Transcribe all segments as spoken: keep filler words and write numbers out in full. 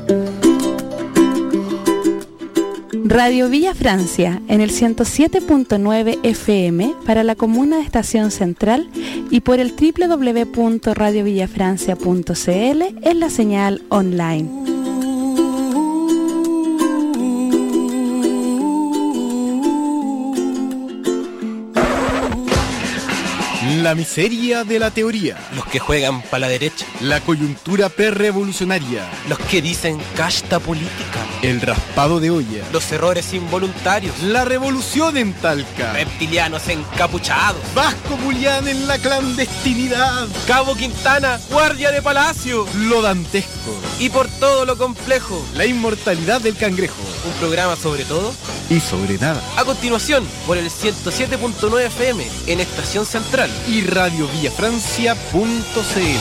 Radio Villa Francia en el ciento siete punto nueve F M para la comuna de Estación Central y por el doble u doble u doble u punto radio villafrancia punto c l en la señal online. La miseria de la teoría. Los que juegan para la derecha. La coyuntura pre-revolucionaria. Los que dicen casta política. El raspado de olla. Los errores involuntarios. La revolución en Talca. Reptilianos encapuchados. Vasco Julián en la clandestinidad. Cabo Quintana, guardia de palacio. Lo dantesco. Y por todo lo complejo. La inmortalidad del cangrejo. Un programa sobre todo y sobre nada. A continuación, por el ciento siete punto nueve F M en Estación Central y radio villafrancia punto c l.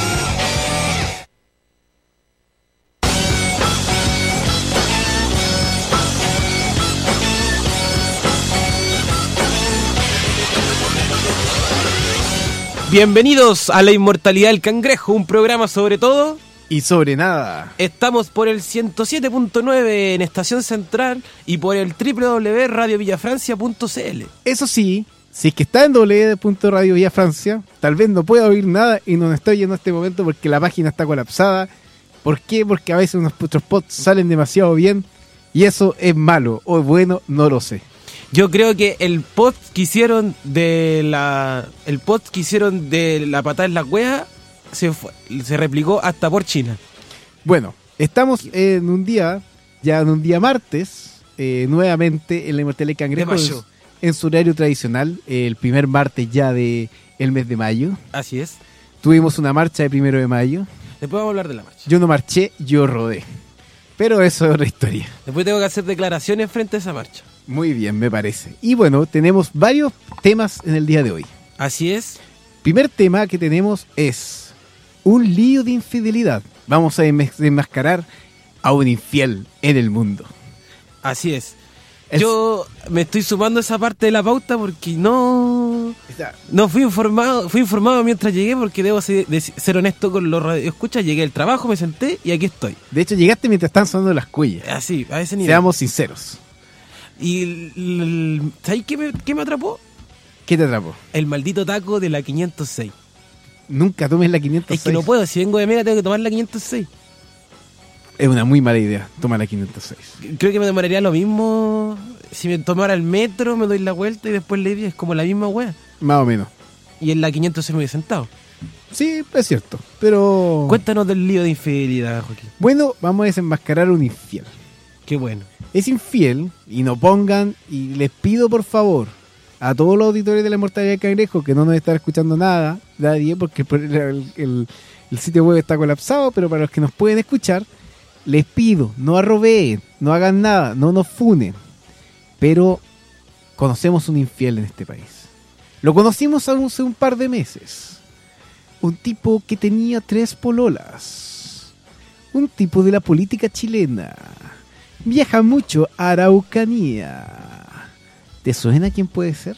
Bienvenidos a La Inmortalidad del Cangrejo, un programa sobre todo y sobre nada. Estamos por el ciento siete punto nueve en Estación Central y por el doble u doble u doble u punto radio villafrancia punto c l. Eso sí, si es que está en doble u doble u doble u punto radio villafrancia, tal vez no pueda oír nada y no estoy oyendo en este momento porque la página está colapsada. ¿Por qué? Porque a veces nuestros pods salen demasiado bien y eso es malo o es bueno, no lo sé. Yo creo que el pod que hicieron de la el pod que hicieron de la patada en la cueva se fue, se replicó hasta por China. Bueno, estamos en un día, ya en un día martes, eh, nuevamente en la Inmortalidad del Cangrejo en, en su horario tradicional, el primer martes ya de el mes de mayo. Así es. Tuvimos una marcha de primero de mayo. Después vamos a hablar de la marcha. Yo no marché, yo rodé. Pero eso es otra historia. Después tengo que hacer declaraciones frente a esa marcha. Muy bien, me parece. Y bueno, tenemos varios temas en el día de hoy. Así es. Primer tema que tenemos es un lío de infidelidad. Vamos a desenmascarar a un infiel en el mundo. Así es. es. Yo me estoy sumando a esa parte de la pauta porque no no fui informado fui informado mientras llegué porque debo ser, ser honesto con los radioescuchas. Llegué al trabajo, me senté y aquí estoy. De hecho, llegaste mientras están sonando las cuellas. Así, a ese nivel. Seamos sinceros. Y ¿sabes qué me, qué me atrapó? ¿Qué te atrapó? El maldito taco de la quinientos seis. Nunca tomes la quinientos seis. Es que no puedo, si vengo de Mega tengo que tomar la quinientos seis. Es una muy mala idea, toma la quinientos seis. Creo que me demoraría lo mismo si me tomara el metro, me doy la vuelta y después le es como la misma wea. Más o menos. Y en la quinientos seis me hubiera sentado. Sí, es cierto, pero... Cuéntanos del lío de infidelidad, Joaquín. Bueno, vamos a desenmascarar a un infiel. Qué bueno. Es infiel y no pongan, y les pido por favor a todos los auditores de la Inmortalidad del Cangrejo que no nos están escuchando nada, nadie, porque el, el, el, el sitio web está colapsado, pero para los que nos pueden escuchar, les pido, no arrobeen, no hagan nada, no nos funen, pero conocemos un infiel en este país. Lo conocimos hace un par de meses. Un tipo que tenía tres pololas. Un tipo de la política chilena. Viaja mucho a Araucanía. ¿Te suena quién puede ser?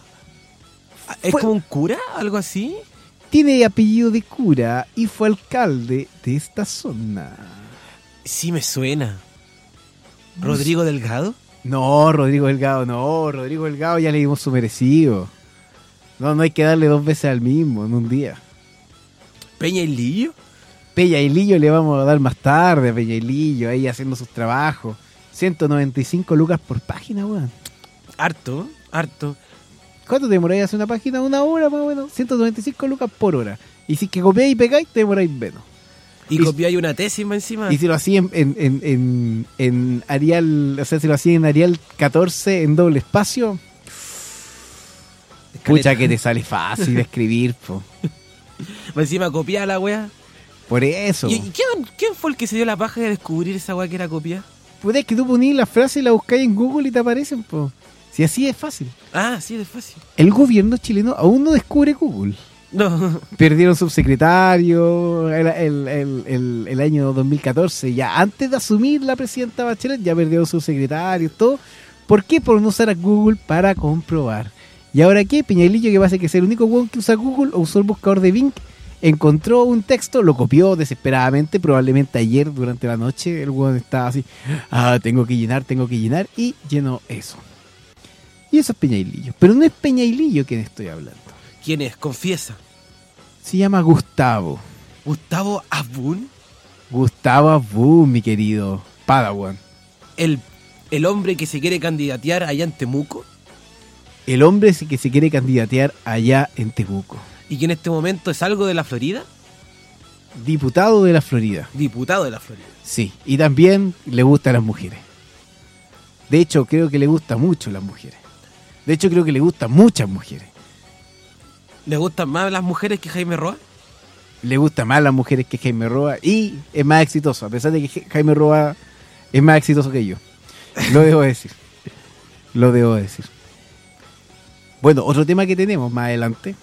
¿Es fue, como un cura? ¿Algo así? Tiene apellido de cura y fue alcalde de esta zona. Sí me suena. ¿Rodrigo Delgado? No, Rodrigo Delgado, no. Rodrigo Delgado ya le dimos su merecido. No, no hay que darle dos veces al mismo en un día. ¿Peña y Lillo? Peña y Lillo le vamos a dar más tarde a Peña y Lillo, ahí haciendo sus trabajos. ciento noventa y cinco lucas por página, weón. Harto, harto. ¿Cuánto te demoráis a hacer una página? Una hora más o menos. ciento noventa y cinco lucas por hora. Y si que copiáis y pegáis, te demoráis menos. Y, y copiáis una tesis más encima. Y si lo hacía en, en, en, en, en Arial, o sea, si lo hacía en Arial catorce en doble espacio, escaleta. Pucha que te sale fácil de escribir, po. Más encima copiar la wea. Por eso. ¿Y, y quién, quién fue el que se dio la paja de descubrir esa wea que era copia? Pues es que tú ponís la frase y la buscáis en Google y te aparecen, po. Si así es fácil. Ah, sí, es fácil. El gobierno chileno aún no descubre Google. No. Perdieron subsecretario el, el, el, el, el año dos mil catorce. Ya antes de asumir la presidenta Bachelet, ya perdieron subsecretarios, todo. ¿Por qué? Por no usar a Google para comprobar. ¿Y ahora qué? Peña y Lillo, que va a ser que sea el único hueón que usa Google o usó el buscador de Bing encontró un texto, lo copió desesperadamente, probablemente ayer durante la noche, el weón estaba así, ah, tengo que llenar, tengo que llenar, y llenó eso. Y eso es Peña y Lillo. Pero no es Peña y Lillo quien estoy hablando. ¿Quién es? Confiesa. Se llama Gustavo. ¿Gustavo Abun? Gustavo Abun, mi querido Padawan. El, el hombre que se quiere candidatear allá en Temuco. El hombre que se quiere candidatear allá en Temuco. Y que en este momento es algo de la Florida. Diputado de la Florida. Diputado de la Florida. Sí, y también le gustan las mujeres. De hecho, creo que le gustan mucho las mujeres. De hecho, creo que le gustan muchas mujeres. ¿Le gustan más las mujeres que Jaime Roa? Le gustan más las mujeres que Jaime Roa y es más exitoso, a pesar de que Jaime Roa es más exitoso que yo. Lo debo decir. Lo debo decir. Bueno, otro tema que tenemos más adelante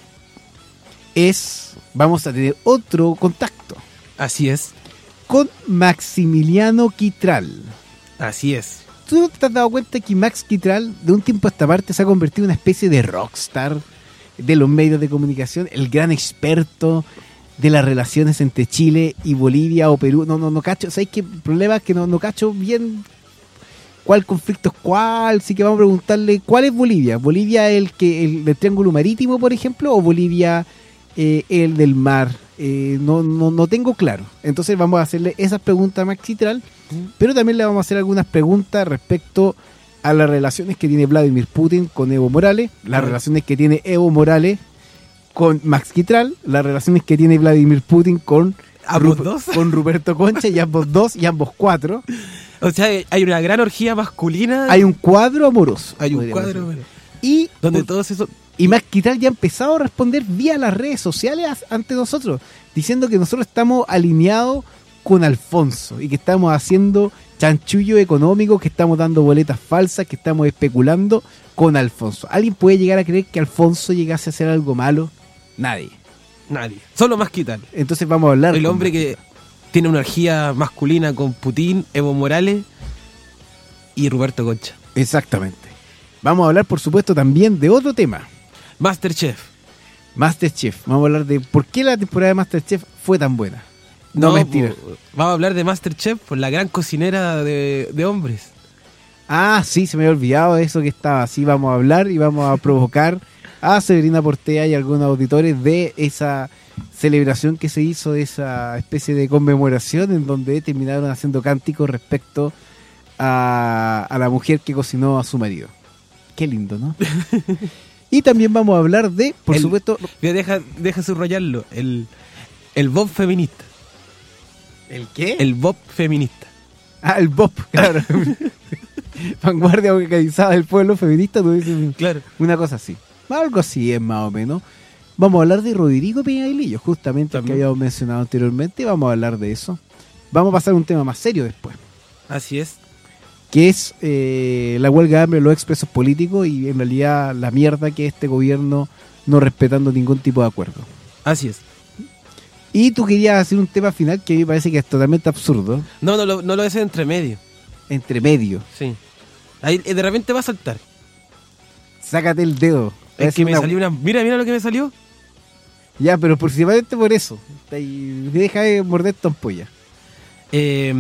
es, vamos a tener otro contacto. Así es. Con Maximiliano Quitral. Así es. ¿Tú te has dado cuenta que Max Quitral de un tiempo a esta parte se ha convertido en una especie de rockstar de los medios de comunicación? El gran experto de las relaciones entre Chile y Bolivia o Perú. No, no, no cacho. ¿Sabes qué? El problema es que no, no cacho bien cuál conflicto es cuál. Sí que vamos a preguntarle, ¿cuál es Bolivia? ¿Bolivia el que el del Triángulo Marítimo, por ejemplo? ¿O Bolivia eh, el del mar? Eh, no, no, no tengo claro. Entonces vamos a hacerle esas preguntas a Max Quitral, pero también le vamos a hacer algunas preguntas respecto a las relaciones que tiene Vladimir Putin con Evo Morales, las relaciones que tiene Evo Morales con Max Quitral, las relaciones que tiene Vladimir Putin con, ¿Ambos Ru- dos? con Ruperto Concha, y ambos dos y ambos cuatro. O sea, hay una gran orgía masculina. Hay un cuadro amoroso. Hay un podríamos cuadro decir. bueno, Y, donde todos esos... y Max Quitral ya ha empezado a responder vía las redes sociales ante nosotros, diciendo que nosotros estamos alineados con Alfonso y que estamos haciendo chanchullo económico, que estamos dando boletas falsas, que estamos especulando con Alfonso. ¿Alguien puede llegar a creer que Alfonso llegase a hacer algo malo? Nadie. Nadie. Solo Max Quitral. Entonces vamos a hablar El con hombre Max que Quitral. tiene una orgía masculina con Putin, Evo Morales y Ruperto Concha. Exactamente. Vamos a hablar, por supuesto, también de otro tema. Masterchef. Masterchef. Vamos a hablar de por qué la temporada de Masterchef fue tan buena. No, mentira. po, Vamos a hablar de Masterchef por la gran cocinera de, de hombres. Ah, sí, se me había olvidado eso que estaba así. Vamos a hablar y vamos a provocar a Severina Portea y algunos auditores de esa celebración que se hizo, de esa especie de conmemoración en donde terminaron haciendo cánticos respecto a, a la mujer que cocinó a su marido. Qué lindo, ¿no? Y también vamos a hablar de, por El- supuesto... Deja, deja subrayarlo. El, el Bob feminista. ¿El qué? El Bob feminista. Ah, el B O P, claro. Vanguardia Organizada del Pueblo Feminista, tú dices Claro. una cosa así. Algo así es más o menos. Vamos a hablar de Rodrigo Peña y Lillo, justamente el que También. habíamos mencionado anteriormente. Vamos a hablar de eso. Vamos a pasar a un tema más serio después, Así es. que es eh, la huelga de hambre de los expresos políticos y en realidad la mierda que este gobierno no respetando ningún tipo de acuerdo. Así es. Y tú querías hacer un tema final que a mí me parece que es totalmente absurdo, No, no, lo- no lo es entre medio. entre medio. Sí. Ahí eh, de repente va a saltar. Sácate el dedo. Es Es que me una- salió una... Mira, mira lo que me salió. Ya, pero principalmente por eso. Y deja de morder tu ampolla. Eh,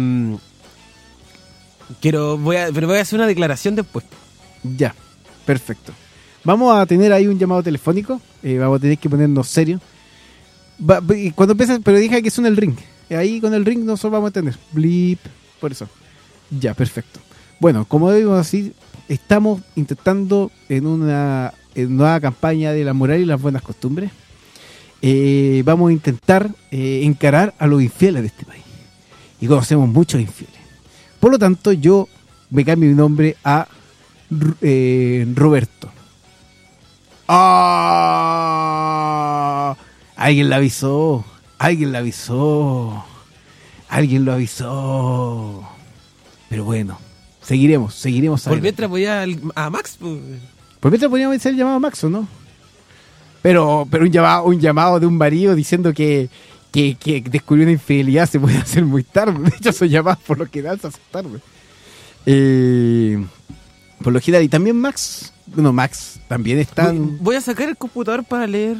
quiero... Voy a, pero voy a hacer una declaración después. Ya, perfecto. Vamos a tener ahí un llamado telefónico. eh, vamos a tener que ponernos serios. Va- y cuando empiezas, pero deja que suene el ring. Ahí con el ring nosotros vamos a tener. Blip. Por eso. Ya, perfecto. Bueno, como debemos decir, estamos intentando en una en nueva campaña de la moral y las buenas costumbres. Eh, vamos a intentar eh, encarar a los infieles de este país. Y conocemos muchos infieles. Por lo tanto, yo me cambio mi nombre a Ru- eh, Roberto. ¡Ah! Alguien la avisó. Alguien la avisó. Alguien lo avisó. Pero bueno, seguiremos, seguiremos. Por adelante. mientras voy a, a Max. Pues. Por mientras podríamos hacer el llamado a Maxo, ¿no? Pero, pero un llamado, un llamado de un marido diciendo que, que, que descubrió una infidelidad se puede hacer muy tarde. De hecho, son llamadas por lo general se hacen tarde. Eh, por lo general, y también Max, bueno, Max también están. Voy, voy a sacar el computador para leer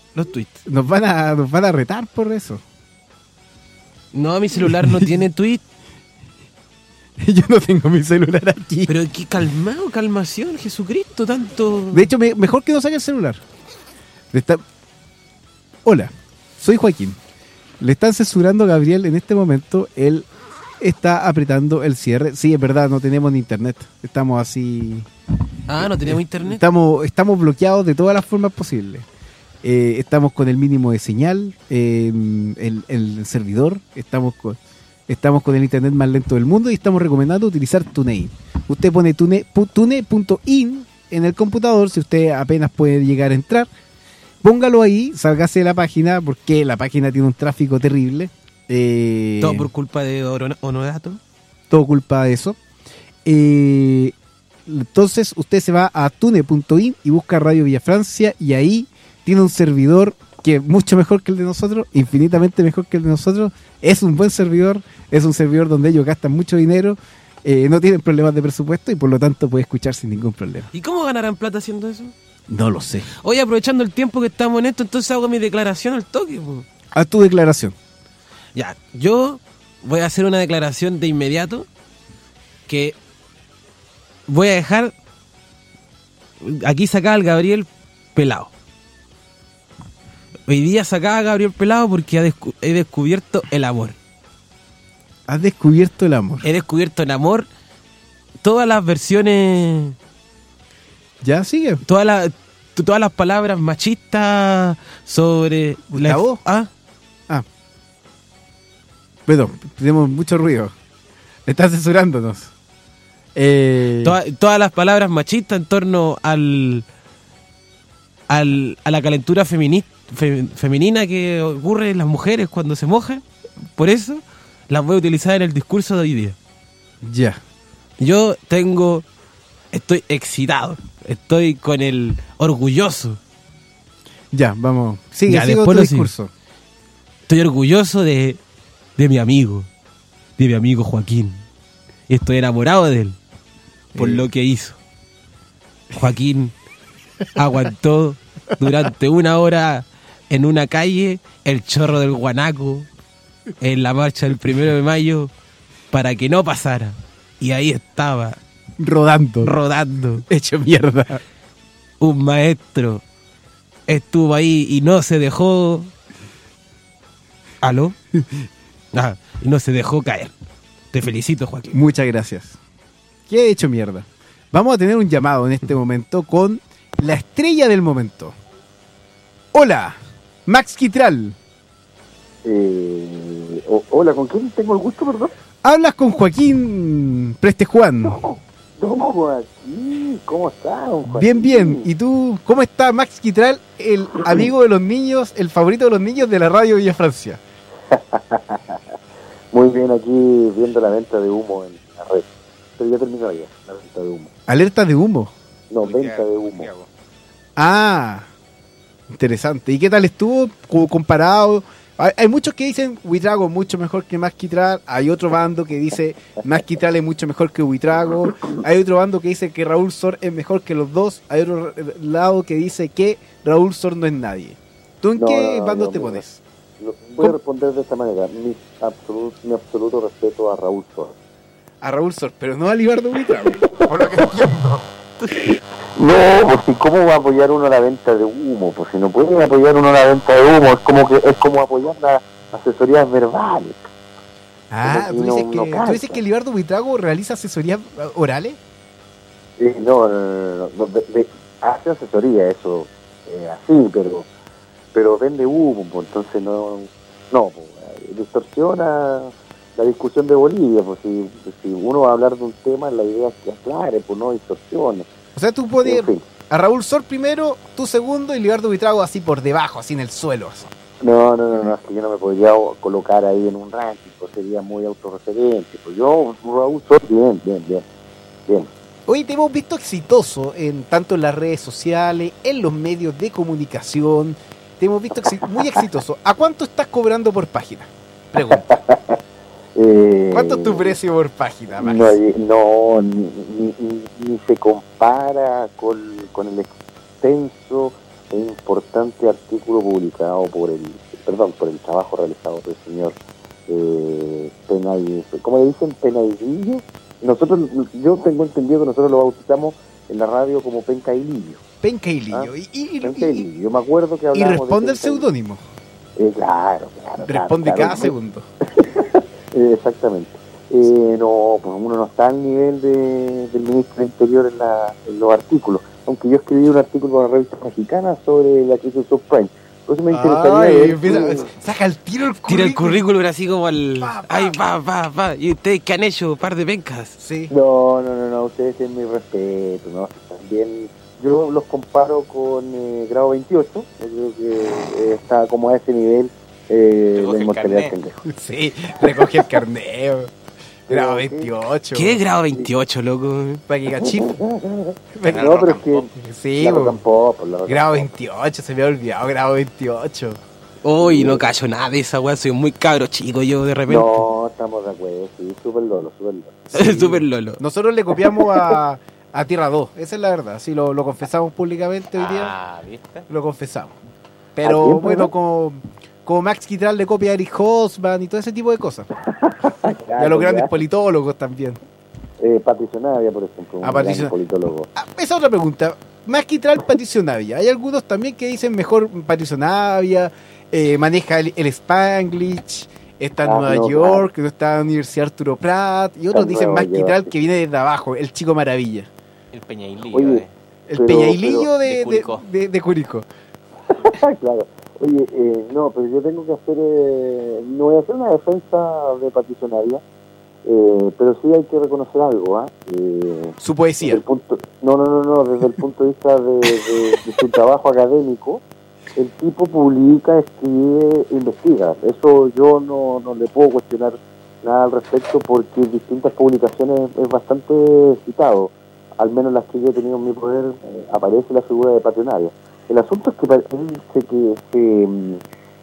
los tweets. Nos van a, nos van a retar por eso. No, mi celular no tiene tweet. Yo no tengo mi celular aquí. Pero qué calmado, calmación, Jesucristo, tanto. De hecho, me, mejor que no saque el celular. Le está... Hola, soy Joaquín. Le están censurando a Gabriel en este momento. Él está apretando el cierre. Sí, es verdad, no tenemos ni internet. Estamos así... Ah, no tenemos internet. Estamos, estamos bloqueados de todas las formas posibles. Eh, estamos con el mínimo de señal en eh, el, el servidor. Estamos con, estamos con el internet más lento del mundo y estamos recomendando utilizar TuneIn. Usted pone tune punto in en el computador si usted apenas puede llegar a entrar. Póngalo ahí, sálgase de la página porque la página tiene un tráfico terrible. Eh, Todo por culpa de Honorato. Todo culpa de eso. Eh, entonces usted se va a tune punto in y busca Radio Villa Francia y ahí tiene un servidor que es mucho mejor que el de nosotros, infinitamente mejor que el de nosotros. Es un buen servidor, es un servidor donde ellos gastan mucho dinero, eh, no tienen problemas de presupuesto y por lo tanto puede escuchar sin ningún problema. ¿Y cómo ganarán plata haciendo eso? No lo sé. Oye, aprovechando el tiempo que estamos en esto, entonces hago mi declaración al toque. Po. A tu declaración. Ya, yo voy a hacer una declaración de inmediato que voy a dejar aquí sacaba al Gabriel pelado. Hoy día sacaba a Gabriel pelado porque ha descu- he descubierto el amor. Has descubierto el amor. He descubierto el amor, todas las versiones... Ya, sigue. Todas las todas las palabras machistas sobre... ¿Gustavo? La, ¿Ah? Ah. Perdón, tenemos mucho ruido. Estás censurándonos. Eh... Toda, todas las palabras machistas en torno al... al a la calentura femini, fe, femenina que ocurre en las mujeres cuando se mojan. Por eso las voy a utilizar en el discurso de hoy día. Ya. Yo tengo... Estoy excitado. Estoy con el orgulloso. Ya, vamos. Sigue, ya, sigue después tu lo sigo. discurso. Estoy orgulloso de, de mi amigo. De mi amigo Joaquín. Y estoy enamorado de él. Por Eh. lo que hizo. Joaquín aguantó durante una hora en una calle el chorro del guanaco en la marcha del primero de mayo para que no pasara. Y ahí estaba, Rodando. rodando. Hecho mierda. Un maestro estuvo ahí y no se dejó... ¿Aló? Ah, y no se dejó caer. Te felicito, Joaquín. Muchas gracias. ¿Qué he hecho mierda? Vamos a tener un llamado en este momento con la estrella del momento. Hola, Max Quitral. Eh, o- hola, ¿con quién tengo el gusto, perdón? Hablas con Joaquín Prestejuan. Don Joaquín, ¿cómo está, don Joaquín? Bien, bien. ¿Y tú, cómo está Max Quitral, el amigo de los niños, el favorito de los niños de la radio Villa Francia? Muy bien, aquí viendo la venta de humo en la red. Pero ya terminó ya, la venta de humo. Alerta de humo. No, venta de humo. Ah, interesante. ¿Y qué tal estuvo co- comparado? Hay, hay muchos que dicen Huitrago es mucho mejor que Max Quitral. Hay otro bando que dice Max Quitral es mucho mejor que Huitrago. Hay otro bando que dice que Raúl Sor es mejor que los dos. Hay otro eh, lado que dice que Raúl Sor no es nadie. ¿Tú en No, qué no, bando yo te me- pones? Lo- Voy ¿Cómo? a responder de esta manera. Mi absoluto, mi absoluto respeto a Raúl Sor. A Raúl Sor, pero no a Libardo Huitrago. Por lo que entiendo. No, pues si cómo va a apoyar uno la venta de humo, pues si no puede apoyar uno la venta de humo, es como que es como apoyar las asesorías verbales. Ah, ¿tú Como que dices, no- que, no ¿tú calza. dices que Libardo Huitrago realiza asesorías eh, orales? Sí, no, no, no, no, no, de- de- hace asesoría, eso, eh, así, pero pero vende humo, pues entonces no, no, pues, eh, distorsiona la discusión de Bolivia, pues si, si uno va a hablar de un tema, la idea es que aclare, pues no distorsione. O sea, tú pones En fin. a Raúl Sor primero, tú segundo y Libardo Huitrago así por debajo, así en el suelo. Así. No, no, no, no, es que yo no me podría colocar ahí en un ranking, pues sería muy autorreferente. Pues yo, Raúl Sor, bien, bien, bien, bien. Hoy te hemos visto exitoso en tanto en las redes sociales, en los medios de comunicación. Te hemos visto exi- muy exitoso. ¿A cuánto estás cobrando por página? Pregunta. Eh, ¿Cuánto es tu precio por página, Max? No, no ni, ni, ni- ni se compara con, con el extenso e importante artículo publicado por el, perdón, por el trabajo realizado por el señor eh, Penay, ¿cómo le dicen? Penailillo. Nosotros, yo tengo entendido que nosotros lo bautizamos en la radio como Pencailillo. Pencailillo. ¿Ah? Y, y, Pencailillo. Yo me acuerdo que y hablábamos responde de el seudónimo. Eh, claro, claro. Responde claro, cada claro. segundo. eh, exactamente. Eh, no, pues uno no está al nivel de, del ministro del Interior en, la, en los artículos. Aunque yo escribí un artículo para la revista mexicana sobre la crisis subprime. Entonces me interesaría Ay, ver empieza, que- saca el tiro el currículum. Tira el currículum así como al... Pa, pa. Ay, va, va, va. ¿Y ustedes qué han hecho? Par de pencas. Sí. No, no, no, no, ustedes tienen mi respeto, ¿no? También yo los comparo con eh, grado veintiocho, yo creo que eh, está como a ese nivel eh, Recoge la el inmortalidad carnet. del cangrejo. Sí, recoge el carneo. Grado Sí. veintiocho. ¿Qué grado veintiocho, loco? Para que cachip. Ganar No, rock pero es and que... pop. Sí, la bo. rock and pop, la rock and Grado pop. veintiocho, se me había olvidado, grado veintiocho. Uy, no callo nada de esa weá. Soy muy cabro chico yo de repente. No, estamos de acuerdo, sí, súper lolo, súper lolo. Sí. Súper lolo. Nosotros le copiamos a, a Tierra dos, esa es la verdad. Sí, lo, lo confesamos públicamente hoy día. Ah, ¿viste? Lo confesamos. ¿A Pero quién, bueno, perdón? como, como Max Quitral le copia a Eric Hosman y todo ese tipo de cosas. Y a Claro, los grandes ya. politólogos también. Eh, Patricio Navia, por ejemplo, un A Patricio- gran politólogo. Ah, esa otra pregunta. Max Quitral, Patricio Navia. Hay algunos también que dicen mejor Patricio Navia, eh, maneja el, el Spanglish, está en Ah, Nueva no, York, no está en la Universidad Arturo Prat, y otros en dicen Nueva Max York. Quitral que viene desde abajo, el chico maravilla. El Peñailillo. Oye, eh. El Pero- Peñailillo pero- de, de de, Curicó. de- de Curicó. Claro. Oye, eh, no, pero yo tengo que hacer, eh, no voy a hacer una defensa de Patricio Navia, eh, pero sí hay que reconocer algo, ¿ah? Eh, Su desde poesía. el punto, no, no, no, no, desde el punto de vista de, de- de su trabajo académico, el tipo publica, escribe, investiga. Eso yo no, no le puedo cuestionar nada al respecto porque en distintas publicaciones es bastante citado, al menos las que yo he tenido en mi poder, eh, aparece la figura de Patrio Navia. El asunto es que pa- él se, que se, mm,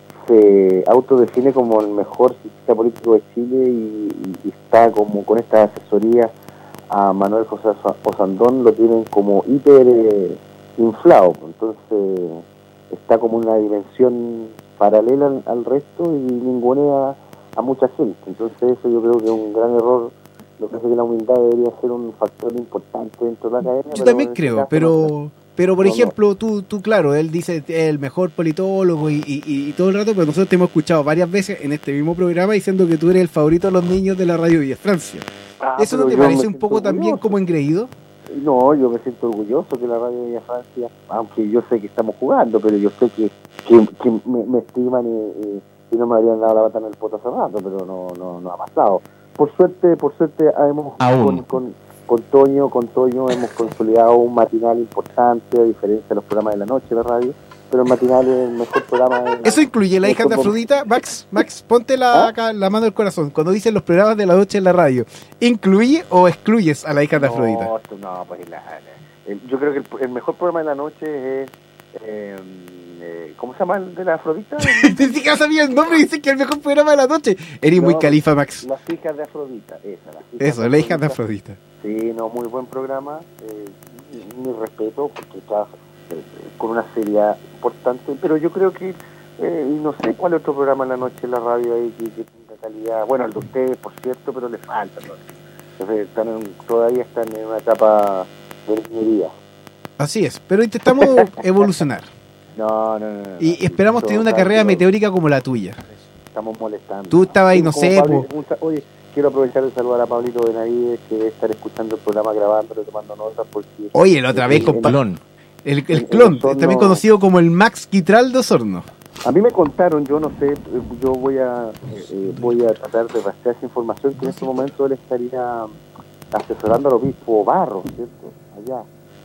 se autodefine como el mejor cientista político de Chile y, y está como con esta asesoría a Manuel José Osandón, lo tienen como hiper eh, inflado, entonces está como una dimensión paralela al, al resto y ningunea a mucha gente, entonces eso yo creo que es un gran error. Lo que hace que la humildad debería ser un factor importante dentro de la academia. Yo pero también en este creo, caso no. pero pero por No, no. ejemplo, tú, tú claro, él dice el mejor politólogo y, y, y todo el rato, pero nosotros te hemos escuchado varias veces en este mismo programa diciendo que tú eres el favorito de los niños de la radio Villa Francia. Ah, ¿Eso no pero te yo me parece un siento poco también orgulloso. como engreído? No, yo me siento orgulloso que la radio Villa Francia, aunque yo sé que estamos jugando, pero yo sé que, que, que me, me estiman y, y, y no me habrían dado la bata en el poto hace rato, pero no, no, no ha pasado. Por suerte, por suerte hemos Aún. con, con, con Toño, con Toño hemos consolidado un matinal importante, a diferencia de los programas de la noche de la radio, pero el matinal es el mejor programa de la- ¿Eso incluye la hija de Mejor- Afrodita? Max, Max, ponte la, ¿Ah? acá, la mano del corazón. Cuando dicen los programas de la noche en la radio, ¿incluye o excluyes a la hija de Afrodita? No, esto no, pues la- la- el- yo creo que el, el mejor programa de la noche es eh, eh, ¿cómo se llama el de la Afrodita? Ni siquiera sabía el nombre y dice que es el mejor programa de la noche. Eres muy No, califa, Max. Las hijas de Afrodita, esa, las hijas Eso, de la hija de Afrodita. Sí, no, muy buen programa, eh, mi respeto, porque trabaja eh, con una seriedad importante, pero yo creo que, eh, y no sé cuál otro programa en la noche en la radio ahí que, que tenga calidad, bueno, el de ustedes, por cierto, pero le falta, ¿no? Entonces, están en- todavía están en una etapa de niñería. Así es, pero intentamos evolucionar. No, no, no. no, Y no, esperamos sí, tener una claro, carrera pero meteórica como la tuya. Estamos molestando. Tú estabas ahí, no Como sé, Pablo- po. mucha- Oye, quiero aprovechar de saludar a Pablito Benavides, que debe estar escuchando el programa, grabándolo, tomando notas, porque... Oye, la otra vez, el- compa- Clon. El, el el clon, Osorno- también conocido como el Max Quitral de Osorno. A mí me contaron, yo no sé, eh, yo voy a eh, eh, voy a tratar de rastrear esa información, que en este momento él estaría asesorando al obispo Barros, ¿cierto? Allá.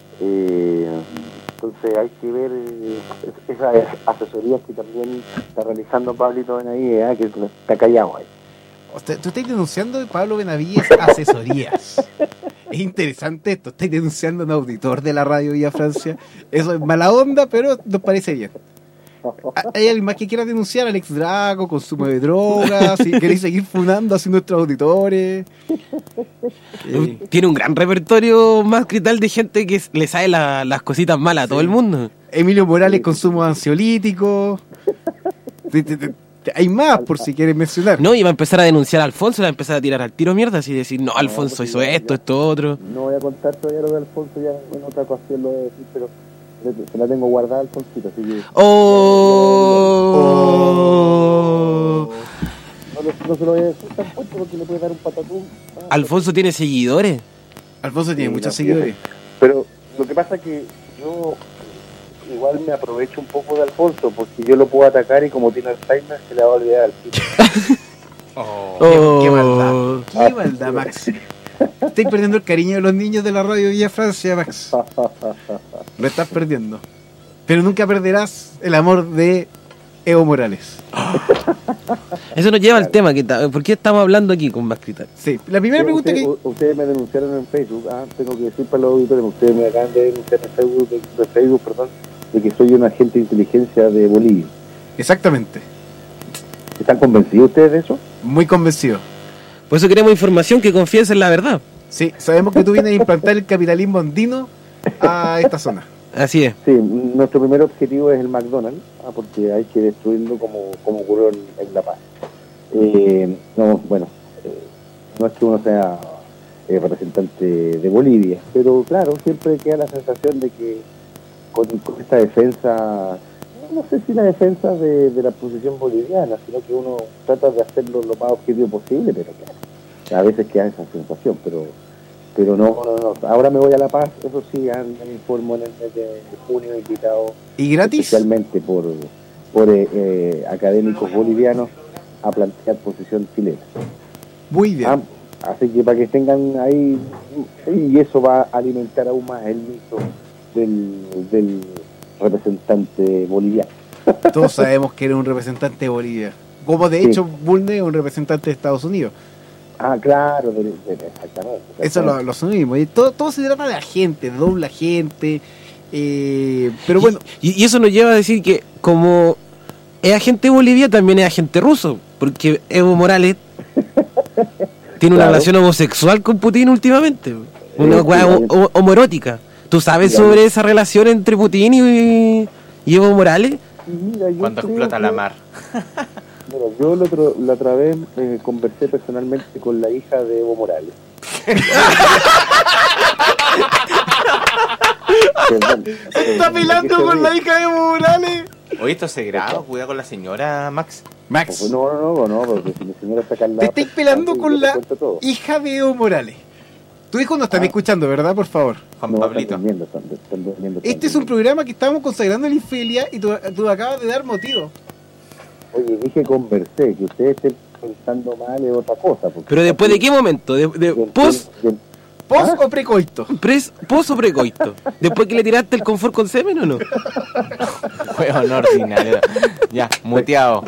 Eh, entonces hay que ver eh, es- esas asesorías que también está realizando Pablito Benavides, ¿eh? Que está callado ahí. O sea, tú estás denunciando de Pablo Benavides asesorías. Es interesante esto, estás denunciando a un auditor de la radio Villa Francia. Eso es mala onda, pero nos parece bien. ¿Hay alguien más que quiera denunciar? Alex Drago, consumo de drogas, si queréis seguir funando así nuestros auditores. Eh, Tiene un gran repertorio más Quitral de gente que le sabe la- las cositas malas a todo Sí. el mundo. Emilio Morales, consumo ansiolítico. Hay más, por si quieres mencionar. No, iba a empezar a denunciar a Alfonso, le va a empezar a tirar al tiro mierda, así decir, no, Alfonso no, hizo ya, esto, ya, esto, otro. No voy a contar todavía lo de Alfonso, ya en otra ocasión lo voy a decir, pero se la tengo guardada, Alfonsito, así que... ¡Oh! No, no, no se lo voy a decir tampoco porque le puede dar un patatún. Ah, Alfonso tiene seguidores. Alfonso tiene sí, muchos no, seguidores. Pero lo que pasa es que yo igual me aprovecho un poco de Alfonso, porque yo lo puedo atacar y como tiene Alzheimer se le va a olvidar al tipo. Oh. Oh. Qué, qué maldad, qué maldad, Max. Estás perdiendo el cariño de los niños de la radio Villa Francia, Max. Lo estás perdiendo. Pero nunca perderás el amor de Evo Morales. Eso nos lleva al tema, que ta- ¿por qué estamos hablando aquí con Max Crital? Sí, la primera Sí, pregunta usted- que... u- Ustedes me denunciaron en Facebook, ah, tengo que decir para los auditores, ustedes me acaban de denunciar en Facebook, de, de Facebook, perdón, de que soy un agente de inteligencia de Bolivia. Exactamente. ¿Están convencidos ustedes de eso? Muy convencido. Por eso queremos información que confiese en la verdad. Sí, sabemos que tú vienes a implantar el capitalismo andino a esta zona. Así es. Sí, nuestro primer objetivo es el McDonald's, ah, porque hay que destruirlo como, como ocurrió en, en La Paz. Eh, no, bueno, eh, no es que uno sea eh, representante de Bolivia, pero claro, siempre queda la sensación de que con, con esta defensa, no sé si la defensa de, de la posición boliviana, sino que uno trata de hacerlo lo más objetivo posible, pero claro, a veces queda esa sensación, pero pero no, no, no. Ahora me voy a La Paz, eso sí, ya me informo en el mes de junio, invitado ¿Y gratis? especialmente por, por eh, eh, académicos bolivianos a plantear posición chilena. Muy bien. Ah, así que para que tengan ahí, y eso va a alimentar aún más el mito del, del representante boliviano. Todos sabemos que eres un representante de Bolivia. Como de Sí. hecho Bulne es un representante de Estados Unidos. Ah, claro, de, de, exactamente. Eso lo, lo asumimos. Y todo, todo se trata de la gente, de doble gente. Eh, pero bueno, Y, y eso nos lleva a decir que como es agente de Bolivia, también es agente ruso. Porque Evo Morales tiene una Claro. relación homosexual con Putin últimamente. Una Sí, weá sí, ho- ho- homoerótica. ¿Tú sabes Sí, sobre esa relación entre Putin y, y Evo Morales? Mira, yo Cuando creo explota que- la mar. Mira, yo la, otro, la otra vez eh, conversé personalmente con la hija de Evo Morales. Perdón, está eh, pelando ¿de qué se con la ríe? hija de Evo Morales. Oye, esto se graba, cuidado con la señora, Max. Max, No, no, no, no, porque si mi señora está acá al lado, te estáis pelando yo con te la cuento todo. hija de Evo Morales. Tu hijo no está Ah. escuchando, ¿verdad? Por favor. Juan No, Pablito. están durmiendo, están, están durmiendo, están Este es un durmiendo. programa que estamos consagrando la infidelidad y tú, tú acabas de dar motivo. Oye, dije conversé, que ustedes estén pensando mal es otra cosa. porque- Pero después de qué momento? ¿De, de Bien, post, bien, bien. ¿Pos ¿Ah? o precoito? pres, post o precoito? ¿Después que le tiraste el confort con semen o no? Juego ordinario. Ya, muteado.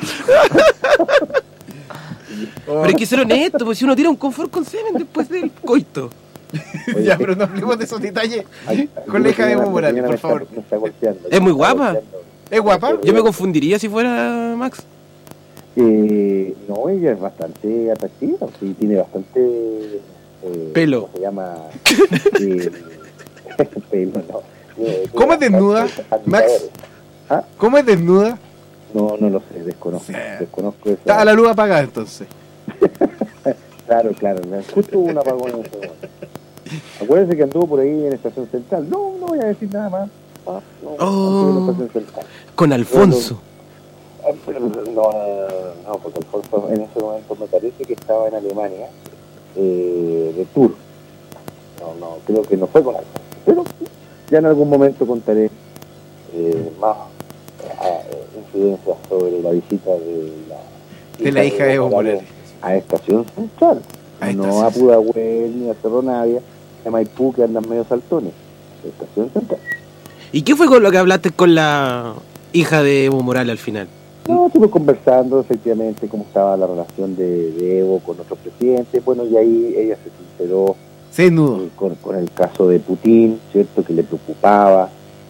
Pero hay que ser honesto, pues si uno tira un confort con semen después del coito. Oye, Ya, pero no hablemos de esos detalles Ay, con la hija de mi Evo Morales, señora por me está- favor. me está golpeando. Es muy Me está guapa. golpeando. ¿Es guapa? Yo me confundiría si fuera Max. Eh, no, ella es bastante atractiva, sí, tiene bastante eh, Pelo. ¿cómo se llama? Eh, pelo, no. Eh, ¿Cómo es tiene desnuda, bastantes Max? admiradores. ¿Ah? ¿Cómo es desnuda? No, no lo sé, desconozco. Sí. Desconozco esa- Está a la luz apagada entonces. Claro, claro, justo hubo un apagón en ese momento. Acuérdense que anduvo por ahí en Estación Central. No, no voy a decir nada más. Ah, no, Oh. anduvo en Estación Central. Con Alfonso. Ah, pero No, no, no, no, porque Alfonso en ese momento me parece que estaba en Alemania eh, de tour. No, no, creo que no fue con Alfonso. Pero ya en algún momento contaré eh, más eh, incidencias sobre la visita de la, De la hija de Evo Morales. a Estación Central. A no Estación a Pudahuel ni a Cerro Navia, a Maipú, que andan medio saltones. Estación Central. ¿Y qué fue con lo que hablaste con la hija de Evo Morales al final? No, estuve conversando efectivamente cómo estaba la relación de, de Evo con otros presidentes. Bueno, y ahí ella se sinceró Se desnudo. eh, con, con el caso de Putin, ¿cierto? Que le preocupaba,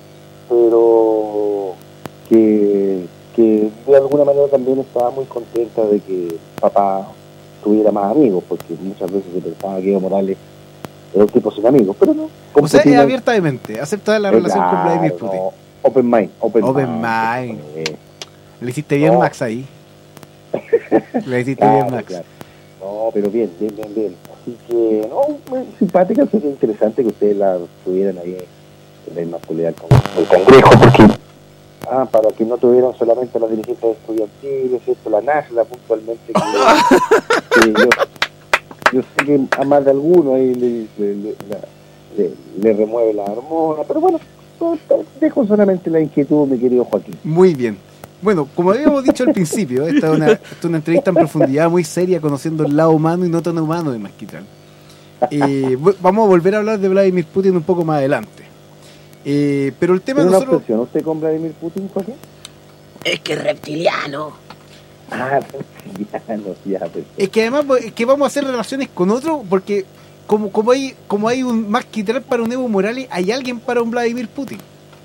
pero que, que de alguna manera también estaba muy contenta de que papá tuviera más amigos, porque muchas veces se pensaba que Evo Morales era un tipo sin amigos, pero no. con O sea, es Putin- abierta de mente. Acepta la Eh, relación con claro, Vladimir Putin. no, Open Mind. Open, Open Mind. Mind. Eh, Le hiciste bien, No. Max, ahí. Le hiciste claro, bien, Max. claro. No, pero bien, bien, bien, bien. Así que, no, muy simpática, sería interesante que ustedes la tuvieran ahí en la inmaculidad con el Congreso, porque, ah, para que no tuvieran solamente las dirigentes estudiantiles, ¿cierto? La NASLA puntualmente, que, que yo, yo sé que a más de alguno ahí le, le, le, la- le, le remueve la hormona, pero bueno, no, dejo solamente la inquietud, mi querido Joaquín. Muy bien. Bueno, como habíamos dicho al principio, esta es una, esta es una entrevista en profundidad muy seria, conociendo el lado humano y no tan humano de Masquitral. Eh, vo- vamos a volver a hablar de Vladimir Putin un poco más adelante. Eh, pero el tema ¿Tiene una nosotros... obsesión usted con Vladimir Putin, Joaquín? Es que es reptiliano. Ah, ya, no, ya, perfecto. Es que además pues, es que vamos a hacer relaciones con otro, porque como, como hay como hay un Masquitral para un Evo Morales, hay alguien para un Vladimir Putin.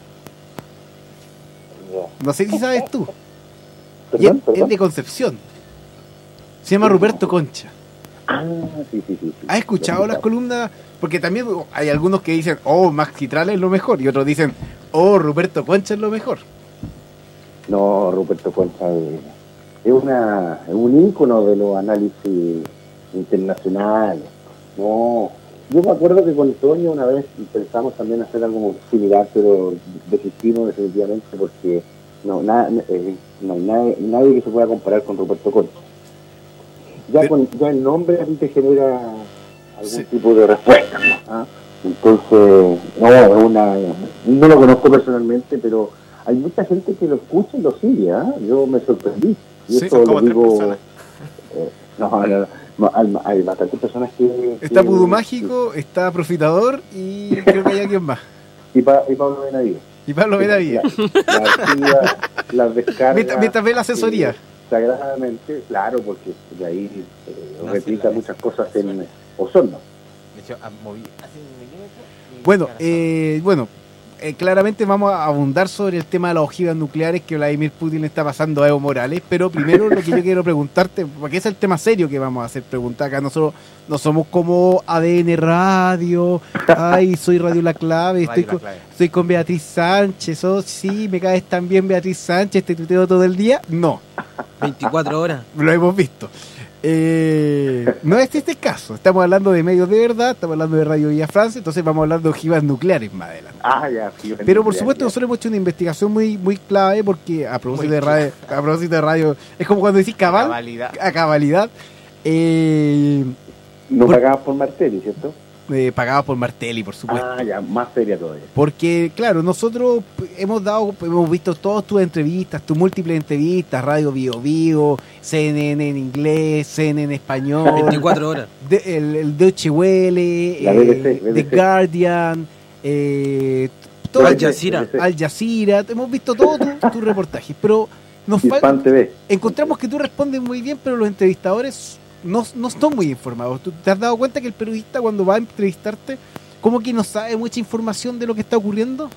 Ya. No sé si sabes tú. Y Perdón, es, perdón. es de Concepción. Se llama Ruperto Concha. Ah, sí, sí, sí. sí. ¿Has escuchado las columnas? Porque también hay algunos que dicen, oh, Max Quitral es lo mejor, y otros dicen, oh, Ruperto Concha es lo mejor. No, Ruperto Concha eh, es, una, es un ícono de los análisis internacionales. No, yo me acuerdo que con Toño una vez pensamos también hacer algo similar, pero desistimos definitivamente porque no, nada, eh, no hay nadie, nadie que se pueda comparar con Ruperto Concha. Ya, Pero- con, ya el nombre a ti te genera algún Sí. tipo de respuesta, ¿no? ¿Ah? Entonces, no, es una, no lo conozco personalmente, pero hay mucha gente que lo escucha y lo sigue, ¿ah? Yo me sorprendí. Y Sí, eso son lo como tres digo, personas. eh, no, no, no, no, hay, hay bastantes personas que... Está que- Pudu Mágico, está Profitador y creo que hay alguien más. Y, pa, y Pablo Benavides. Y Pablo Benavides. La, la activa, las descargas... Mientras, mientras ve la asesoría. eh, sagradamente, claro, porque de ahí eh, No, replica sí, la- muchas cosas en Osorno. De hecho, ah, moví así un milímetro y Bueno, ya eh, bueno, eh, claramente vamos a abundar sobre el tema de las ojivas nucleares que Vladimir Putin le está pasando a Evo Morales, pero primero lo que yo quiero preguntarte, porque es el tema serio que vamos a hacer preguntar acá, nosotros no somos como A D N Radio, ay, soy Radio La Clave, estoy Radio La con, Clave. estoy con Beatriz Sánchez, oh sí, me caes tan bien Beatriz Sánchez, te tuteo todo el día, no, veinticuatro horas. lo hemos visto. Eh, no es este el caso, estamos hablando de medios de verdad, estamos hablando de Radio Villa Francia, entonces vamos a hablar de ojivas nucleares más adelante. Ah, ya, sí, Pero por ya, supuesto ya. nosotros hemos hecho una investigación muy muy clave porque a propósito Muy de radio, a propósito de radio, es como cuando decís cabal, Cabalidad. a cabalidad, eh, No por- pagabas por Martelli, ¿cierto? eh, pagados por Martelli, por supuesto. Ah, ya, más seria todavía. Porque, claro, nosotros hemos dado, hemos visto todas tus entrevistas, tus múltiples entrevistas, Radio Bio Bio, C N N en inglés, C N N en español, veinticuatro horas. de- el, el Deutsche Welle, La eh, B B C, B B C. The Guardian, eh, todo- Al Jazeera. B B C. Al Jazeera, hemos visto todos tus tus reportajes, pero nos Y falta, Span T V. encontramos que tú respondes muy bien, pero los entrevistadores no, no están muy informados. ¿Tú te has dado cuenta que el periodista cuando va a entrevistarte, como que no sabe mucha información de lo que está ocurriendo?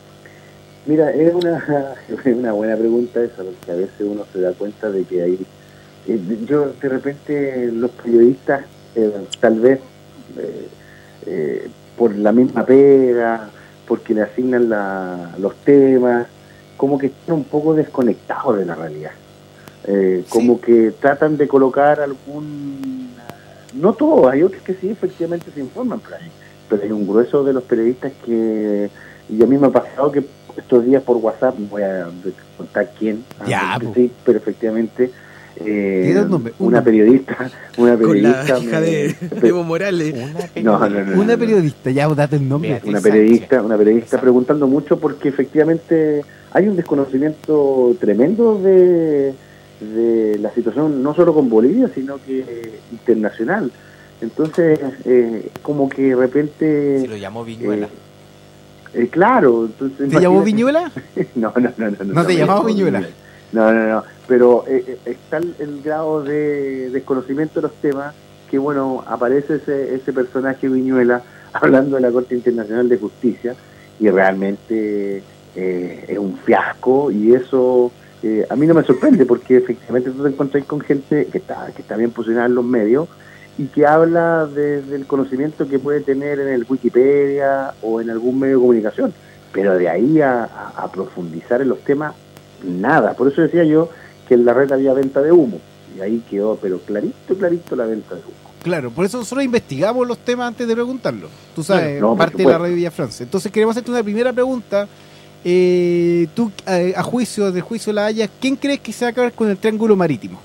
Mira, es una, es una buena pregunta esa, porque a veces uno se da cuenta de que hay... eh, yo, de repente, los periodistas, eh, tal vez, eh, eh, por la misma pega, porque le asignan la- los temas, como que están un poco desconectados de la realidad. Eh, como que tratan de colocar algún... No todos, hay otros que sí, efectivamente se informan por ahí, pero hay un grueso de los periodistas que... Y a mí me ha pasado que estos días por WhatsApp, no voy a contar quién, Ya, porque po. sí, pero efectivamente... eh, Diga un nombre, un una nombre. periodista, una Con la periodista... hija me- de de Evo Morales. Una No, no, periodista. no, no. Una periodista, ya date el nombre. Beatriz una Sánchez. periodista, una periodista Exacto. preguntando mucho porque efectivamente hay un desconocimiento tremendo de, de la situación no solo con Bolivia, sino que internacional. Entonces, eh, como que de repente... Si lo llamó Viñuela. eh, eh, claro, entonces... ¿Te llamó imagínate- Viñuela? No, no, no, no. ¿No te me llamaba llamó Viñuela? No, no, no. Pero eh, eh, está el, el grado de desconocimiento de los temas que, bueno, aparece ese, ese personaje Viñuela hablando de la Corte Internacional de Justicia y realmente eh, es un fiasco y eso eh, a mí no me sorprende porque efectivamente tú te encontrás con gente que está, que está bien posicionada en los medios y que habla de- del conocimiento que puede tener en el Wikipedia o en algún medio de comunicación. pero de ahí a, a, a profundizar en los temas, nada. Por eso decía yo que en la red había venta de humo, y ahí quedó, pero clarito, clarito la venta de humo. Claro, por eso nosotros investigamos los temas antes de preguntarlos. Tú sabes, No, parte de la Radio Villa Francia. Entonces queremos hacerte una primera pregunta. Eh, tú, a, a juicio, de juicio La Haya, ¿quién crees que se va a acabar con el triángulo marítimo?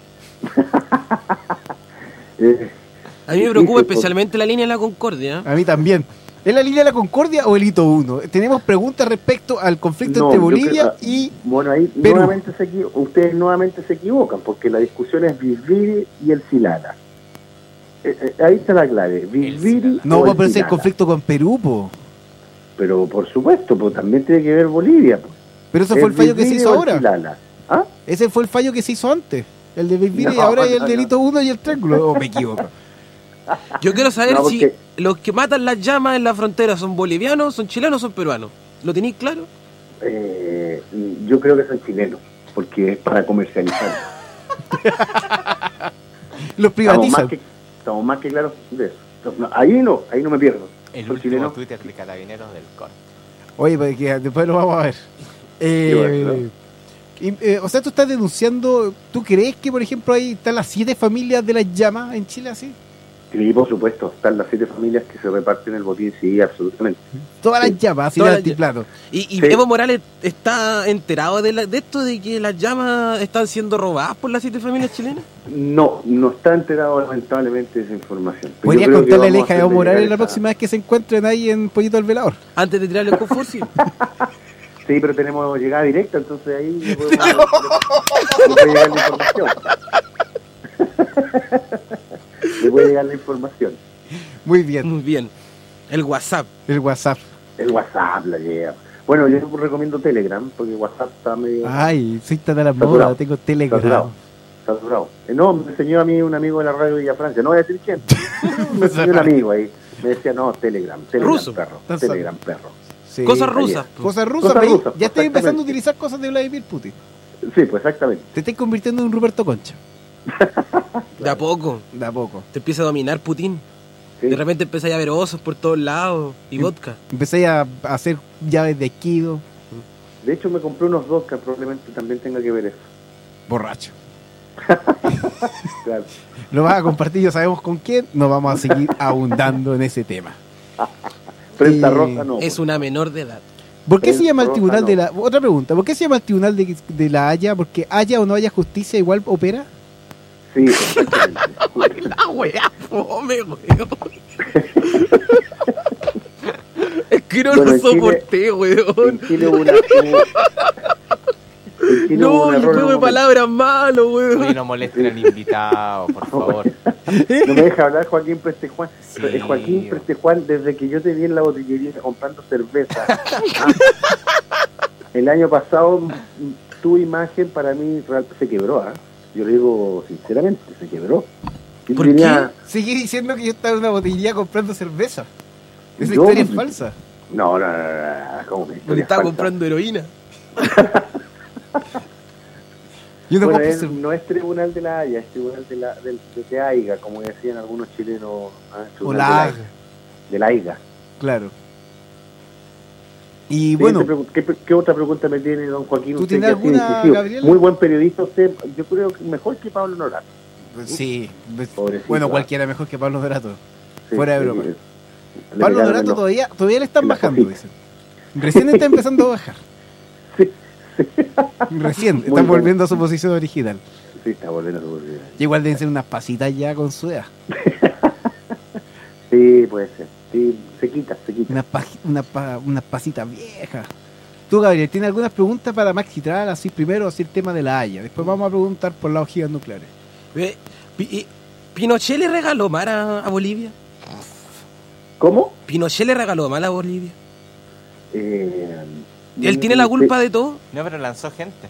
eh, A mí me preocupa especialmente la línea de la Concordia. A mí también. ¿Es la línea de la Concordia o el hito uno? Tenemos preguntas respecto al conflicto no, entre Bolivia creo, y bueno, ahí Perú. nuevamente se equivo- ustedes nuevamente se equivocan, porque la discusión es Virviri y el Silala. Eh, eh, ahí está la clave, Virviri No, o el pero ese es el Silala. conflicto con Perú, po. Pero por supuesto, pues también tiene que ver Bolivia. Pues. Pero ese fue el fallo que se Virviri hizo o el ahora. Silala. ¿Ah? Ese fue el fallo que se hizo antes. El de Virviri y No, ahora no, y el no. delito uno y el triángulo. ¿O me equivoco? Yo quiero saber No, si porque- los que matan las llamas en la frontera son bolivianos, son chilenos o son peruanos. ¿Lo tenéis claro? Eh, yo creo que son chilenos, porque es para comercializar. Los Estamos privatizan. más, que, estamos más que claros de eso. No, ahí no, ahí no me pierdo. El Son último chilenos. Twitter de Carabineros del corte. Oye, pues, que después lo vamos a ver. Eh, Qué bueno. y, eh, o sea, tú estás denunciando, ¿tú crees que, por ejemplo, ahí están las siete familias de las llamas en Chile así? Sí, por supuesto, están las siete familias que se reparten el botín, sí, absolutamente. Todas Sí. las llamas, así Todas de las altiplano. Y, y Sí. Evo Morales está enterado de, la- de esto, de que las llamas están siendo robadas por las siete familias chilenas. No, no está enterado lamentablemente de esa información. Pero Podría yo creo que contarle a la vamos hija de hacerle Evo Morales llegar la esa- próxima vez que se encuentren ahí en Pollito al Velador. Antes de tirarle el confort, sí. Sí, pero tenemos llegada directa, entonces ahí le podemos- le puede llegar la información. Le puede llegar la información. Muy bien, Muy bien. El WhatsApp. el WhatsApp. El WhatsApp la llega. Bueno, yo recomiendo Telegram, porque WhatsApp está medio Ay, soy tan a la Saturado. moda, tengo Telegram. saturado. Saturado. Eh, no, me enseñó a mí un amigo de la radio Villa Francia, no voy a decir quién. Me enseñó un amigo ahí. Me decía, no, Telegram, Telegram, Ruso. perro. Tan Telegram, perro. Sí. Cosas ahí rusas. es. po. Cosas rusas, Cosas ¿veis? rusas, Ya estoy empezando a exactamente. utilizar cosas de Vladimir Putin. Sí, pues exactamente. Te estás convirtiendo en un Roberto Concha. De a poco. De a poco. Te empieza a dominar Putin. Sí. De repente empezáis a ver osos por todos lados y Sí. vodka. Empecé a a hacer llaves de esquido. De hecho, me compré unos dos que probablemente también tenga que ver eso. Borracho. Claro. Lo vas a compartir, ya sabemos con quién. No vamos a seguir ahondando en ese tema. Prensa Eh, rosa no. Es una menor de edad. ¿Por qué El se llama el rosa tribunal no. de la... Otra pregunta. ¿Por qué se llama el tribunal de, de la Haya? ¿Porque haya o no haya justicia igual opera? Sí, exactamente. La wea, fome, weón. Es que no Bueno, lo en Chile- soporté, En weón. Chile hubo una... hubo- en Chile hubo No, un el error en juego un de momento. palabras malo, Oye, weón. no molesten al invitado, por favor. No me deja hablar Joaquín Prestejuan. Sí. Eh, Joaquín Prestejuan, desde que yo te vi en la botillería comprando cerveza, ah, el año pasado m- tu imagen para mí real- se quebró. ¿ah? Yo le digo sinceramente, se quebró. Yo ¿Por tenía- Sigue diciendo que yo estaba en una botillería comprando cerveza. Esa Yo- historia es falsa. No, no, no, no, no, ¿cómo que Porque historia estaba falsa? comprando heroína. Yo no Bueno, compro es- cerveza. no es tribunal de la Haya, es tribunal de la del, de, de AIGA, como decían algunos chilenos. ah, O tribunal la de Haga. De la AIGA. Claro. Y Siguiente bueno, pregu- ¿qué, qué otra pregunta me tiene don Joaquín? ¿Tú Usted tienes que ha sido alguna, incisivo. Gabriel? Muy buen periodista usted, yo creo que mejor que Pablo Norato. sí. Pobrecito, Bueno, ah. cualquiera mejor que Pablo Dorato. Sí, Fuera de sí, broma. sí. Le Pablo pegaron Dorato en los- todavía, todavía le están en la bajando, cosita. dicen. Recién está empezando a bajar. Sí, Recién, Muy están bien. volviendo a su posición original. sí, está volviendo a su vida. Y igual deben ser unas pasitas ya con su edad. Sí, puede ser. Sí, se quita, se quita. Unas, pa- unas, pa- unas pasitas viejas. Tú, Gabriel, ¿tienes algunas preguntas para Max Chitral? Así primero, así el tema de la Haya. Después vamos a preguntar por las ojivas nucleares. Ve, Pi- y- ¿Pinochet le regaló mar a, a Bolivia? ¿Cómo? ¿Pinochet le regaló mar a Bolivia? Eh, ¿Él tiene la culpa de todo? No, pero lanzó gente.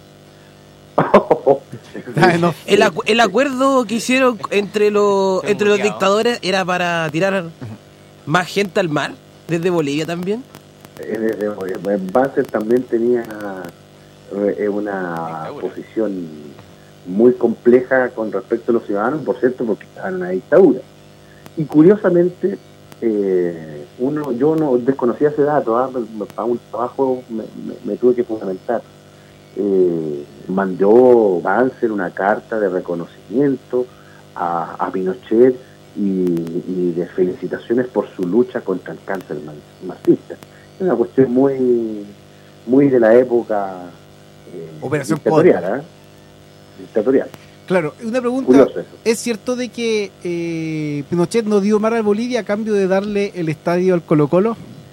Ah, no. El, acu- el acuerdo que hicieron entre los Estoy entre los muteado. dictadores era para tirar más gente al mar, desde Bolivia también. Banzer también tenía eh, una Dictadura. posición muy compleja con respecto a los ciudadanos, por cierto, porque estaban en una dictadura. Y curiosamente, eh, uno, yo no desconocía ese dato, ¿ah? Para un trabajo me, me, me tuve que fundamentar. Eh, mandó Banzer una carta de reconocimiento a, a Pinochet y, y de felicitaciones por su lucha contra el cáncer marxista. Es una cuestión muy muy de la época eh, Operación dictatorial, ¿eh? dictatorial. Claro, una pregunta, Curioso eso. ¿es cierto de que eh, Pinochet no dio mar al Bolivia a cambio de darle el estadio al Colo-Colo?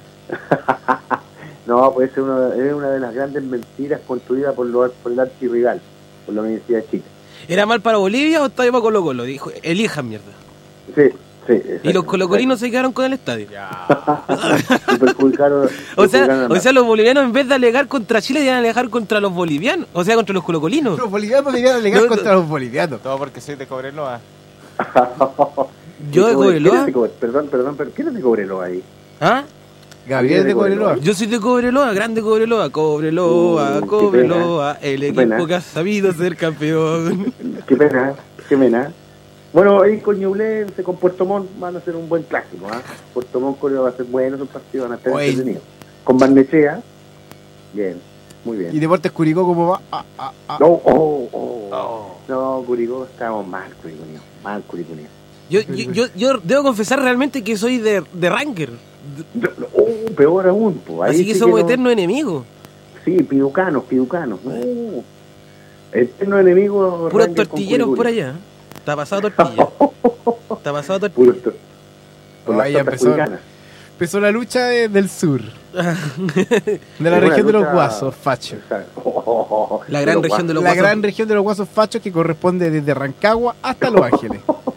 No, pues es una, es una de las grandes mentiras construidas por, lo, por el archirrival, por la Universidad de Chile. ¿Era mal para Bolivia o estaba para Colo Colo? Dijo, elijan mierda. Sí, sí. Y los colocolinos se quedaron con el estadio. Y perjudicaron, O sea, perjudicaron o sea, los bolivianos en vez de alegar contra Chile, iban a alegar contra los bolivianos. O sea, contra los colocolinos. Los bolivianos le iban a alegar No, no. contra los bolivianos. Todo porque soy de Cobreloa. Yo de Cobreloa. ¿Quién es de Cobre- Perdón, perdón, pero ¿quién es de Cobreloa ahí? ¿Ah? Gabriel de Cobreloa. Yo soy de Cobreloa, grande Cobreloa. Cobreloa, Uh, qué Cobreloa, el qué equipo pena. que ha sabido ser campeón. Qué pena, qué pena. Bueno, ahí con Ñublense, con Puerto Montt van a ser un buen clásico. ¿ah? Puerto Montt Corea va a ser bueno, esos partidos van a estar Oye. entretenidos. Con Barnechea, bien, muy bien. Y Deportes Curicó, ¿cómo va? Ah, ah, ah. No, oh, oh, Oh. no, Curicó, estamos mal, Curicó, mal, Curicó. Yo, yo, yo, yo debo confesar realmente que soy de, de Ranger. Oh, peor aún, pues. Ahí Así que sí somos no- eternos enemigos. Sí, piducanos, piducanos. No. Eternos enemigos. Puros Rangers con tortilleros Curicó. por allá. Está pasado tortilla. Está pasado tortilla. Puros tor- por Oh, las ahí tortas empezó. curicanas. Empezó la lucha de- del sur, de la Es una región de los lucha- guasos fachos. Exacto. La gran Pero región de los La guasos. gran región de los guasos fachos que corresponde desde Rancagua hasta Los Ángeles.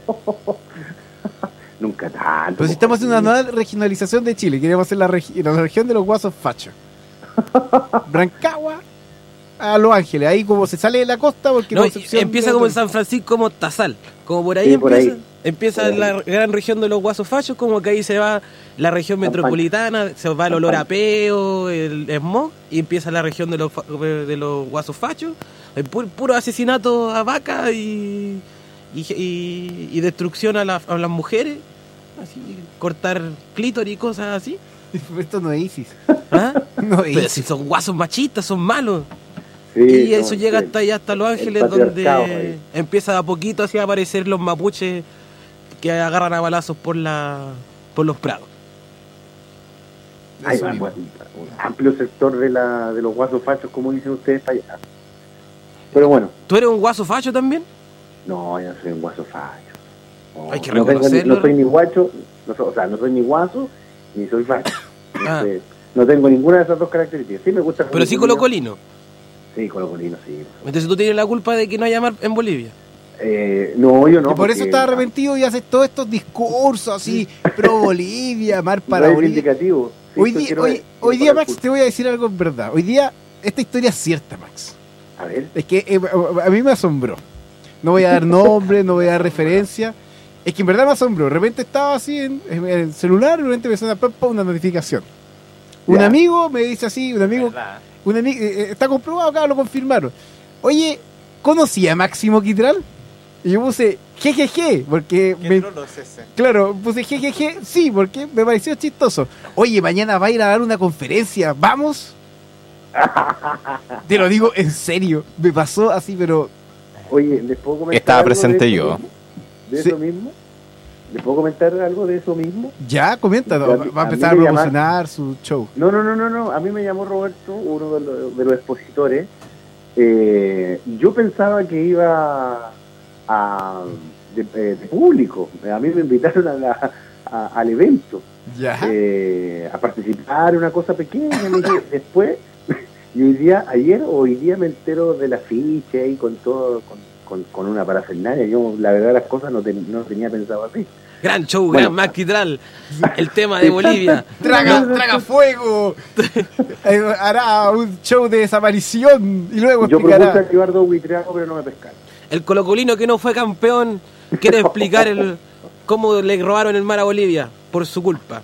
Nunca tanto. Pero si estamos haciendo una nueva regionalización de Chile, queremos hacer la, regi- la región de los guasos fachos. Rancagua a Los Ángeles, ahí como se sale de la costa, porque No, Concepción empieza de- como en San Francisco, como Tazal. Como por ahí Sí, por empieza. ahí. Empieza Por ahí. la gran región de los guasos fachos, como que ahí se va la región San Pancho. metropolitana, se va el San olor a Pancho. peo, el smog, y empieza la región de los, fa- de los guasos fachos. Hay pu- puro asesinato a vacas y, y, y- y destrucción a, la- a las mujeres. Así, cortar clítoris y cosas así. Esto no es ISIS. ¿Ah? No es Pero ISIS. si son guasos machistas, son malos. Sí, Y no, eso llega sí. hasta allá, hasta Los El Ángeles, patriarcado donde ahí. empieza de a poquito así a aparecer los mapuches que agarran a balazos por la por los prados. Hay Eso un, mismo. un amplio sector de, la, de los guasos fachos, como dicen ustedes, para allá. Pero bueno, ¿Tú eres un guaso facho también? no, yo no soy un guaso facho. No, Hay que no, tengo ni- reconocerlo. no soy ni guacho, no soy- o sea, no soy ni guaso, ni soy facho. Ah. Este, no tengo ninguna de esas dos características. Sí me gusta el Pero sí colocolino. colocolino. Sí, colocolino, sí. Entonces tú tienes la culpa de que no haya mar en Bolivia. Eh, no, yo no. Y por eso porque- estás arrepentido y haces todos estos discursos así, pro Bolivia, mar para no es Bolivia. vindicativo. Sí, Hoy esto día, quiero- hoy, quiero hoy día, pagar Max, culpa. te voy a decir algo en verdad. Hoy día, esta historia es cierta, Max. A ver, Es que eh, a mí me asombró. No voy a dar nombre, no voy a dar referencia. Es que en verdad me asombró. De repente estaba así en, en el celular y de repente me suena pa, pa, una notificación. Un Ya. amigo me dice así, un amigo, ¿Verdad? un ami- eh, está comprobado acá, lo confirmaron. Oye, ¿conocía a Máximo Quitral? Y yo puse jejeje, porque ¿Qué me, trolo es ese? claro, puse jejeje, sí, porque me pareció chistoso. Oye, mañana va a ir a dar una conferencia, ¿vamos? Te lo digo en serio, me pasó así, pero oye, ¿les puedo comentar Estaba algo de presente eso yo. mismo? ¿De Sí. eso mismo? ¿Les puedo comentar algo de eso mismo? ya, comenta, ¿no? Ya, va a va a mí empezar a me llama- promocionar su show. No, no, no, no, no. A mí me llamó Roberto, uno de los, de los expositores. Eh, yo pensaba que iba a, de, eh, de público. A mí me invitaron a la, a- al evento Ya. eh, a participar en una cosa pequeña. Me dije, después, y hoy día, ayer o hoy día me entero del afiche y con todo, con, con, con una parafernalia. Yo, la verdad, las cosas no, ten- no tenía pensado así. Gran show, Bueno. gran Max Quitral. El tema de Bolivia. Traga, traga fuego. Eh, Hará un show de desaparición y luego Yo propuse explicará. activar dos buitriagos, pero no me pescaron. El colocolino que no fue campeón quiere explicar el cómo le robaron el mar a Bolivia por su culpa.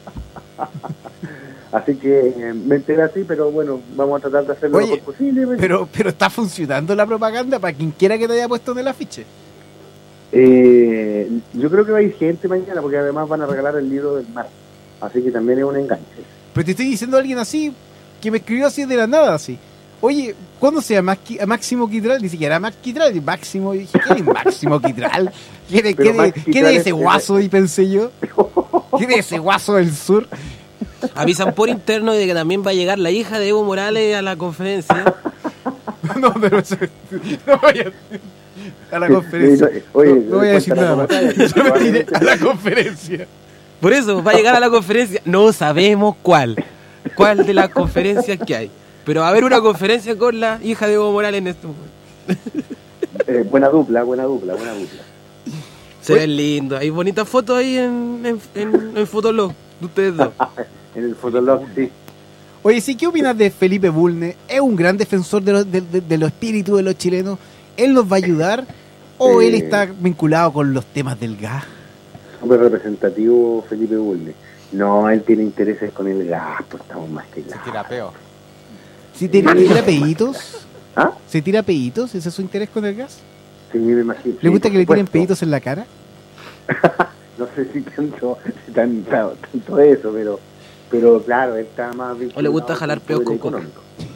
Así que eh, me enteré así, pero bueno, vamos a tratar de hacerlo Oye, lo mejor posible. Pero, pero está funcionando la propaganda para quien quiera que te haya puesto en el afiche. Eh, yo creo que va a ir gente mañana, porque además van a regalar el libro del mar. Así que también es un enganche. Pero te estoy diciendo a alguien así, que me escribió así de la nada, así. Oye, ¿cuándo se llama a Máximo Quitral? Dice que era Max Quitral, y Máximo, y dije, ¿quién es Máximo Quitral? ¿Quién es, ¿quién es, ¿quién es ese guaso? Y pensé yo, ¿quién es ese guaso del sur? Avisan por interno de que también va a llegar la hija de Evo Morales a la conferencia. No, pero eso, no voy a, a la conferencia. Sí, no, oye, no, no voy a decir nada más. batalla, Yo me tiré a la conferencia. Por eso, va a llegar a la conferencia. No sabemos cuál. ¿Cuál de las conferencias que hay? Pero va a haber una conferencia con la hija de Evo Morales en este momento. Eh, buena dupla, buena dupla, buena dupla. Se ven lindos. Hay bonitas fotos ahí en, en, en, en Fotolog de ustedes dos. En el Fotolog, sí. Oye, sí, ¿qué opinas de Felipe Bulnes? ¿Es un gran defensor de los, de, de, de los espíritus de los chilenos? ¿Él nos va a ayudar? ¿O Eh, él está vinculado con los temas del gas? Súper representativo Felipe Bulnes. No, él tiene intereses con el gas, pues estamos más que Se claros. tira peo. ¿Se tira, tira peitos? ¿Ah? ¿Se tira peitos? ¿Ese es su interés con el gas? Sí, me imagino. ¿Le sí, gusta por que le tiren supuesto. peitos en la cara? No sé si tanto, si tan- tanto, tanto eso, pero, pero claro, él está más vinculado. O le gusta jalar con peos poder con coca. económico.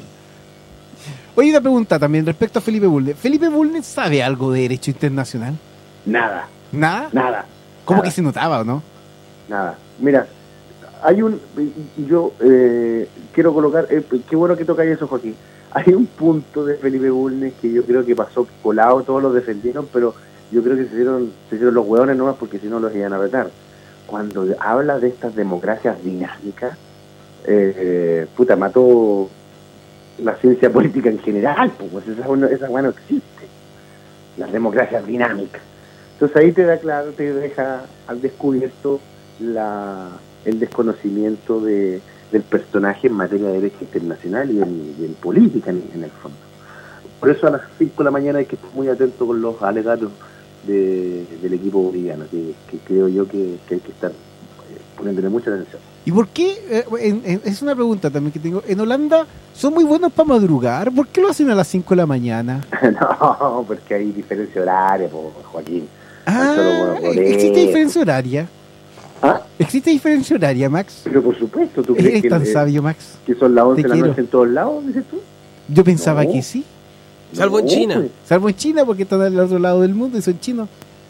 Oye, una pregunta también respecto a Felipe Bulnes. ¿Felipe Bulnes sabe algo de derecho internacional? Nada, ¿Nada? nada. ¿Cómo nada. que se notaba o no? Nada. Mira, hay un... Yo eh, quiero colocar... Eh, qué bueno que tocáis eso, Joaquín. Hay un punto de Felipe Bulnes que yo creo que pasó colado, todos lo defendieron, pero yo creo que se hicieron, se hicieron los hueones nomás porque si no los iban a retar. Cuando habla de estas democracias dinámicas, eh, puta, mató la ciencia política en general, pues esa, esa hueá no existe. Las democracias dinámicas. Entonces ahí te da claro, te deja al descubierto la, el desconocimiento de, del personaje en materia de derecho internacional y en, y en política en, en el fondo. Por eso a las cinco de la mañana hay que estar muy atento con los alegatos de, del equipo boliviano, que, que creo yo que, que hay que estar eh, poniéndole mucha atención. ¿Y por qué? Eh, en- en- es una pregunta también que tengo. En Holanda son muy buenos para madrugar. ¿Por qué lo hacen a las cinco de la mañana? No, porque hay diferencia horaria, po, Joaquín. Ah, Solo por- por ¿existe eso. diferencia horaria? ¿Ah? ¿Existe diferencia horaria, Max? Pero por supuesto, ¿tú crees ¿Eres que, tan eh, sabio, Max? que son las once Te de la quiero. noche en todos lados, dices tú? Yo pensaba No. que sí. Salvo en No, China. pues. Salvo en China, porque están al otro lado del mundo y son chinos.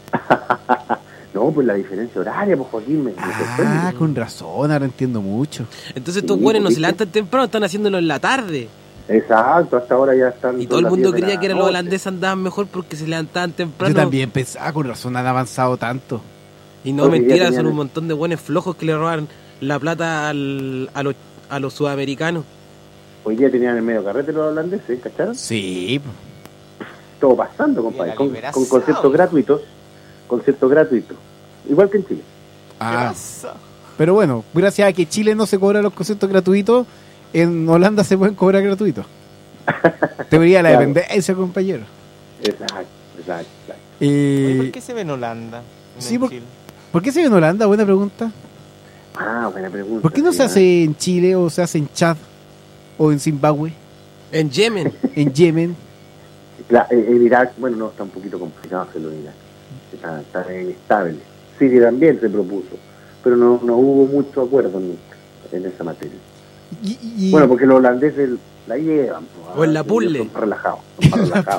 No, pues la diferencia horaria, pues Joaquín, me, me Ah, sorprende. con razón, ahora entiendo mucho. Entonces estos Sí, buenos no se ¿viste? levantan temprano, están haciéndolo en la tarde. Exacto, hasta ahora ya están... Y son todo el las mundo diez de creía la que los noche. holandeses andaban mejor porque se levantaban temprano. Yo también pensaba, con razón han avanzado tanto. Y no, Porque ya mentira, tenían- son un montón de buenos flojos que le roban la plata al, a, los, a los sudamericanos. Hoy día tenían el medio carrete los holandeses, ¿cacharon? Sí. Todo pasando, Y compadre, la con, liberación. con conciertos gratuitos, conciertos gratuitos, igual que en Chile. Ah, pero bueno, gracias a que Chile no se cobra los conciertos gratuitos, en Holanda se pueden cobrar gratuitos. Teoría de la Claro. dependencia, compañero. Exacto, exacto, exacto. Eh, Oye, ¿por qué se ve en Holanda? No sí, en por- Chile. ¿Por qué se ve en Holanda? Buena pregunta. Ah, buena pregunta. ¿Por qué no sí, se ¿eh? hace en Chile o se hace en Chad o en Zimbabue, En Yemen. en Yemen? La- eh, en Irak, bueno, no, está un poquito complicado hacerlo en Irak. Está, está inestable. Siria también se propuso, pero no, no hubo mucho acuerdo en, en esa materia. Y, y- Bueno, porque los holandeses la llevan. pues, O en la ellos puzzle. Son más relajados. Son más relajados.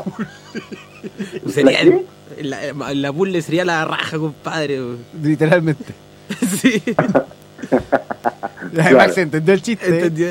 Sería ¿La qué? el, la, la puzzle sería la raja, compadre. literalmente. Sí, Claro. Max entendió el chiste. entendió.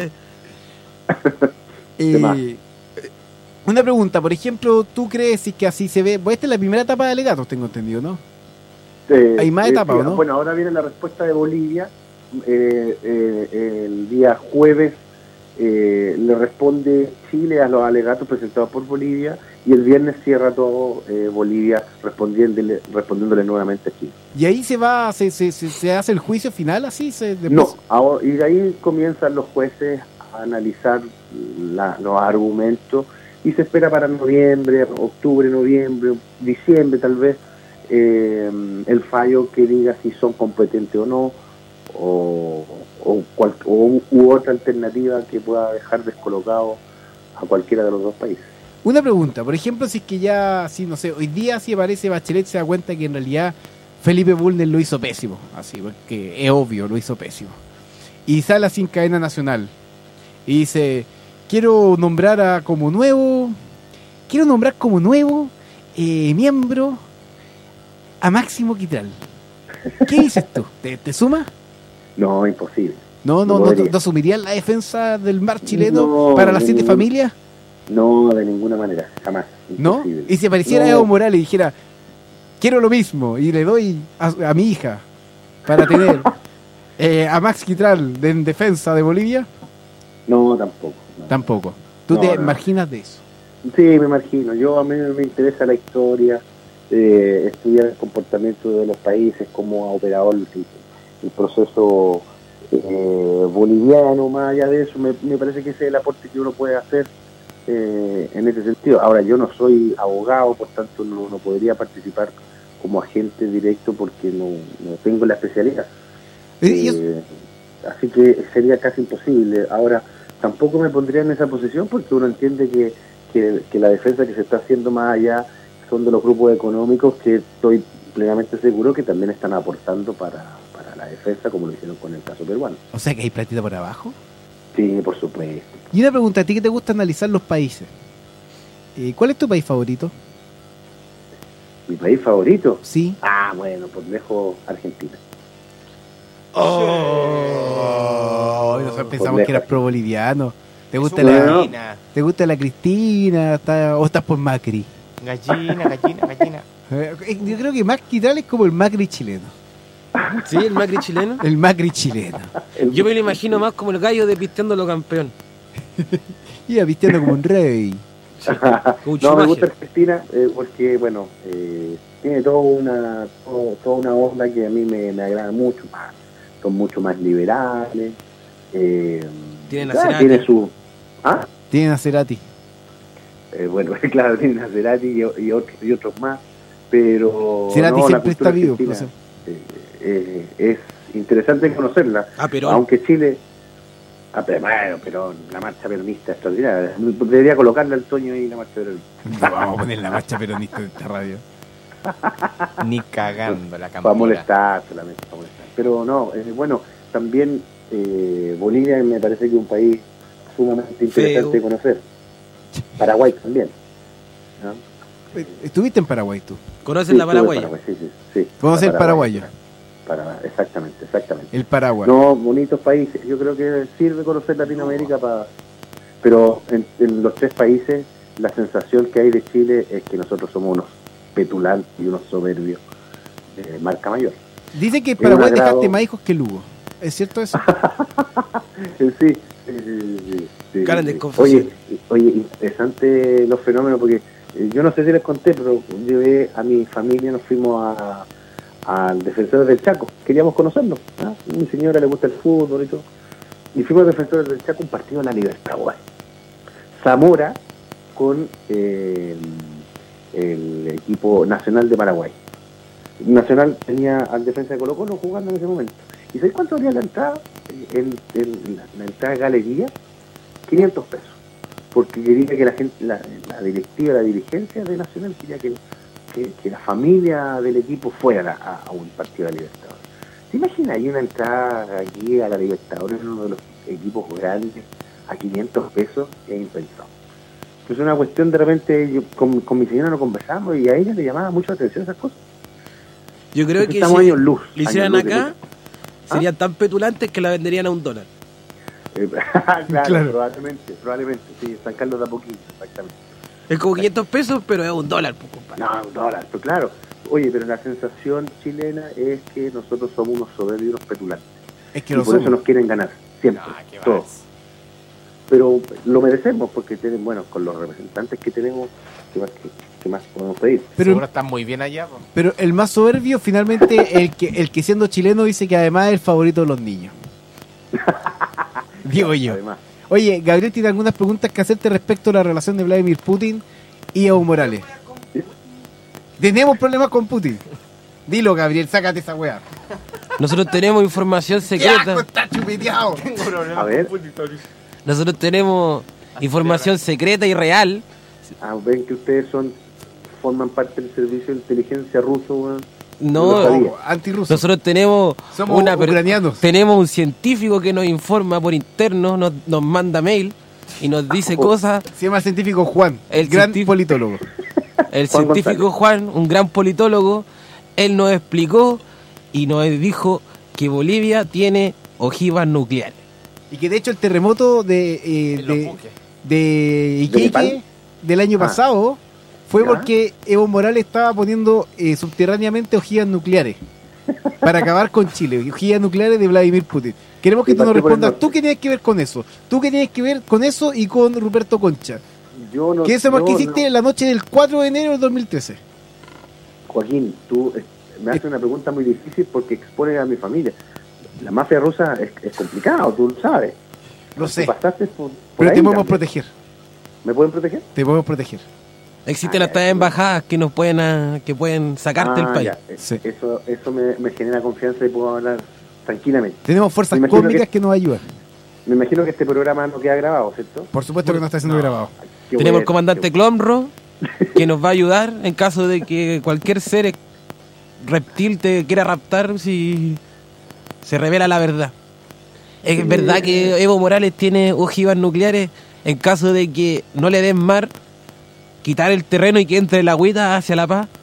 Eh, ¿Qué más? una pregunta, por ejemplo, ¿tú crees si que así se ve? Pues esta es la primera etapa de alegatos, tengo entendido, ¿no? Eh, Hay más eh, etapas, sí, ¿o no? Bueno, ahora viene la respuesta de Bolivia. Eh, eh, el día jueves eh, le responde Chile a los alegatos presentados por Bolivia y el viernes cierra todo eh, Bolivia respondiéndole, respondiéndole nuevamente a Chile. Y ahí se va, se, se, se, se hace el juicio final, así se después- No, ahora, y de ahí comienzan los jueces a analizar la- los argumentos y se espera para noviembre, octubre, noviembre, diciembre tal vez, eh, el fallo que diga si son competentes o no, o, o, cual- o u otra alternativa que pueda dejar descolocado a cualquiera de los dos países. Una pregunta, por ejemplo, si es que ya, si no sé, hoy día si aparece Bachelet se da cuenta que en realidad Felipe Bulnes lo hizo pésimo, así, porque es obvio, lo hizo pésimo. y sale así en cadena nacional. Y dice, quiero nombrar a como nuevo, quiero nombrar como nuevo eh, miembro a Máximo Quitral. ¿Qué dices tú? ¿Te, te sumas? No, imposible. No, no, no, no, no, no asumirías la defensa del mar chileno No, para las siete ningún- familias, No, de ninguna manera, jamás. ¿no? Imposible. Y si apareciera No. Evo Morales y dijera, quiero lo mismo y le doy a, a mi hija para tener eh, a Max Quitral de, en defensa de Bolivia, No, tampoco. no. tampoco. ¿Tú No, te no. marginas de eso? Sí, me imagino. Yo a mí me interesa la historia, eh, estudiar el comportamiento de los países, cómo ha operado el, el proceso eh, boliviano. Más allá de eso, me, me parece que ese es el aporte que uno puede hacer eh, en ese sentido. Ahora, yo no soy abogado, por tanto no, no podría participar como agente directo porque no, no tengo la especialidad. Eh, y eso- Eh, así que sería casi imposible. Ahora, tampoco me pondría en esa posición porque uno entiende que, que, que la defensa que se está haciendo más allá son de los grupos económicos que estoy plenamente seguro que también están aportando para, para la defensa, como lo hicieron con el caso peruano. O sea que hay platita por abajo. Sí, por supuesto. Y una pregunta, a ti que te gusta analizar los países. Eh, ¿Cuál es tu país favorito? ¿Mi país favorito? Sí. Ah, bueno, por lejos Argentina. Oh, nosotros pensamos lejos. que eras pro boliviano. ¿Te gusta, No, la, no. Gallina, ¿Te gusta la Cristina? ¿Está- ¿O estás por Macri? gallina, gallina, gallina. Eh, Yo creo que Max Quitral es como el Macri chileno. Sí, el Macri chileno. El Macri chileno. Yo me lo imagino más como el gallo de Pisteándolo Campeón. Iba vistiendo como un rey. Como un No, me Schumacher. gusta Argentina eh, porque, bueno, eh, tiene toda una todo- toda una onda que a mí me, me agrada mucho más. Son mucho más liberales. Eh, Tienen a claro, Cerati. tiene su... ¿Ah? Tienen a Cerati. Eh, bueno, claro, tienen a Cerati y, y, otros, y otros más, pero... Cerati no, la siempre cultura está vivo. argentina, no sé. eh, eh, es interesante conocerla. Ah, Perón. Aunque Chile... Ah, pero, bueno, pero la marcha peronista es extraordinaria. Debería colocarle al Toño ahí la marcha peronista. Vamos a poner la marcha peronista de esta radio. Ni cagando la Para campana. molestar solamente, para molestar. Pero no, eh, bueno, también eh, Bolivia me parece que es un país sumamente interesante Feo. de conocer. Paraguay también. ¿no? Eh, ¿Estuviste en Paraguay tú? ¿Conoces Sí, la estuve Paraguaya? en Paraguay, sí, sí, sí. ¿Conoces el La paraguayo? Para, exactamente, exactamente. El Paraguay. No, bonitos países. Yo creo que sirve conocer Latinoamérica para... Pero en, en los tres países la sensación que hay de Chile es que nosotros somos unos petulantes y unos soberbios de marca mayor. Dicen que en Es un Paraguay agrado. dejaste más hijos que Lugo. ¿Es cierto eso? Sí, sí, sí, sí, sí, Cara sí. de confusión. Oye, oye, interesante los fenómenos porque eh, yo no sé si les conté, pero llevé a mi familia, nos fuimos a al Defensores del Chaco, queríamos conocerlo, ¿ah? A mi señora le gusta el fútbol y todo, y fuimos a Defensores del Chaco, un partido de la Libertadores. Zamora con eh, el equipo nacional de Paraguay. Nacional tenía al defensa de Colo Colo jugando en ese momento. ¿Y sabes cuánto valía la entrada? En, en la, la entrada de galería, quinientos pesos. Porque quería que la gente, la, la directiva, la dirigencia de Nacional quería que, que, que la familia del equipo fuera a, a un partido de la Libertadores. ¿Te imaginas ahí una entrada aquí a la Libertadores en uno de los equipos grandes a quinientos pesos? Es impensado. Es una cuestión, de repente, yo, con, con mi señora lo conversamos y a ella le llamaba mucho la atención esas cosas. Yo creo Porque que estamos si años luz, lo hicieran años luz de acá, serían tan petulantes que la venderían a un dólar. Eh, claro, Claro. probablemente, probablemente, sí, San Carlos de a poquito, exactamente. Es como quinientos pesos, pero es un dólar, pues, compadre. No, un dólar, pero claro. Oye, pero la sensación chilena es que nosotros somos unos soberbios y unos petulantes. Es que Y lo por eso somos. nos quieren ganar, siempre, Ah, qué todos. vas. Pero lo merecemos porque tienen, bueno, con los representantes que tenemos, ¿qué más, qué, qué más podemos pedir? Pero, Seguro están muy bien allá. po. pero el más soberbio, finalmente, el que, el que siendo chileno dice que además es el favorito de los niños. Digo yo. Además, Oye, Gabriel tiene algunas preguntas que hacerte respecto a la relación de Vladimir Putin y Evo Morales. Tenemos problemas con Putin. Dilo, Gabriel, sácate esa weá. Nosotros tenemos información secreta. está chupeteado! a ver, Nosotros tenemos información secreta y real. ah, ven que ustedes son forman parte del servicio de inteligencia ruso, weón. No, No lo antirrusos. nosotros tenemos Somos una per- ucranianos. tenemos un científico que nos informa por interno, nos, nos manda mail y nos dice cosas. Se llama el científico Juan, El gran científico- politólogo. El Juan científico Juan, un gran politólogo, él nos explicó y nos dijo que Bolivia tiene ojivas nucleares. Y que de hecho el terremoto de, eh, En los de, buques. de Iquique Nepal? del año Ah. pasado fue ¿Ya? porque Evo Morales estaba poniendo eh, subterráneamente ojivas nucleares para acabar con Chile, ojivas nucleares de Vladimir Putin. Queremos que Y tú nos partió por el respondas, norte. ¿tú qué tienes que ver con eso? ¿Tú qué tienes que ver con eso y con Ruperto Concha? Yo no, ¿Qué eso yo que hiciste no- la noche del cuatro de enero del dos mil trece? Joaquín, tú eh, me haces una pregunta muy difícil porque expone a mi familia. La mafia rusa es, es complicado, tú lo sabes. Lo Tú sé, pasaste por, por pero ahí te podemos también. proteger, ¿Me pueden proteger? te podemos proteger. Existen Ah, hasta ya, embajadas que nos pueden ah, que pueden sacarte Ah, del país. ya. Eh, Sí. Eso, eso me, me genera confianza y puedo hablar tranquilamente. Tenemos fuerzas Me imagino cósmicas que... que- nos ayudan. Me imagino que este programa no queda grabado, ¿cierto? Por supuesto que no está siendo grabado. Qué Tenemos bueno, el comandante qué- Clomro que nos va a ayudar en caso de que cualquier ser ex- reptil te quiera raptar si se revela la verdad. Es Sí. verdad que Evo Morales tiene ojivas nucleares en caso de que no le den mar, quitar el terreno y que entre la agüita hacia La Paz,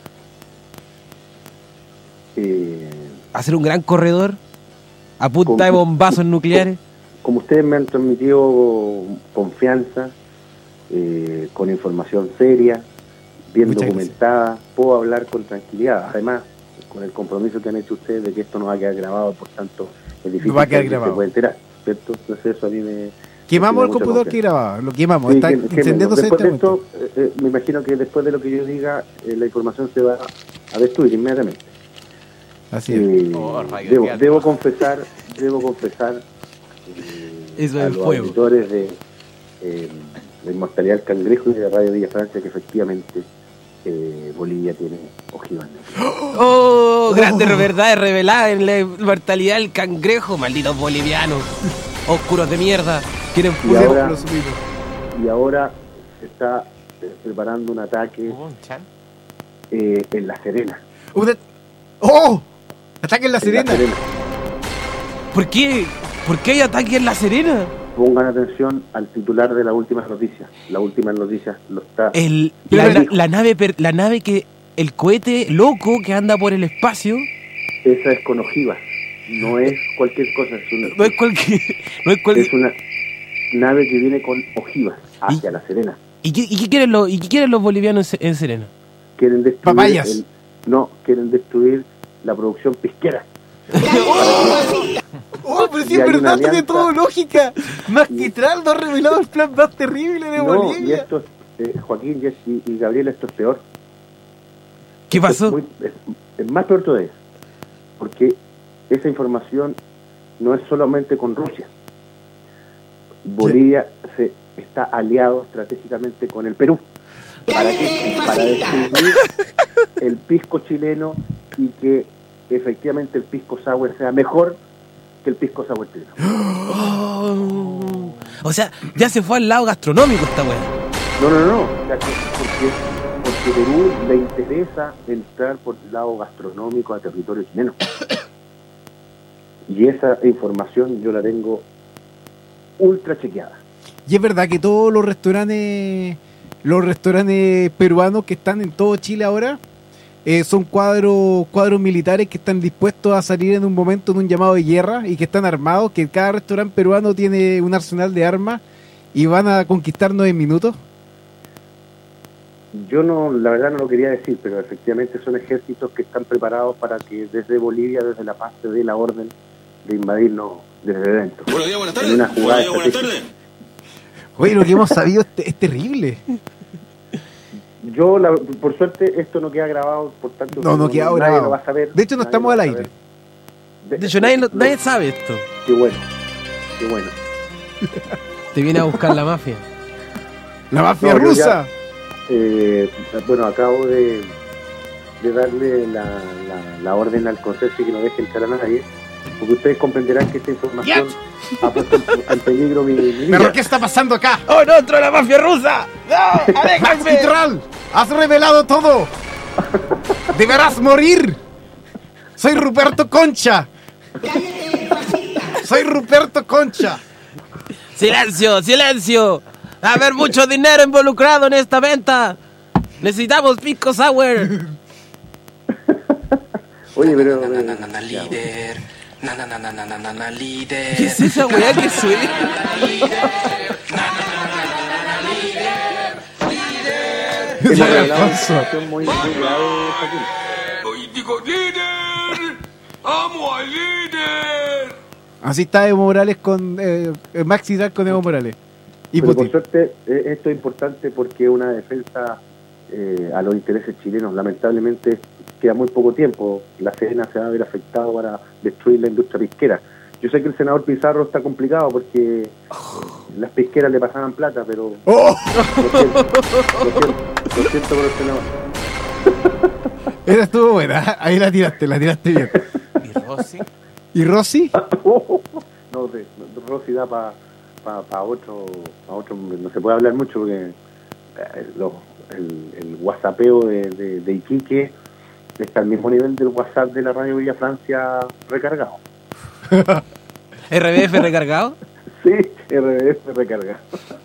Eh, hacer un gran corredor a punta de Con- bombazos nucleares. como ustedes me han transmitido confianza, eh, con información seria, bien Muchas documentada, puedo hablar con tranquilidad. Además, con el compromiso que han hecho ustedes de que esto no va a quedar grabado, por tanto, es difícil No va a quedar que grabado. se pueda enterar, ¿cierto? Entonces eso a mí me... Quemamos me el mucha computador que confianza. grababa, lo quemamos, Sí, está que- que incendiándose en después este de momento. esto, eh, eh, me imagino que después de lo que yo diga, eh, la información se va a destruir inmediatamente. Así es. Eh, Oh, radio debo, teatro. debo confesar, debo confesar eh, Eso a es los fuego. auditores de eh, la Inmortalidad del Cangrejo y de Radio Villa Francia que efectivamente eh, Bolivia tiene ojivas negras. ¡Oh! Grandes verdades reveladas en la mortalidad del cangrejo, malditos bolivianos. Oscuros de mierda. Quieren Y putear. ahora, Lo subimos. y ahora se está eh, preparando un ataque ¿Hubo un chan? eh, en La Serena. Una- ¡Oh! Ataque en La En Serena. La Serena. ¿Por qué? ¿Por qué hay ataque en La Serena? Pongan atención al titular de las últimas noticias. La última noticia lo está. El, Pero la, él la- dijo- la nave per- la nave que el cohete loco que anda por el espacio Esa es con ojivas. No es cualquier cosa. Es una, no es cualquier no es cual- es una nave que viene con ojivas hacia ¿Y? La Serena. ¿Y qué, y qué quieren los y qué quieren los bolivianos en, en Serena? Quieren destruir. Papayas. el- no, quieren destruir la producción pesquera. ¡Oh, pero si Y es hay una verdad, tiene alianza. todo lógica! Magistral, no ha revelado el plan más terrible de No, y Bolivia. esto es, eh, Joaquín y, y- y Gabriel, esto es peor. ¿Qué Esto pasó? Es, muy- es- es más peor todavía. Porque esa información no es solamente con Rusia. Bolivia se está aliado estratégicamente con el Perú. ¿Para qué? Para destruir el pisco chileno y que efectivamente el pisco sour sea mejor que el pisco sour chileno. Oh. O sea, ya se fue al lado gastronómico esta weá. No, no, no. O sea, que- porque, porque Perú le interesa entrar por el lado gastronómico a territorio chileno. Y esa información yo la tengo ultra chequeada. Y es verdad que todos los restaurantes, los restaurantes peruanos que están en todo Chile ahora, eh, son cuadros, cuadros militares que están dispuestos a salir en un momento en un llamado de guerra y que están armados, que cada restaurante peruano tiene un arsenal de armas y van a conquistarnos en minutos. Yo no, la verdad no lo quería decir, pero efectivamente son ejércitos que están preparados para que desde Bolivia, desde La Paz, se dé la orden de invadirnos desde dentro. Buenos días, buenas En tardes. una jugada Buenos días, buenas estratégica. tardes. Oye, lo que hemos sabido es, te- es terrible. Yo, la- por suerte, esto no queda grabado, por tanto, No, no queda nadie grabado. lo va a saber. De hecho, no Nadie estamos lo al va a aire. saber. De, De hecho, nadie, lo- nadie sabe esto. Qué bueno, qué bueno. Te viene a buscar la mafia. La mafia No, yo rusa. Eh, bueno, acabo de, de darle la, la, la orden al conserje que no deje entrar a nadie, porque ustedes comprenderán que esta información ha puesto en, en peligro mi, mi vida. ¿Pero qué está pasando acá? ¡Oh, no! ¡Entró la mafia rusa! ¡No! ¡Aléjame! ¡Magistral! ¡Has revelado todo! ¡Deberás morir! Soy Ruperto Concha. Soy Ruperto Concha. Silencio, silencio. Va a haber mucho dinero involucrado en esta venta. Necesitamos pisco sour. Oye, pero... Na, na, na, na, líder. Na, na, na, na, na, na, na, líder. ¿Qué es esa weá que suena? Hemos Soy revelado una Alfonso. situación muy, muy grave, Joaquín. Político líder. Amo al líder. Así está Evo Morales con... Eh, Max Idal con Evo Morales. Y Pero Putin. por suerte, eh, esto es importante porque es una defensa eh, a los intereses chilenos. Lamentablemente queda muy poco tiempo. La Serena se va a ver afectado para destruir la industria pesquera. Yo sé que el senador Pizarro está complicado porque Oh. las pesqueras le pasaban plata, pero ¡Oh! lo siento, lo siento, lo siento por el senador. Esa estuvo buena. Ahí la tiraste, la tiraste bien. ¿Y Rosy? ¿Y Rosy? No, de, Rosy da para pa, pa otro, pa otro, no se puede hablar mucho porque eh, los, el, el whatsappeo de, de, de Iquique está al mismo nivel del WhatsApp de la Radio Villa Francia recargado. ¿R B F recargado? Sí, R B F recargado.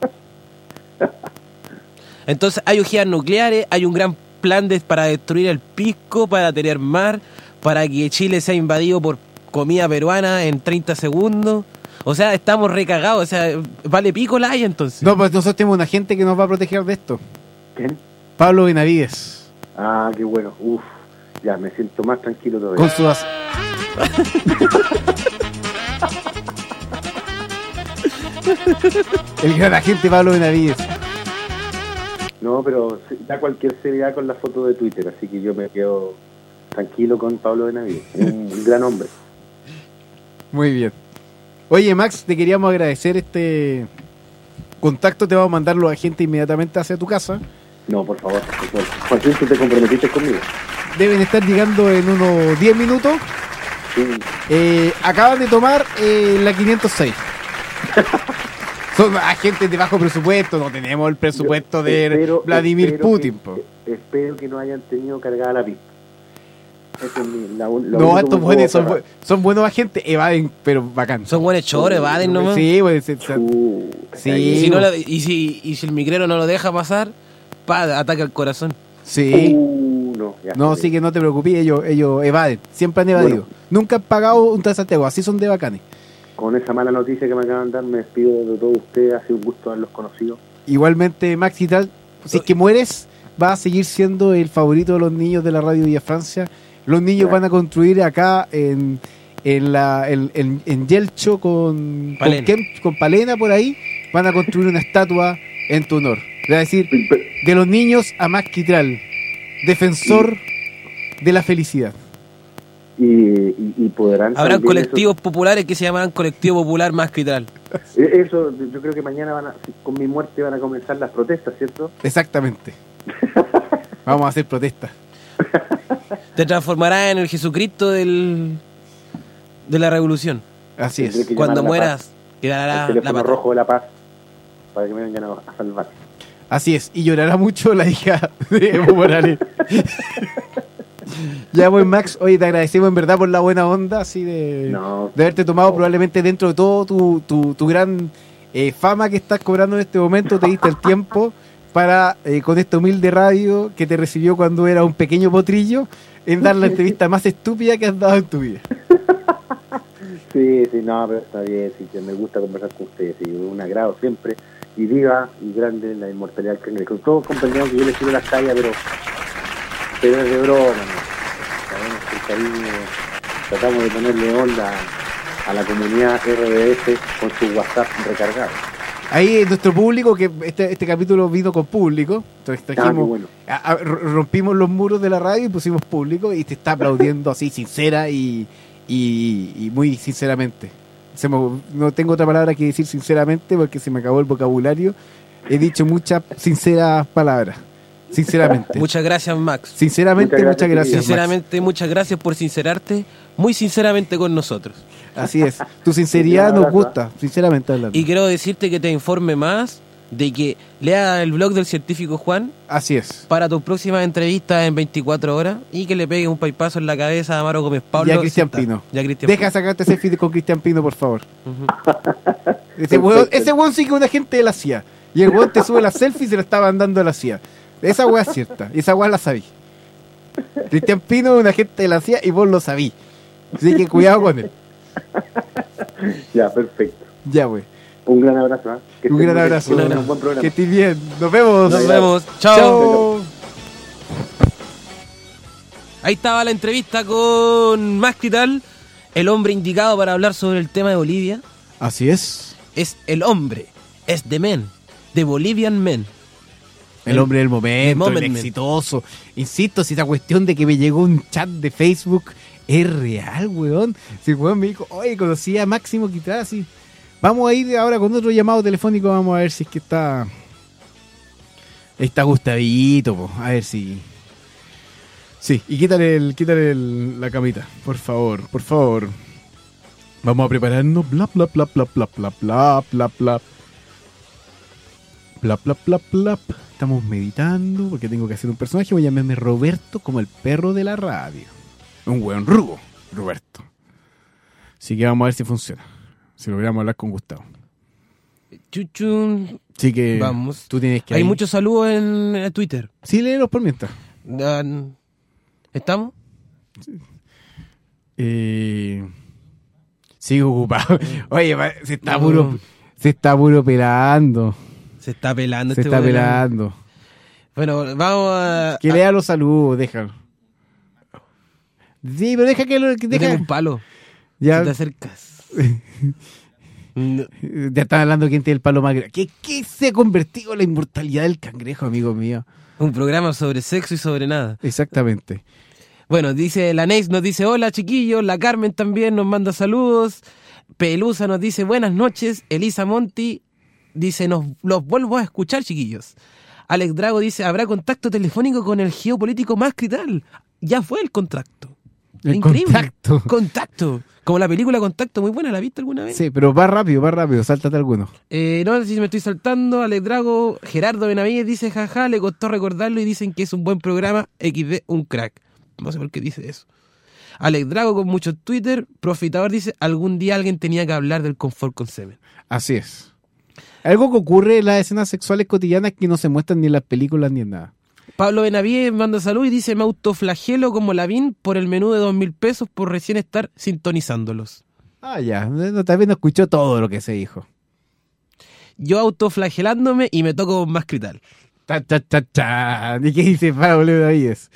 Entonces hay ojivas nucleares, hay un gran plan de, para destruir el pisco, para tener mar, para que Chile sea invadido por comida peruana en treinta segundos. O sea, estamos recagados, o sea, vale pico la hay entonces. No, pues nosotros tenemos una gente que nos va a proteger de esto. ¿Quién? Pablo Benavides. Ah, qué bueno. Uf, ya me siento más tranquilo todavía. Con su... as- El gran agente Pablo Benavides. No, pero sí, da cualquier seriedad con la foto de Twitter, así que yo me quedo tranquilo con Pablo Benavides. Es un, un gran hombre. Muy bien. Oye, Max, te queríamos agradecer este contacto. Te vamos a mandar los agentes inmediatamente hacia tu casa. No, por favor. Por favor. Joaquín, tú te comprometiste conmigo. Deben estar llegando en unos diez minutos. Sí. Eh, acaban de tomar eh, la quinientos seis. Son agentes de bajo presupuesto. No tenemos el presupuesto Yo de espero- Vladimir espero Putin. que- po. espero que no hayan tenido cargada la pista. Eso es mi, la, un- lo No, único estos que buenos son, puedo bu- son buenos agentes. Evaden, pero bacán. Son buenos chores, vaden nomás. Sí, pues, se- se- cerrar. Uh, Sí. Y si, no la- y, si, y si el migrero no lo deja pasar, pa, ataca el corazón. sí. Uh, no, ya No, sé. sí que no te preocupes, ellos, ellos evaden, siempre han evadido. Bueno. Nunca han pagado un Transantiago, así son de bacanes. Con esa mala noticia que me acaban de dar, me despido de todos ustedes. Ha sido un gusto haberlos conocido. Igualmente, Max y tal, si es que mueres, va a seguir siendo el favorito de los niños de la Radio Villa Francia. Los niños Ya. van a construir acá en, en, la, en, en, en Yelcho con, con, Palena. Kem- con Palena por ahí, van a construir una estatua en tu honor. Es decir, Pero- de los niños a Max Quitral, defensor de la felicidad. Y, y, y podrán... Habrán también colectivos populares que se llamarán Colectivo Popular Más Critral. Eso, eh, eso, yo creo que mañana van a, con mi muerte van a comenzar las protestas, ¿cierto? Exactamente. Vamos a hacer protestas. Te transformarás en el Jesucristo del, de la revolución. Así Tendré es. que Cuando llamar a la mueras, paz, quedará al la teléfono paz. rojo de la paz para que me vengan a, a salvar. Así es. Y llorará mucho la hija de Evo Morales. Ya, pues, Max, oye, te agradecemos en verdad por la buena onda, así de, No. de haberte tomado probablemente dentro de todo tu, tu, tu gran eh, fama que estás cobrando en este momento, te diste el tiempo para, eh, con esta humilde radio que te recibió cuando era un pequeño potrillo, en dar la entrevista más estúpida que has dado en tu vida. Sí, sí, no, pero está bien, sí, que me gusta conversar con ustedes, sí, un agrado siempre, y viva y grande la inmortalidad del cangrejo. Todos comprendemos que yo les tiro las calles, pero, pero es de broma, ¿no? Sabemos que el cariño, tratamos de ponerle onda a la comunidad R B F con su WhatsApp recargado. Ahí nuestro público, que este, este capítulo vino con público, entonces Ah, qué trajimos, bueno. a- a- rompimos los muros de la radio y pusimos público y te está aplaudiendo así sincera y, y, y muy sinceramente. Se me- no tengo otra palabra que decir sinceramente porque se me acabó el vocabulario. He dicho muchas sinceras palabras. Sinceramente. Muchas gracias, Max. Sinceramente, Muchas muchas gracias, gracias. Max. Sinceramente, muchas gracias por sincerarte muy sinceramente con nosotros. Así es. Tu sinceridad Un nos abrazo, gusta, sinceramente hablando. Y quiero decirte que te informe más de que lea el blog del científico Juan Así es. para tus próximas entrevistas en veinticuatro horas y que le pegue un paipazo en la cabeza a Amaro Gómez Pablo. Y a Cristian sentado. Pino. Y a Cristian Deja Pino. sacarte selfie con Cristian Pino, por favor. Ujú. Ese weón, ese weón sí que es un agente de la C I A. Y el weón te sube la selfie y se la está mandando a la C I A. Esa weá es cierta. Y esa weá la sabí. Cristian Pino es un agente de la C I A y vos lo sabí. Así que cuidado con él. Ya, perfecto. Ya, wey. Un gran abrazo. ¿eh? Que Un estén gran muy bien. abrazo. Un buen programa. Que estés bien. Nos vemos. Nos vemos. Chao. Chao. Ahí estaba la entrevista con Mascrital, el hombre indicado para hablar sobre el tema de Bolivia. Así es. Es el hombre, es The Man, The Bolivian Man. El, El- hombre del momento, el moment el man. exitoso. Insisto, si esa cuestión de que me llegó un chat de Facebook es real, weón. Si el weón me dijo, oye, conocí a Máximo Kitasi. Vamos a ir ahora con otro llamado telefónico, vamos a ver si es que está... Está Gustavito, po. A ver si... Sí, y quítale, el, quítale el- la camita, por favor, por favor. Vamos a prepararnos, bla, bla, bla, bla, bla, bla, bla, bla, bla. Bla, bla, bla, bla. Estamos meditando porque tengo que hacer un personaje. Voy a llamarme Roberto como el perro de la radio. Un weón rugo, Roberto. Así que vamos a ver si funciona. Si logramos hablar con Gustavo. Chuchun. Así que Vamos. tú tienes que... Hay ahí- muchos saludos en, en Twitter. Sí, léelos por mientras. Ah, ¿Estamos? Eh... Sigo ocupado. Oye, va- se está No. puro... Se está puro pelando. Se está pelando Se este está weón. pelando. Bueno, vamos a... Que lea los saludos, déjalo. Sí, pero deja que lo... que Yo Deja... tengo un palo. Ya, Si te acercas. No. ya están hablando de quién tiene el palo más grande. ¿Qué, ¿Qué se ha convertido en la inmortalidad del cangrejo, amigo mío? Un programa sobre sexo y sobre nada. Exactamente. Bueno, dice la Neis, nos dice hola chiquillos, la Carmen también nos manda saludos, Pelusa nos dice buenas noches, Elisa Monti dice nos los vuelvo a escuchar chiquillos. Alex Drago dice habrá contacto telefónico con el geopolítico Mascrital. Ya fue el contacto. El Increíble. contacto. Contacto. Como la película Contacto, muy buena, ¿la viste alguna vez? Sí, pero va rápido, va rápido, sáltate alguno. Eh, no sé si me estoy saltando. Alex Drago, Gerardo Benavides dice jaja, le costó recordarlo y dicen que es un buen programa, equis de un crack. No sé por qué dice eso. Alex Drago con mucho Twitter, Profitador dice algún día alguien tenía que hablar del confort con semen. Así es. Algo que ocurre en las escenas sexuales cotidianas que no se muestran ni en las películas ni en nada. Pablo Benavides manda salud y dice me autoflagelo como Lavín por el menú de dos mil pesos por recién estar sintonizándolos. Ah, ya. No, tal vez no escuchó todo lo que se dijo. Yo autoflagelándome y me toco más crital. Ta, ta, ta, ta. ¿Y qué dice Pablo Benavides?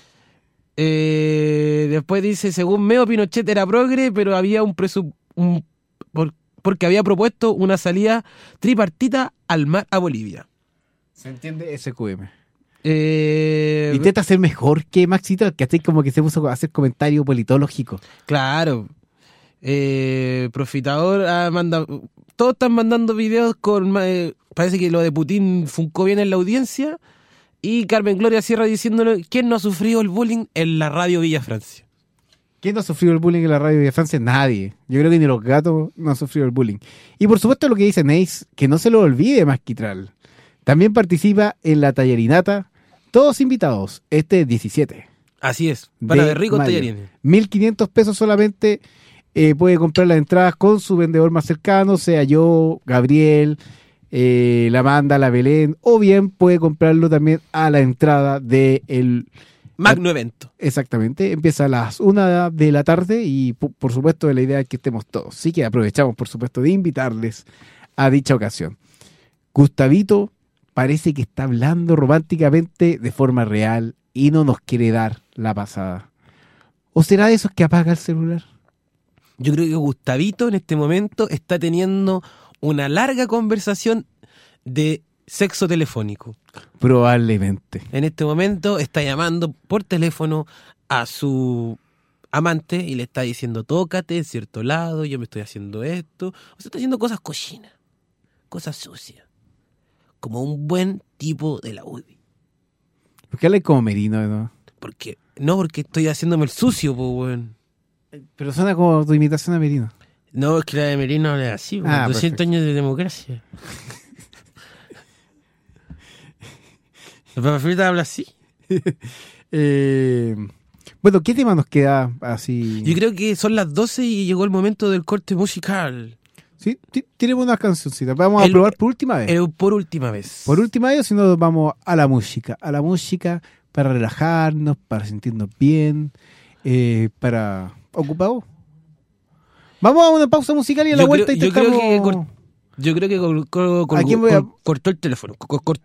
Eh, después dice, según Meo, Pinochet era progre, pero había un presupuesto, por, porque había propuesto una salida tripartita al mar a Bolivia. ¿Se entiende? S Q M. Eh, Intenta ser mejor que Maxito, que así como que se puso a hacer comentario politológico. Claro. Eh, Profitador ah, manda, todos están mandando videos con, eh, parece que lo de Putin funcó bien en la audiencia. Y Carmen Gloria Sierra diciéndole, ¿quién no ha sufrido el bullying en la radio Villa Francia? ¿Quién no ha sufrido el bullying en la radio de Francia? Nadie. Yo creo que ni los gatos no han sufrido el bullying. Y por supuesto lo que dice Neis, que no se lo olvide Masquitral. También participa en la Tallerinata. Todos invitados, este diecisiete. Así es, para de ricos mayo. tallarines. mil quinientos pesos solamente. Eh, puede comprar las entradas con su vendedor más cercano, sea yo, Gabriel, eh, la Amanda, la Belén, o bien puede comprarlo también a la entrada del Magno evento. Exactamente, empieza a las una de la tarde y por, por supuesto la idea es que estemos todos. Así que aprovechamos por supuesto de invitarles a dicha ocasión. Gustavito parece que está hablando románticamente de forma real y no nos quiere dar la pasada. ¿O será de esos que apaga el celular? Yo creo que Gustavito en este momento está teniendo una larga conversación de sexo telefónico. Probablemente. En este momento está llamando por teléfono a su amante y le está diciendo, tócate en cierto lado, yo me estoy haciendo esto. O sea, está haciendo cosas cochinas, cosas sucias. Como un buen tipo de la U D I. ¿Por qué habla como Merino, no? Porque, no, porque estoy haciéndome el sucio, po, weón. Pero suena como tu imitación a Merino. No, es que la de Merino es así, po, Ah, doscientos perfecto. años de democracia. ¿La papa frita habla así? eh, bueno, ¿qué tema nos queda así? Yo creo que son las doce y llegó el momento del corte musical. Sí, t- tenemos unas cancioncitas. Vamos a El- probar por última vez. Eh, por última vez. Por última vez, si no, vamos a la música. A la música para relajarnos, para sentirnos bien, eh, para... ¿Ocupado? Vamos a una pausa musical y a la Yo vuelta creo- yo creo intentamos... que cor- Yo creo que col- col- col- ¿A quién voy a- col- cortó el teléfono. Cor- cor-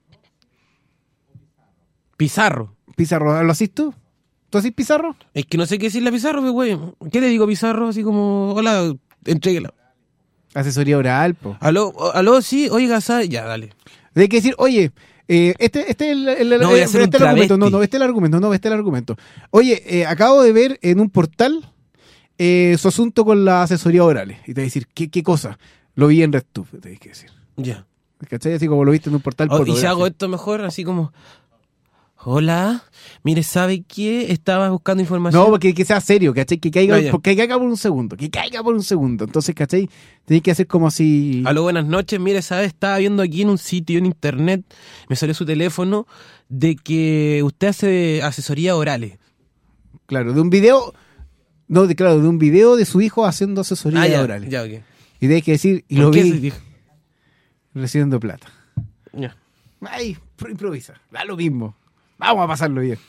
Pizarro. Pizarro, ¿lo haces tú? ¿Tú haces Pizarro? Es que no sé qué decirle a Pizarro, pero güey. ¿Qué le digo a Pizarro? Así como, hola, entréguela. Asesoría oral, po. Aló, aló, sí, oiga, ¿sabe? Ya, dale. Hay que decir, oye, eh, este, este es el, el- No, voy a eh, hacer este un el argumento, travesti. no, no, este es el argumento, no, este es el argumento. Oye, eh, acabo de ver en un portal eh, su asunto con las asesorías orales. Y te voy a decir, ¿qué, qué cosa? Lo vi en RedTube, te hay que decir. Ya. ¿Cachai? Así como lo viste en un portal Oh, y si pornográfico. hago esto mejor, así como, hola, mire, ¿sabe qué? Estaba buscando información. No, porque que sea serio, ¿cachai? Que caiga, Ah, ya. porque caiga por un segundo, que caiga por un segundo. Entonces, ¿cachai? Tenéis que hacer como así... Aló, buenas noches. Mire, ¿sabe? Estaba viendo aquí en un sitio, en internet, me salió su teléfono, de que usted hace asesorías orales. Claro, de un video... No, de, claro, de un video de su hijo haciendo asesorías Ah, ya, orales. ya, ok. Y tenéis que decir, y ¿Por lo qué vi se dijo? recibiendo plata. Ya. Ay, pro- improvisa, da lo mismo. Vamos a pasarlo bien.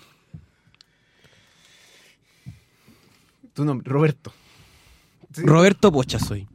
Tu nombre, Roberto. Sí. Roberto Pocha soy.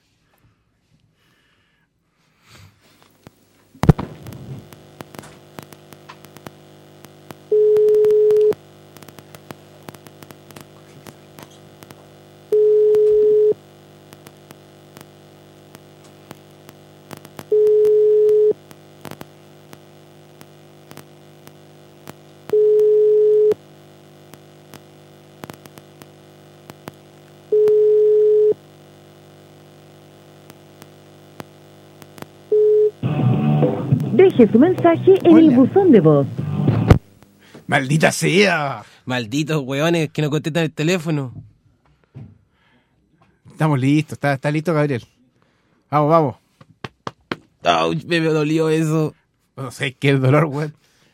Deje su mensaje en el Hola. buzón de voz. Maldita sea. Malditos hueones que no contestan el teléfono. Estamos listos, está, está listo Gabriel. Vamos, vamos. Ay, me dolió eso. No sé qué el dolor, güey.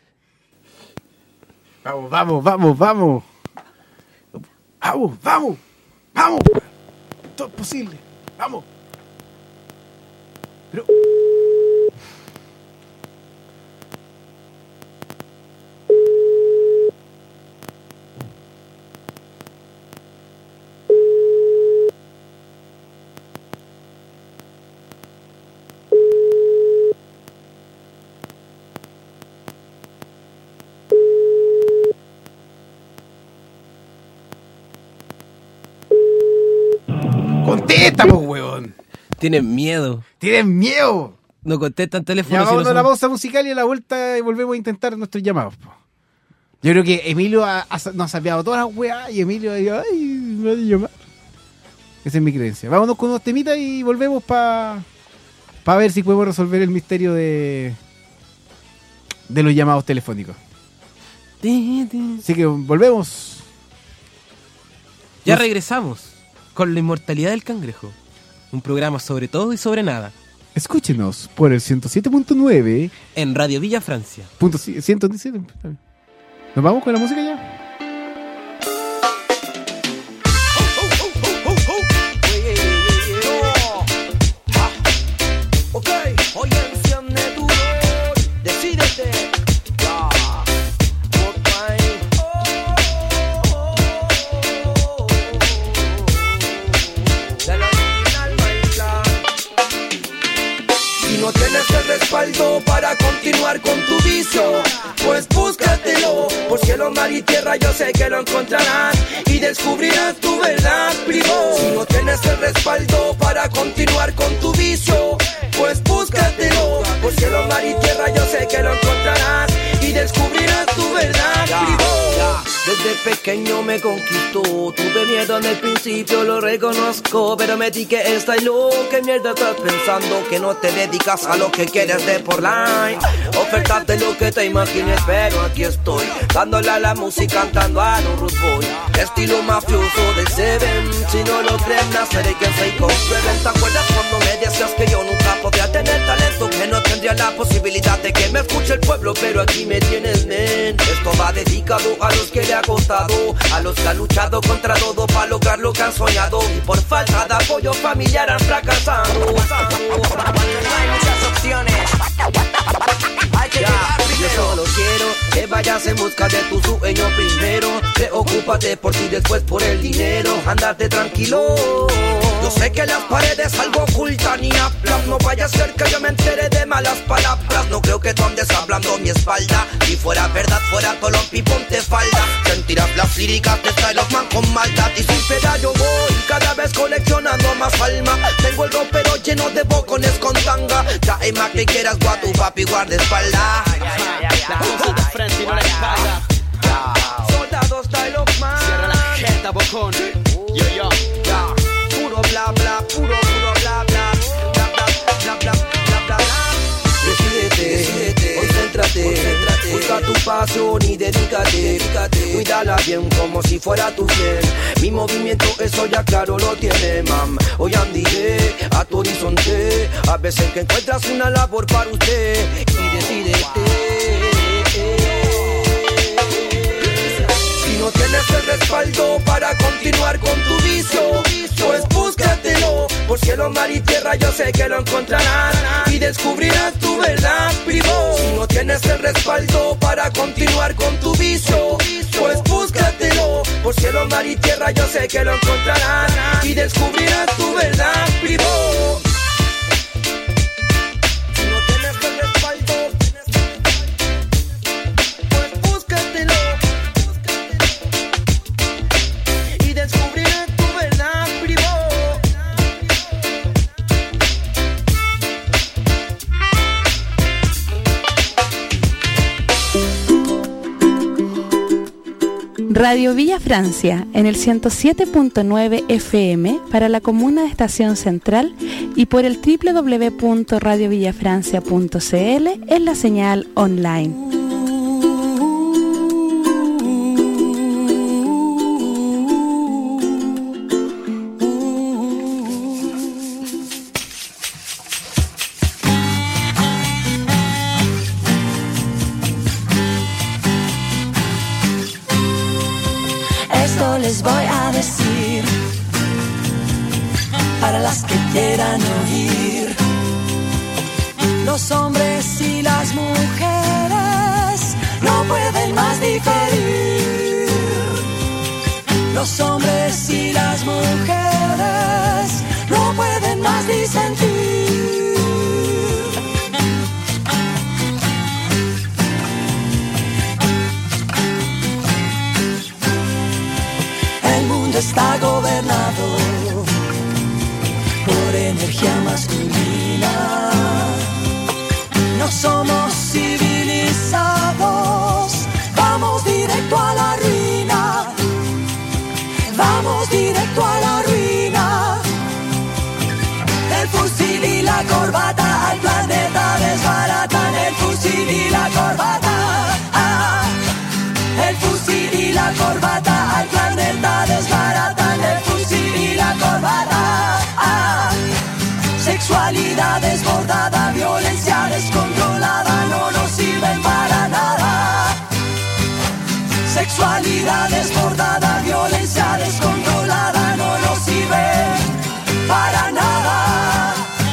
Vamos, vamos, vamos, vamos. Vamos, vamos, vamos. Todo es posible. Vamos. Pero... ¡Contesta, po, huevón! Tienen miedo. ¡Tienen miedo! No contestan teléfono. Ya si no vamos a son- la pausa musical y a la vuelta y volvemos a intentar nuestros llamados. Po. Yo creo que Emilio ha, ha- nos ha sapeado todas las weas y Emilio ha dicho, ay, me van a llamar. Esa es mi creencia. Vámonos con unos temitas y volvemos para pa ver si podemos resolver el misterio de de los llamados telefónicos. Así que volvemos. Ya Nos- regresamos con la inmortalidad del cangrejo. Un programa sobre todo y sobre nada. Escúchenos por el ciento siete punto nueve. En Radio Villa Francia. Punto ci- ciento diecisiete. ¿Nos vamos con la música ya? Ok, hoy enciende tu voz, decídete. Ya. Ok. De la original Minecraft. Si no tienes el respaldo para continuar con tu vicio, pues búscatelo. Por cielo, mar y tierra yo sé que lo encontrarás y descubrirás tu verdad, primo. Si no tienes el respaldo para continuar con tu vicio, pues búscatelo. Por cielo, mar y tierra yo sé que lo encontrarás y descubrirás tu verdad, primo. Desde pequeño me conquistó, tuve miedo en el principio, lo reconozco, pero me di que está loco. ¿Qué mierda estás pensando? Que no te dedicas a lo que quieres de por line. Ofertas de lo que te imagines, pero aquí estoy, dándole a la música, cantando a los Root Boy. Estilo mafioso de Seven, si no lo crees, naceré quien se comprueben. ¿Te acuerdas cuando me decías que yo nunca podría tener talento? Que no tendría había la posibilidad de que me escuche el pueblo, pero aquí me tienes, men. Esto va dedicado a los que le ha costado, a los que han luchado contra todo para lograr lo que han soñado y por falta de apoyo familiar han fracasado. No hay muchas opciones. Hay que llegar primero. Yo solo quiero que vayas en busca de tu sueño primero. Preocúpate por ti, después por el dinero. Andate tranquilo. Yo sé que las paredes algo ocultan y hablan. No vaya a ser que yo me entere de malas palabras. No creo que tú andes hablando mi espalda. Si fuera verdad, fuera tolón y ponte falda. Sentirás las líricas de Style of Man con maldad. Y sin piedad yo voy cada vez coleccionando más alma. Tengo el ropero lleno de bocones con tanga. Trae más que quieras, guatu papi, guardaespaldas. La cruz de frente y no la espalda. Soldado Style of Man. Cierra la jeta, bocón. Yo, yo. Puro bla bla, puro puro bla bla, bla bla bla bla bla bla. Decídete, decídete, concéntrate, concéntrate, busca tu pasión y dedícate, dedícate, cuídala bien como si fuera tu fiel. Mi movimiento eso ya claro lo tiene, mam. Hoy andiré a tu horizonte, a veces que encuentras una labor para usted y decídete. No tienes el respaldo para continuar con tu vicio, pues búscatelo. Por cielo, mar y tierra yo sé que lo encontrarás y descubrirás tu verdad privada. Si no tienes el respaldo para continuar con tu vicio, pues búscatelo. Por cielo, mar y tierra yo sé que lo encontrarás y descubrirás tu verdad privada. Si no tienes el respaldo, pues búscatelo. Radio Villa Francia en el ciento siete punto nueve F M para la comuna de Estación Central y por el doble u doble u doble u punto radio villa francia punto c l en la señal online. Les voy a decir para las que quieran oír. Los hombres y las mujeres no pueden más diferir. Los hombres y las mujeres no pueden más disentir. Está gobernado por energía masculina. No somos civilizados, vamos directo a la ruina. Vamos directo a la ruina. El fusil y la corbata al planeta desbaratan. El fusil y la corbata. Ah. El fusil y la corbata al planeta desbaratan. El fusil y la corbata. Ah. Sexualidad desbordada, violencia descontrolada, no nos sirven para nada. Sexualidad desbordada, violencia descontrolada, no nos sirven para nada.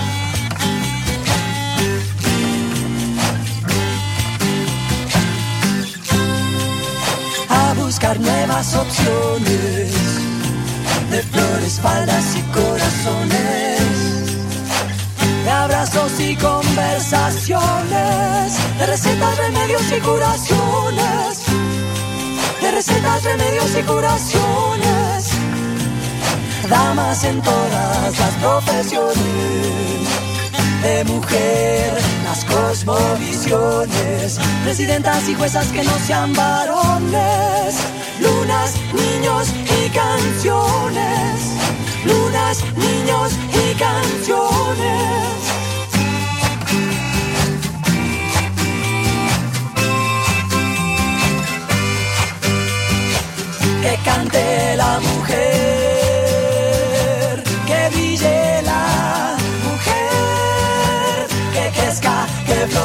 A buscar nuevas opciones de flores, faldas y corazones, de abrazos y conversaciones, de recetas, remedios y curaciones, de recetas, remedios y curaciones, damas en todas las profesiones, de mujer, las cosmovisiones, presidentas y juezas que no sean varones, lunas, niños y canciones, lunas, niños y canciones. Que cante la mujer, que brille la mujer, que crezca, que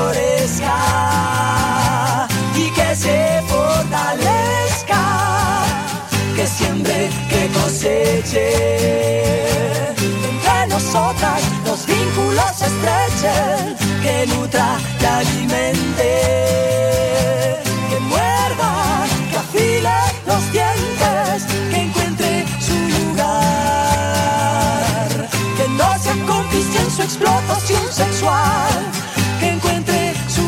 leche. Entre nosotras los vínculos se estrechen, que nutra y alimente, que muerda, que afile los dientes, que encuentre su lugar, que no sea cómplice en su explotación sexual, que encuentre su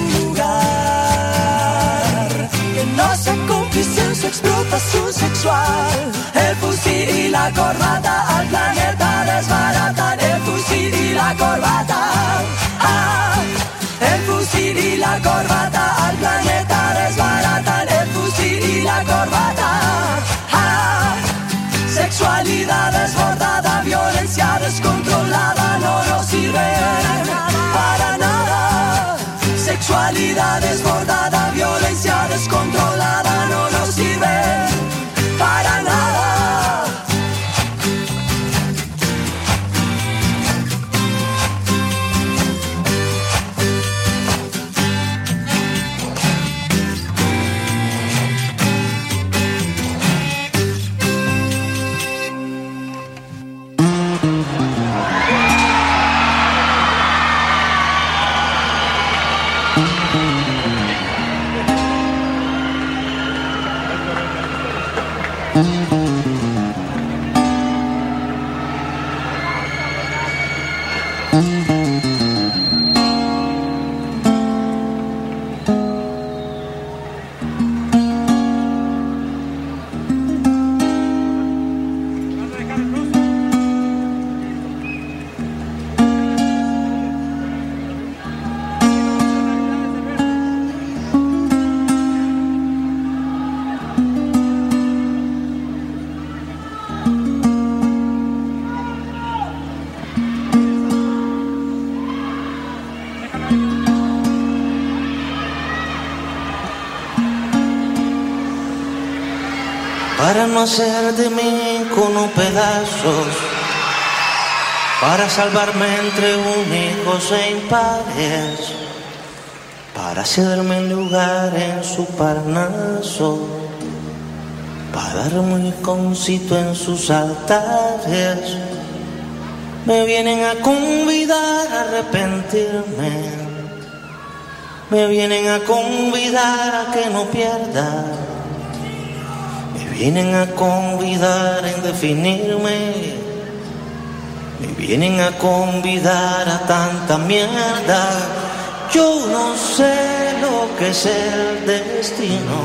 lugar, que no sea cómplice en su explotación sexual. El fusil y la corbata al planeta desbaratan, el fusil y la corbata. Ah, el fusil y la corbata al planeta desbaratan, el fusil y la corbata. Ah, sexualidad desbordada, violencia descontrolada, no nos sirve para nada. Sexualidad desbordada, violencia descontrolada, no nos sirve para nada. Para no hacer de mí con pedazos, para salvarme entre únicos e impares, para cederme el lugar en su parnaso, para darme un concito en sus altares. Me vienen a convidar a arrepentirme, me vienen a convidar a que no pierda, me vienen a convidar a indefinirme, me vienen a convidar a tanta mierda. Yo no sé lo que es el destino,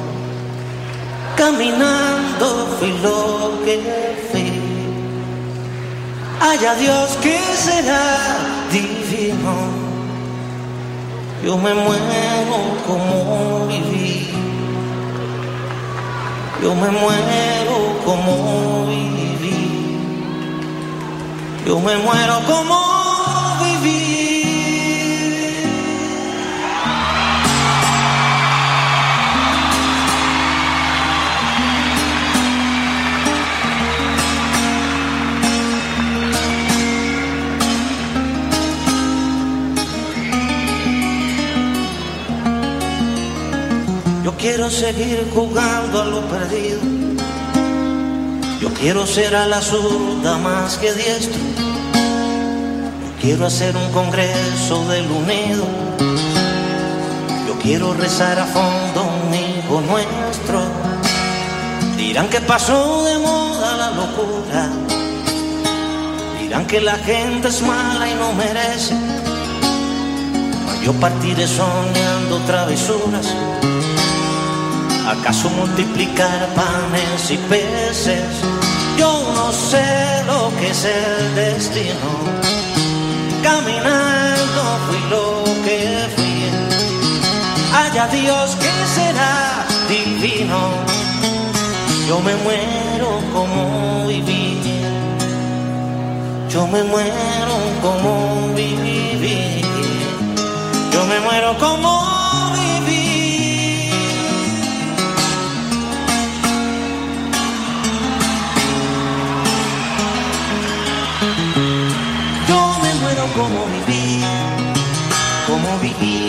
caminando fui lo que fui. Haya Dios que será divino, yo me muero como viví, yo me muero como viví, yo me muero como viví. Yo quiero seguir jugando a lo perdido, yo quiero ser a la zurda más que diestro, yo quiero hacer un congreso del unido, yo quiero rezar a fondo un hijo nuestro. Dirán que pasó de moda la locura, dirán que la gente es mala y no merece, mas yo partiré soñando travesuras. ¿Acaso multiplicar panes y peces? Yo no sé lo que es el destino, caminando fui lo que fui. Haya Dios que será divino, yo me muero como viví, yo me muero como viví, yo me muero como como viví, como viví,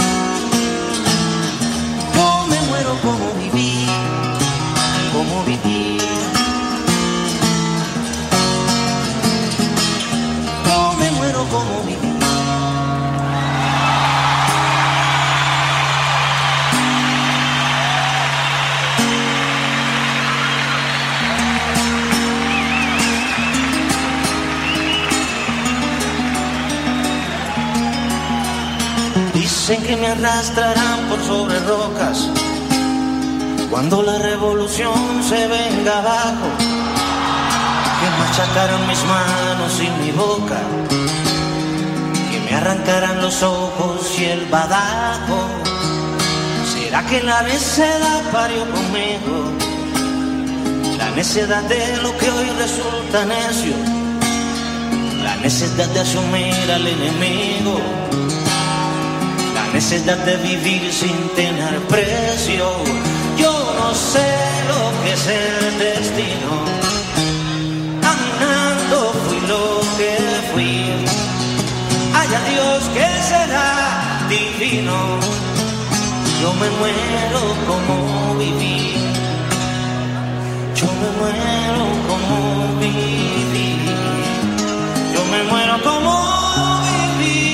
yo me muero como viví, como viví, Dicen que me arrastrarán por sobre rocas cuando la revolución se venga abajo, que machacaron mis manos y mi boca, que me arrancarán los ojos y el badajo. ¿Será que la necedad parió conmigo? La necedad de lo que hoy resulta necio, la necesidad de asumir al enemigo, la necesidad de vivir sin tener precio. Yo no sé lo que es el destino, caminando fui lo que fui. Haya Dios que será divino, yo me muero como viví, yo me muero como viví, yo me muero como viví.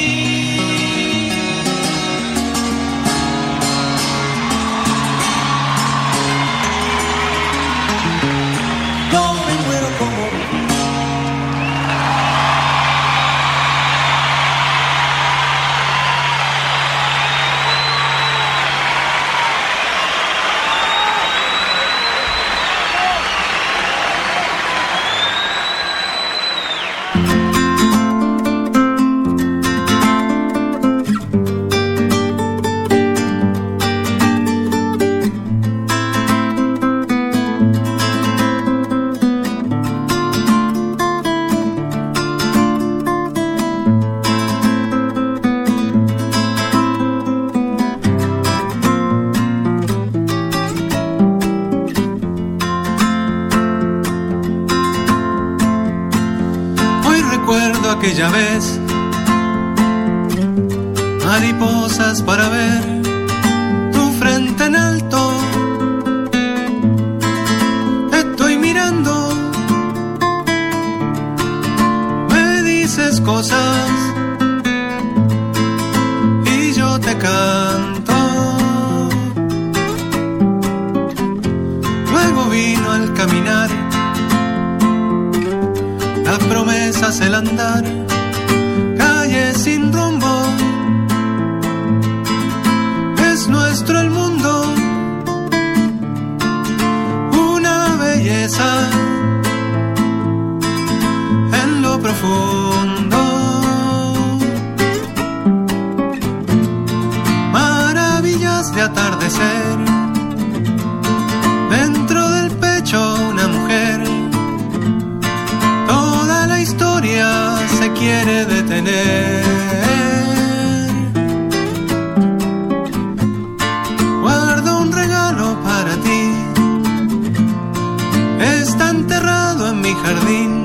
Yo me muero como viví. Aquella vez, mariposas para ver tu frente en alto. Estoy mirando, me dices cosas y yo te canto. Luego vino al caminar las promesas, el andar, calle sin rumbo. Es nuestro el mundo, una belleza en lo profundo. Maravillas de atardecer, dentro del pecho una mujer. Se quiere detener. Guardo un regalo para ti, está enterrado en mi jardín.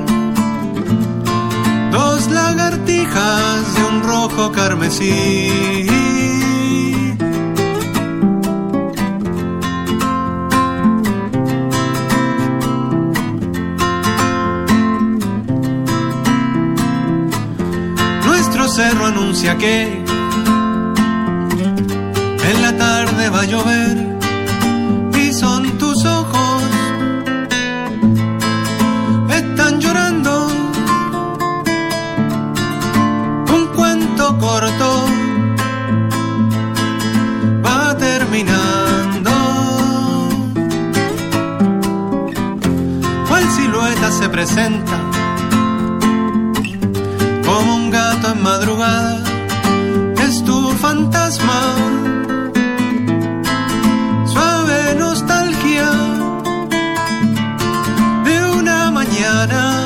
Dos lagartijas de un rojo carmesí. Cerro anuncia que en la tarde va a llover y son tus ojos, están llorando un cuento corto va terminando. ¿Cuál silueta se presenta como un gato en madrugada? Es tu fantasma, suave nostalgia de una mañana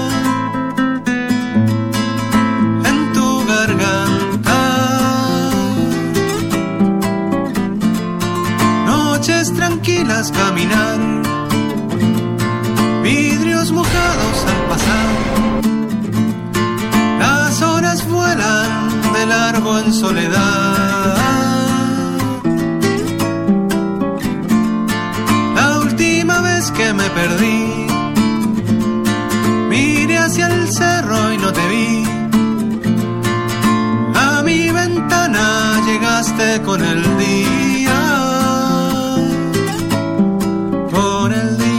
en tu garganta. Noches tranquilas caminar, vidrios mojados al pasar. Las horas vuelan de largo en soledad. La última vez que me perdí, miré hacia el cerro y no te vi. A mi ventana llegaste con el día, con el día.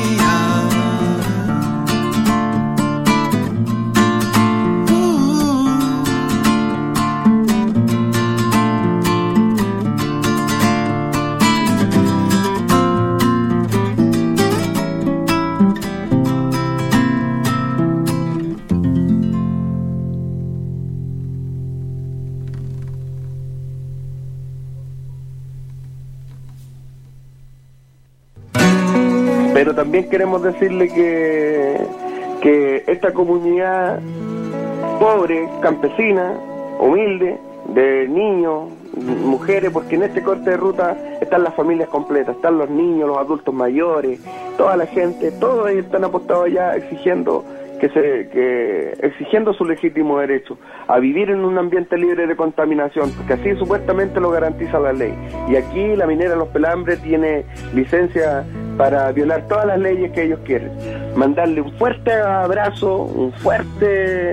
Pero también queremos decirle que, que esta comunidad pobre, campesina, humilde, de niños, mujeres, porque en este corte de ruta están las familias completas, están los niños, los adultos mayores, toda la gente, todos ellos están apostados allá exigiendo que se que exigiendo su legítimo derecho a vivir en un ambiente libre de contaminación, porque así supuestamente lo garantiza la ley. Y aquí la minera Los Pelambres tiene licencia para violar todas las leyes que ellos quieren. Mandarle un fuerte abrazo, un fuerte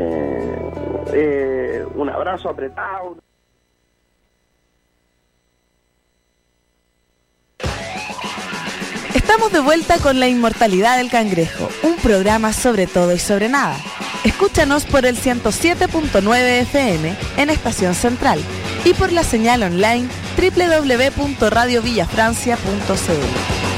eh, un abrazo apretado. Estamos de vuelta con La Inmortalidad del Cangrejo, un programa sobre todo y sobre nada. Escúchanos por el ciento siete punto nueve F M en Estación Central y por la señal online doble u doble u doble u punto radio villa francia punto c l.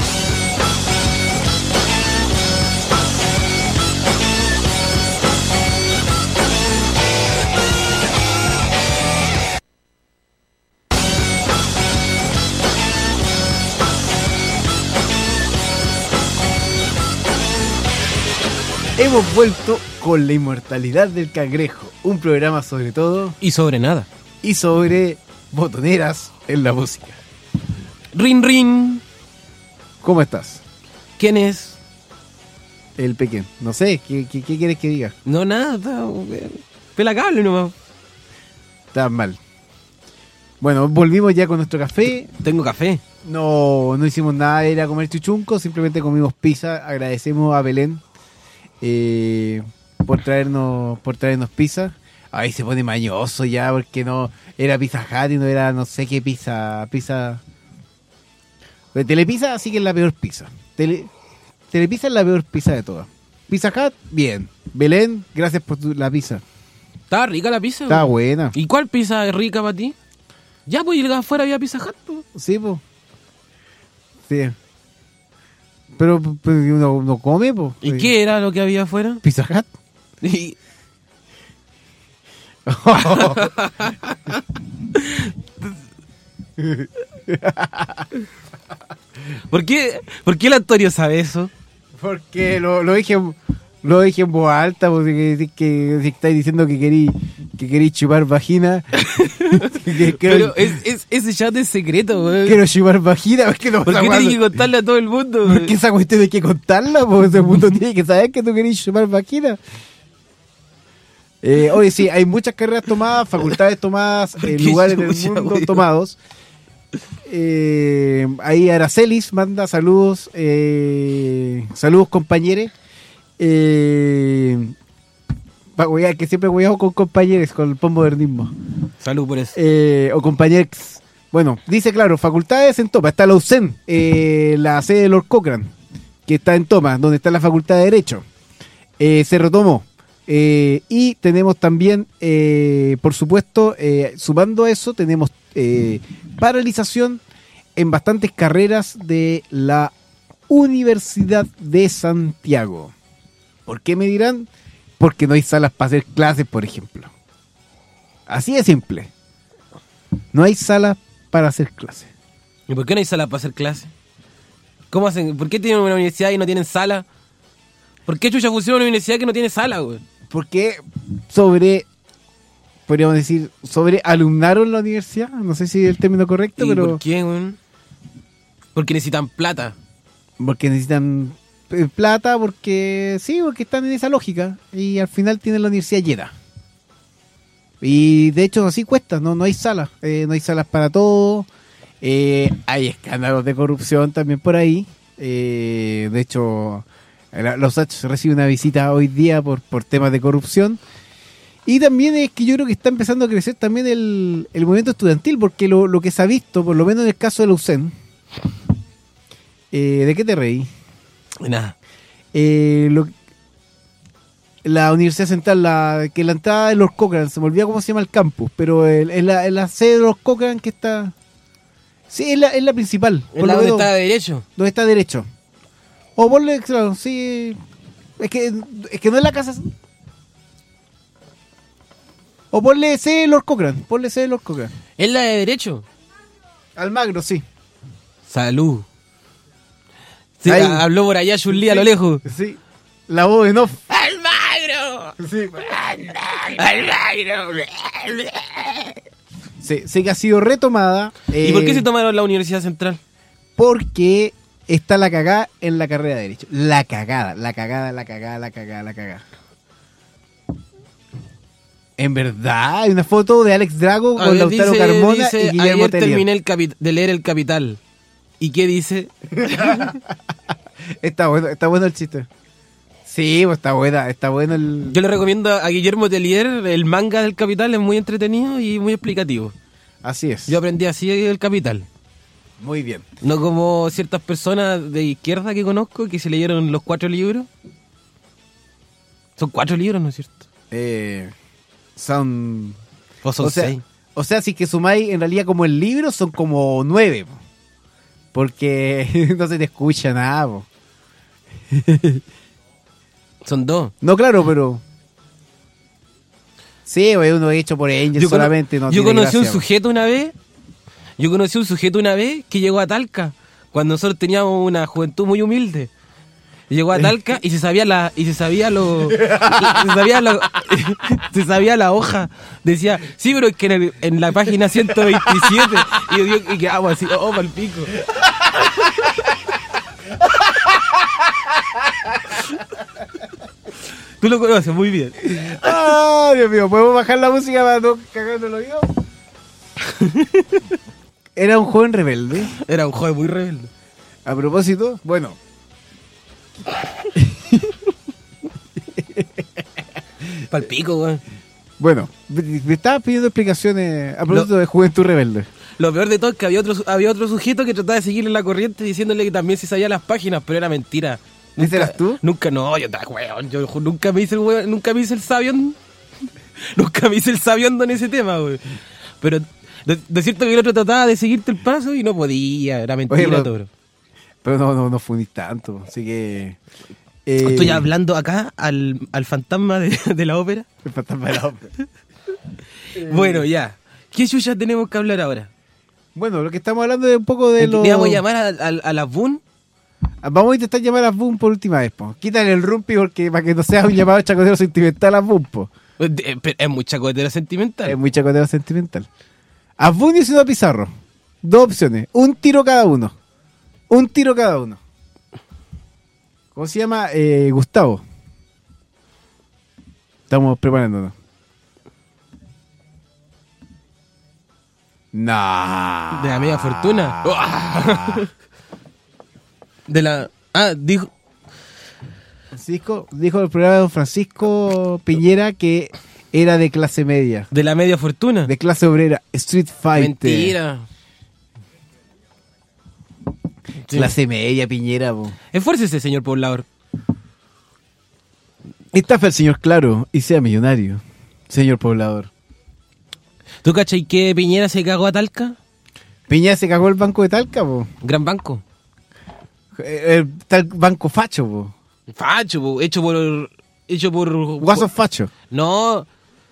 Hemos vuelto con La Inmortalidad del Cangrejo, un programa sobre todo y sobre nada, y sobre botoneras en la música. Rin Rin, ¿cómo estás? ¿Quién es? El pequeño, no sé, ¿qué, qué, qué quieres que diga? No, nada, está, pela cable nomás. Está mal. Bueno, volvimos ya con nuestro café. Tengo café. No, no hicimos nada, era comer chuchunco, simplemente comimos pizza. Agradecemos a Belén Eh, por traernos por traernos pizza. Ahí se pone mañoso ya porque no era Pizza Hut y no era no sé qué pizza pizza Telepizza, así que es la peor pizza. Tele, Telepizza es la peor pizza de todas. Pizza Hut, bien. Belén, gracias por tu, la pizza. Estaba rica la pizza. Está buena. ¿Y cuál pizza es rica para ti? Ya, pues, y afuera había Pizza Hut, pues. Sí, pues. Sí. Pero, pero uno, uno come, pues. ¿Y qué era lo que había afuera? Pizza Hut. Y... ¿Por qué, ¿Por qué el Antonio sabe eso? Porque lo, lo dije lo dije en voz alta, porque que, que, que estáis diciendo que querí que querí chupar vagina. que, que, Pero es, es, ese chat es secreto, güey. Quiero chupar vagina. ¿Por qué, no ¿Por qué tienes que contarle a todo el mundo? ¿Por qué esa cuestión hay que contarla? Porque todo el mundo tiene que saber que tú querís chupar vagina. Eh, oye, sí, hay muchas carreras tomadas, facultades tomadas, eh, lugares del mundo wey? tomados. Eh, ahí Aracelis manda saludos, eh, saludos compañeros. Eh, que siempre voy con compañeros, con el postmodernismo. Salud por eso. Eh, o compañeros. Bueno, dice claro, facultades en Toma. Está la U C E N, eh, la sede de Lord Cochrane, que está en Toma, donde está la Facultad de Derecho. Eh, se retomó. Eh, y tenemos también, eh, por supuesto, eh, sumando a eso, tenemos eh, paralización en bastantes carreras de la Universidad de Santiago. ¿Por qué me dirán? Porque no hay salas para hacer clases, por ejemplo. Así de simple. No hay salas para hacer clases. ¿Y por qué no hay salas para hacer clases? ¿Cómo hacen? ¿Por qué tienen una universidad y no tienen sala? ¿Por qué chucha funciona una universidad que no tiene sala, güey? Porque sobre, podríamos decir, sobre alumnaron la universidad. No sé si es el término correcto, ¿Y pero... por qué, güey? Porque necesitan plata. Porque necesitan plata, porque sí, porque están en esa lógica. Y al final tienen la universidad llena. Y de hecho así cuesta, no, no hay salas. Eh, no hay salas para todo. Eh, hay escándalos de corrupción también por ahí. Eh, de hecho... Los H recibe una visita hoy día por, por temas de corrupción. Y también es que yo creo que está empezando a crecer también el, el movimiento estudiantil, porque lo, lo que se ha visto, por lo menos en el caso de la U C E N, eh, ¿de qué te reí? Nada. Eh, lo, la Universidad Central, la, que la entrada de Lord Cochrane, se me olvida cómo se llama el campus, pero es la, la sede de Lord Cochrane que está... Sí, es la, es la principal. ¿Es la donde está derecho? Donde está derecho. O ponle, claro, sí. Es que, es que no es la casa. O ponle C Lord Cochrane. Ponle C Lord Cochrane. ¿Es la de derecho? Almagro, sí. Salud. Sí, habló por allá Chun-Li sí, a lo lejos. Sí, la voz en off. ¡Almagro! Sí. ¡Almagro! Sí, sí que ha sido retomada. ¿Y eh, por qué se tomaron la Universidad Central? Porque está la cagada en la carrera de Derecho. La cagada, la cagada, la cagada, la cagada, la cagada. En verdad, hay una foto de Alex Drago con Lautaro Carmona dice, y Guillermo ayer Tellier. terminé el capi- de leer El Capital. ¿Y qué dice? Está bueno, está bueno el chiste. Sí, pues está buena, está bueno el... Yo le recomiendo a Guillermo Tellier, el manga del Capital, es muy entretenido y muy explicativo. Así es. Yo aprendí así el Capital. Muy bien. No como ciertas personas de izquierda que conozco que se leyeron los cuatro libros. Son cuatro libros, ¿no es cierto? Eh, son... O son o sea, seis. O sea, si que sumáis en realidad como el libro son como nueve. Po. Porque no se te escucha nada. Po. Son dos. No, claro, pero... Sí, uno hecho por Angel solamente. Cono- no yo conocí gracia, un po. sujeto una vez... Yo conocí un sujeto una vez que llegó a Talca, cuando nosotros teníamos una juventud muy humilde. Llegó a Talca y se sabía la y se sabía lo y se sabía lo, se sabía la hoja. Decía, sí, pero es que en, el, en la página ciento veintisiete y yo digo, y quedamos así, oh, pa'l pico. Tú lo conoces muy bien. Ah, Dios mío, ¿podemos bajar la música para no cagarnos el oído? Era un joven rebelde. Era un joven muy rebelde. A propósito, bueno. Palpico, güey. Bueno, me estabas pidiendo explicaciones a propósito lo, de Juventud Rebelde. Lo peor de todo es que había otro, había otro sujeto que trataba de seguirle la corriente diciéndole que también se sabía las páginas, pero era mentira. ¿Ese eras tú? Nunca, no, yo estaba weón. Yo nunca me hice el weón, nunca me hice el sabión. Nunca me hice el sabiondo en ese tema, güey. Pero de, de cierto que el otro trataba de seguirte el paso y no podía, era mentira. Oye, pero, todo. Pero no, no, no fundís tanto, así que... Eh, Estoy hablando acá al, al fantasma de, de la ópera. El fantasma de la ópera. Bueno, ya. ¿Qué chucha tenemos que hablar ahora? Bueno, lo que estamos hablando es un poco de lo... ¿Le vamos a llamar a, a, a las Boon? Vamos a intentar llamar a Boon por última vez, po. Quítale el rumpi porque para que no sea un llamado chacotero sentimental a Boon, po. Es muy chacotero sentimental. Es muy chacotero sentimental. A Boon y a Pizarro. Dos opciones. Un tiro cada uno. Un tiro cada uno. ¿Cómo se llama? Eh, Gustavo. Estamos preparándonos. Nah. De la media fortuna. De la... Ah, dijo... Francisco, dijo el programa de don Francisco Piñera que era de clase media. ¿De la media fortuna? De clase obrera. Street Fighter. Mentira. Sí. Clase media, Piñera, po. Esfuércese, señor poblador. Estafa el señor Claro y sea millonario, señor poblador. ¿Tú cachai que Piñera se cagó a Talca? Piñera se cagó el banco de Talca, po. Gran banco. El, tal banco facho, po. Facho, po. Hecho por... Hecho por... Guasos facho. No...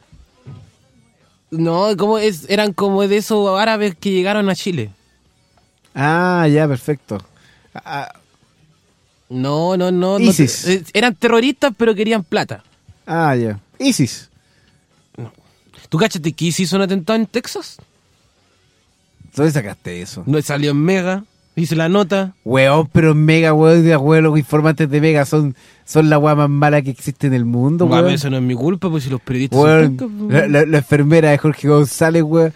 No, como es, eran como de esos árabes que llegaron a Chile. Ah, ya, perfecto. Ah, no, no, no. ISIS. No, eran terroristas, pero querían plata. Ah, ya. ISIS. No. ¿Tú cachate que ISIS hizo un atentado en Texas? ¿Dónde sacaste eso? No, salió en Mega. Hice la nota. Weón, pero en Mega, weón, de weón, los informantes de Mega son, son la weá más mala que existe en el mundo, weón. Weón, eso no es mi culpa, pues si los periodistas weón, son la, la, la enfermera de Jorge González, weón.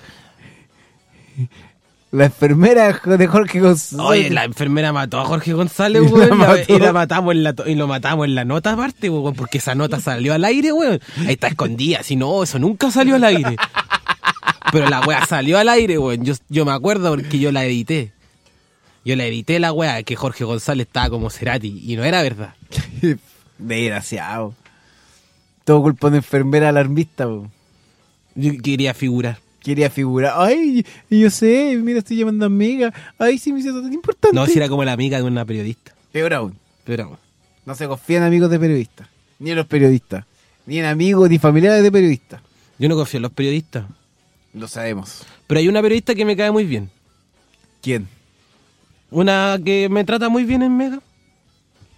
La enfermera de Jorge González. Oye, la enfermera mató a Jorge González, weón. La y, la matamos en la y lo matamos en la nota aparte, weón, porque esa nota salió al aire, weón. Ahí está escondida, si no, eso nunca salió al aire. Pero la weá salió al aire, weón. Yo, yo me acuerdo porque yo la edité. Yo la edité la weá, que Jorge González estaba como Cerati, y no era verdad. Desgraciado. Todo culpa de enfermera alarmista, weón. Yo quería figurar. Quería figurar. Ay, yo sé, mira, estoy llamando a amiga. Ay, sí, me hizo tan importante. No, si era como la amiga de una periodista. Peor aún. Peor aún. No se confía en amigos de periodistas. Ni en los periodistas. Ni en amigos ni familiares de periodistas. Yo no confío en los periodistas. Lo sabemos. Pero hay una periodista que me cae muy bien. ¿Quién? Una que me trata muy bien en Mega.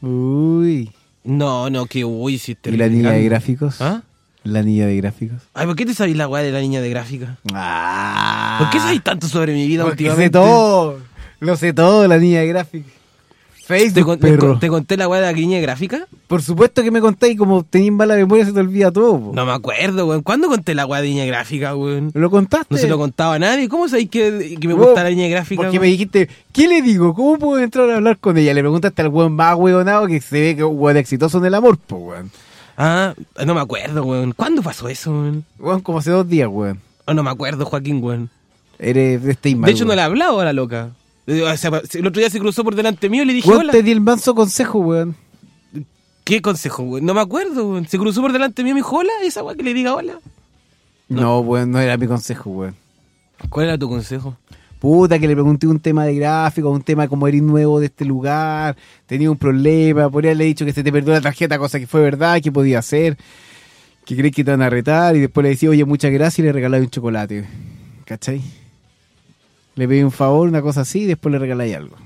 Uy. No, no, que uy, si te ¿Y la niña de gráficos? ¿Ah? La niña de gráficos. Ay, ¿por qué te sabís la weá de la niña de gráfica? Ah. ¿Por qué sabís tanto sobre mi vida Porque últimamente? sé todo. Lo sé todo, la niña de gráficos. Facebook, ¿Te, con- perro. ¿Te conté la weá de la niña de gráfica? Por supuesto que me contáis, como tenéis mala memoria se te olvida todo. Po. No me acuerdo, weón. ¿Cuándo conté la weá de la niña de gráfica, weón? ¿Lo contaste? No se lo contaba a nadie. ¿Cómo sabéis que, que me Vos, gusta la niña de gráfica? Porque weón? me dijiste, ¿qué le digo? ¿Cómo puedo entrar a hablar con ella? Le preguntaste al weón más weonado que se ve que es un weón exitoso en el amor, po, weón. Ah, no me acuerdo, weón. ¿Cuándo pasó eso, weón? Weón, como hace dos días, weón. Oh, no me acuerdo, Joaquín, weón. Eres de este De hecho, no le he hablado a la loca. Eh, o sea, el otro día se cruzó por delante mío y le dije Weón, hola. te di el manso consejo, weón. ¿Qué consejo, weón? No me acuerdo, weón. Se cruzó por delante mío y me dijo hola. Esa weón que le diga hola. No, weón, no era mi consejo, weón. ¿Cuál era tu consejo? Puta, que le pregunté un tema de gráfico, un tema como eres nuevo de este lugar, tenía un problema, por ahí le he dicho que se te perdió la tarjeta, cosa que fue verdad, que podía hacer, que crees que te van a retar, y después le decía, oye, muchas gracias, y le regalaba un chocolate. ¿Cachai? Le pedí un favor, una cosa así, y después le regaláis algo.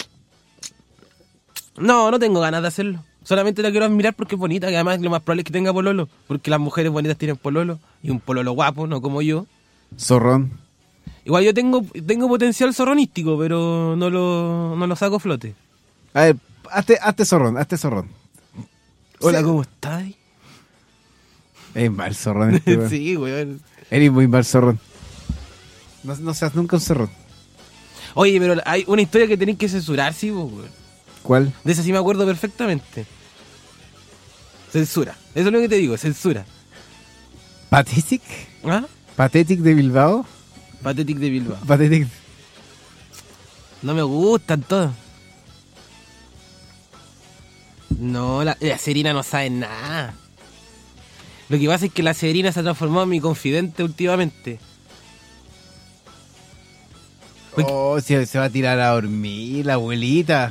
No, no tengo ganas de hacerlo. Solamente la quiero admirar porque es bonita, que además lo más probable es que tenga pololo. Porque las mujeres bonitas tienen pololo. Y un pololo guapo, no como yo. Zorrón. Igual yo tengo tengo potencial zorronístico, pero no lo, no lo saco a flote. A ver, hazte, hazte zorrón, hazte zorrón. Hola, Sí. ¿cómo estás? Es mal zorrón este, weón. Sí, weón. Eres muy mal zorrón. No, no seas nunca un zorrón. Oye, pero hay una historia que tenéis que censurar, sí, vos, weón. ¿Cuál? De esa sí me acuerdo perfectamente. Censura. Eso es lo que te digo, censura. ¿Pathetic? ¿Ah? ¿Pathetic de Bilbao? Pathetic de Bilbao. Pathetic. No me gustan todos. No, la, la Serena no sabe nada. Lo que pasa es que la Serena se ha transformado en mi confidente últimamente. Oh, se, se va a tirar a dormir la abuelita.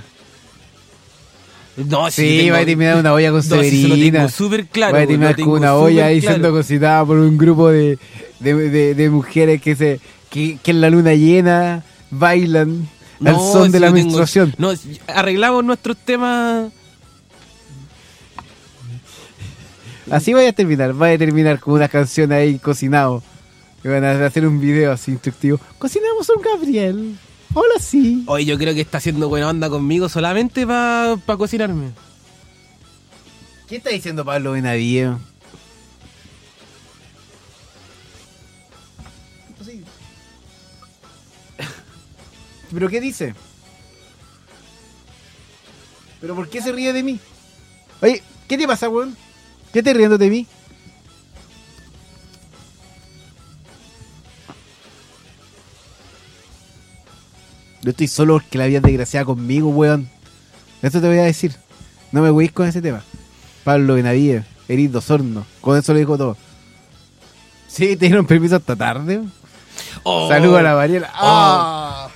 No, Sí, tengo- va a terminar una olla con No, sí, se lo Severina. tengo súper claro. Va a lo terminar tengo con una súper olla ahí claro. siendo cocinada por un grupo de, de, de- de mujeres que se que, que en la luna llena bailan al No, son de sí la lo tengo- menstruación. No, si- arreglamos nuestros temas. Así vaya a terminar, vaya a terminar con una canción ahí cocinado. Que van a hacer un video así instructivo. Cocinamos un Gabriel. Hola, sí. Oye, yo creo que está haciendo buena onda conmigo solamente para pa cocinarme. ¿Qué está diciendo Pablo Benavides? ¿Pero qué dice? ¿Pero por qué se ríe de mí? Oye, ¿qué te pasa, weón? ¿Qué te riendo de mí? Yo estoy solo porque la vida es desgraciada conmigo, weón. Esto te voy a decir. No me weís con ese tema. Pablo Benavides, Eric Osorno. Con eso lo dijo todo. Sí, te dieron permiso hasta tarde. Oh. Saludos a la Mariela. ¡Ah!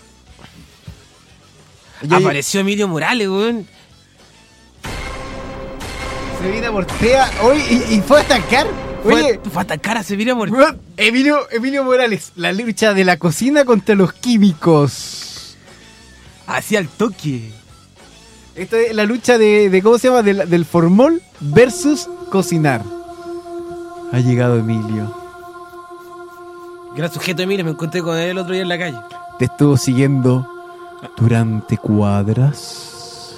Yo- Apareció Emilio Morales, weón. Se viene a Mortea hoy y, y fue a atacar. Oye, Fue, fue a atacar a Sevilla Morales. weón, Emilio, Emilio Morales, la lucha de la cocina contra los químicos. Hacia el toque. Esta es la lucha de, de ¿cómo se llama? Del, del formol versus cocinar. Ha llegado Emilio. Gran sujeto Emilio, me encontré con él el otro día en la calle. Te estuvo siguiendo durante cuadras.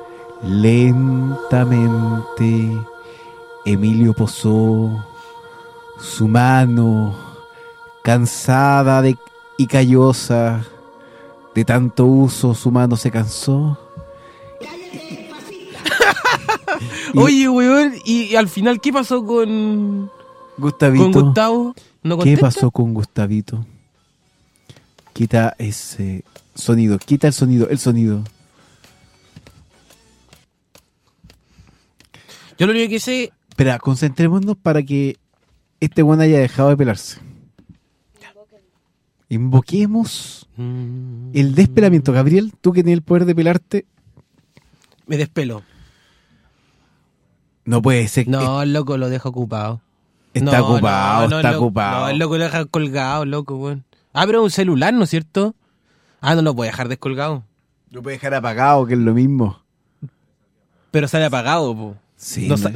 Lentamente, Emilio posó su mano, cansada de, y callosa. De tanto uso, su mano se cansó. Y- Oye, weón, y, y al final, ¿qué pasó con, Gustavito. con Gustavo? ¿No ¿Qué contesta? pasó con Gustavito? Quita ese sonido, quita el sonido, el sonido. Yo lo único que sé... Espera, concentrémonos para que este weón haya dejado de pelarse. Invoquemos el despelamiento. Gabriel, tú que tienes el poder de pelarte, Me despelo. no puede ser. No, el loco lo deja ocupado. Está No, ocupado, no, no, está el loco- ocupado. No, el loco lo deja colgado, loco, weón. Ah, pero un celular, ¿no es cierto? Ah, no lo puede dejar descolgado. Lo puede dejar apagado, que es lo mismo. Pero sale apagado, po. Sí. No sa-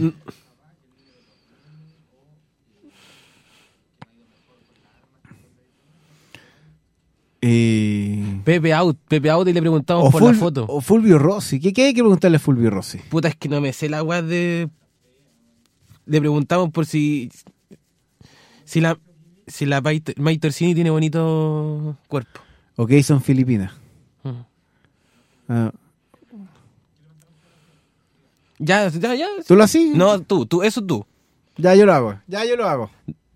Eh... Pepe Out, Pepe Out y le preguntamos O, por Ful- la foto. o Fulvio Rossi. ¿Qué, ¿Qué hay que preguntarle a Fulvio Rossi? Puta, es que no me sé la weá de... Le preguntamos por si... Si la... Si la May Torsini tiene bonito cuerpo. Ok, son Filipinas. Mm. Ah, Ya, ya, ya. ¿Tú lo haces? No, tú, tú, eso tú. Ya yo lo hago. Ya yo lo hago.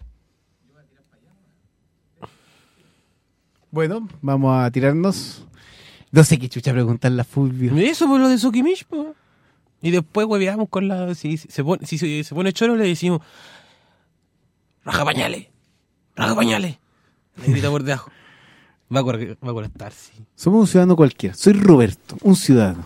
Bueno, vamos a tirarnos. No sé qué chucha preguntarle a Fulvio. Eso por lo de Sokimish, po. Y después hueveamos con la... Si, si se pone, si se se pone choro, le decimos... Raja pañales. Raja pañales. Le grita por debajo. Va a, cor- va a cortar, sí. Somos un ciudadano cualquiera. Soy Roberto, un ciudadano.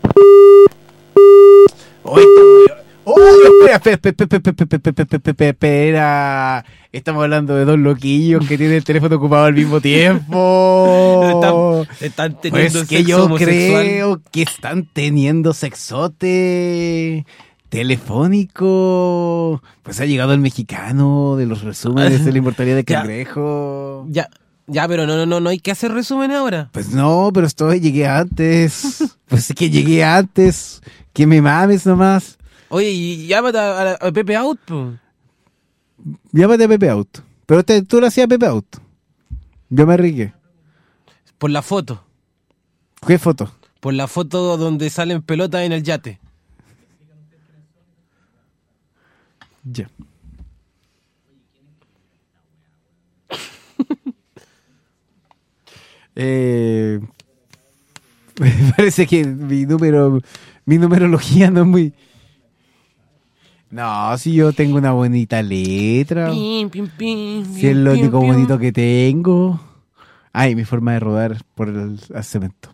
¡Oh, espera, espera, espera, espera, espera, espera, espera, espera, espera! Estamos hablando de dos loquillos que tienen el teléfono ocupado al mismo tiempo. Están, están teniendo Pues que sexo yo homosexual. creo que están teniendo sexote telefónico. Pues ha llegado el mexicano de los resúmenes de la inmortalidad de Ya. Cangrejo. Ya, ya, pero no, no, no, no hay que hacer resumen ahora. Pues no, pero estoy, llegué antes. Pues es que llegué antes. Que me mames nomás. Oye, y llámate a, a, a Pepe Out, po. Llámate a Pepe Out. Pero te, tú lo hacías a Pepe Out. Yo me arriesgué. Por la foto. ¿Qué foto? Por la foto donde salen pelotas en el yate. Ya. eh, me parece que mi número, mi numerología no es muy... No, si yo tengo una bonita letra. Pim, pim, pim, Si es lo pim, único pim. bonito que tengo. Ay, mi forma de rodar por el, el cemento.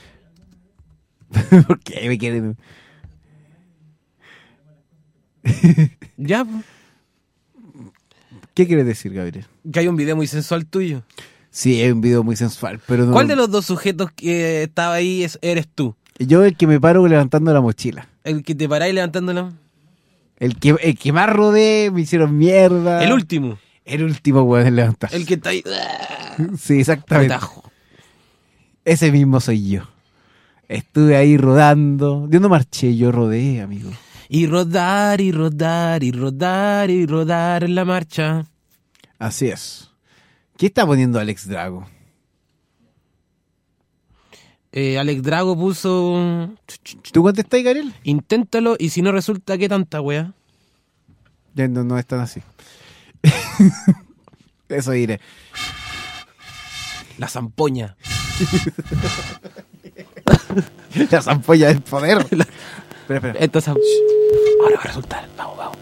¿Por qué me quieren? Ya, po. ¿Qué quieres decir, Gabriel? Que hay un video muy sensual tuyo. Sí, es un video muy sensual, pero no... ¿Cuál de los dos sujetos que estaba ahí es, eres tú? Yo el que me paro levantando la mochila. ¿El que te paráis levantándola? El que, el que más rodé, me hicieron mierda. El último. El último, weón, en levantar. El que está ahí. Sí, exactamente. Retajo. Ese mismo soy yo. Estuve ahí rodando. Yo no marché, yo rodé, amigo. Y rodar, y rodar, y rodar, y rodar en la marcha. Así es. ¿Qué está poniendo Alex Drago? Eh, Alex Drago puso... ¿Tú contestás, Gabriel? Inténtalo, y si no resulta, ¿qué tanta wea? Ya no, no están así. Eso diré. La zampoña. La zampolla del poder. espera, espera. Esto es... Ahora va a resultar. Vamos, vamos.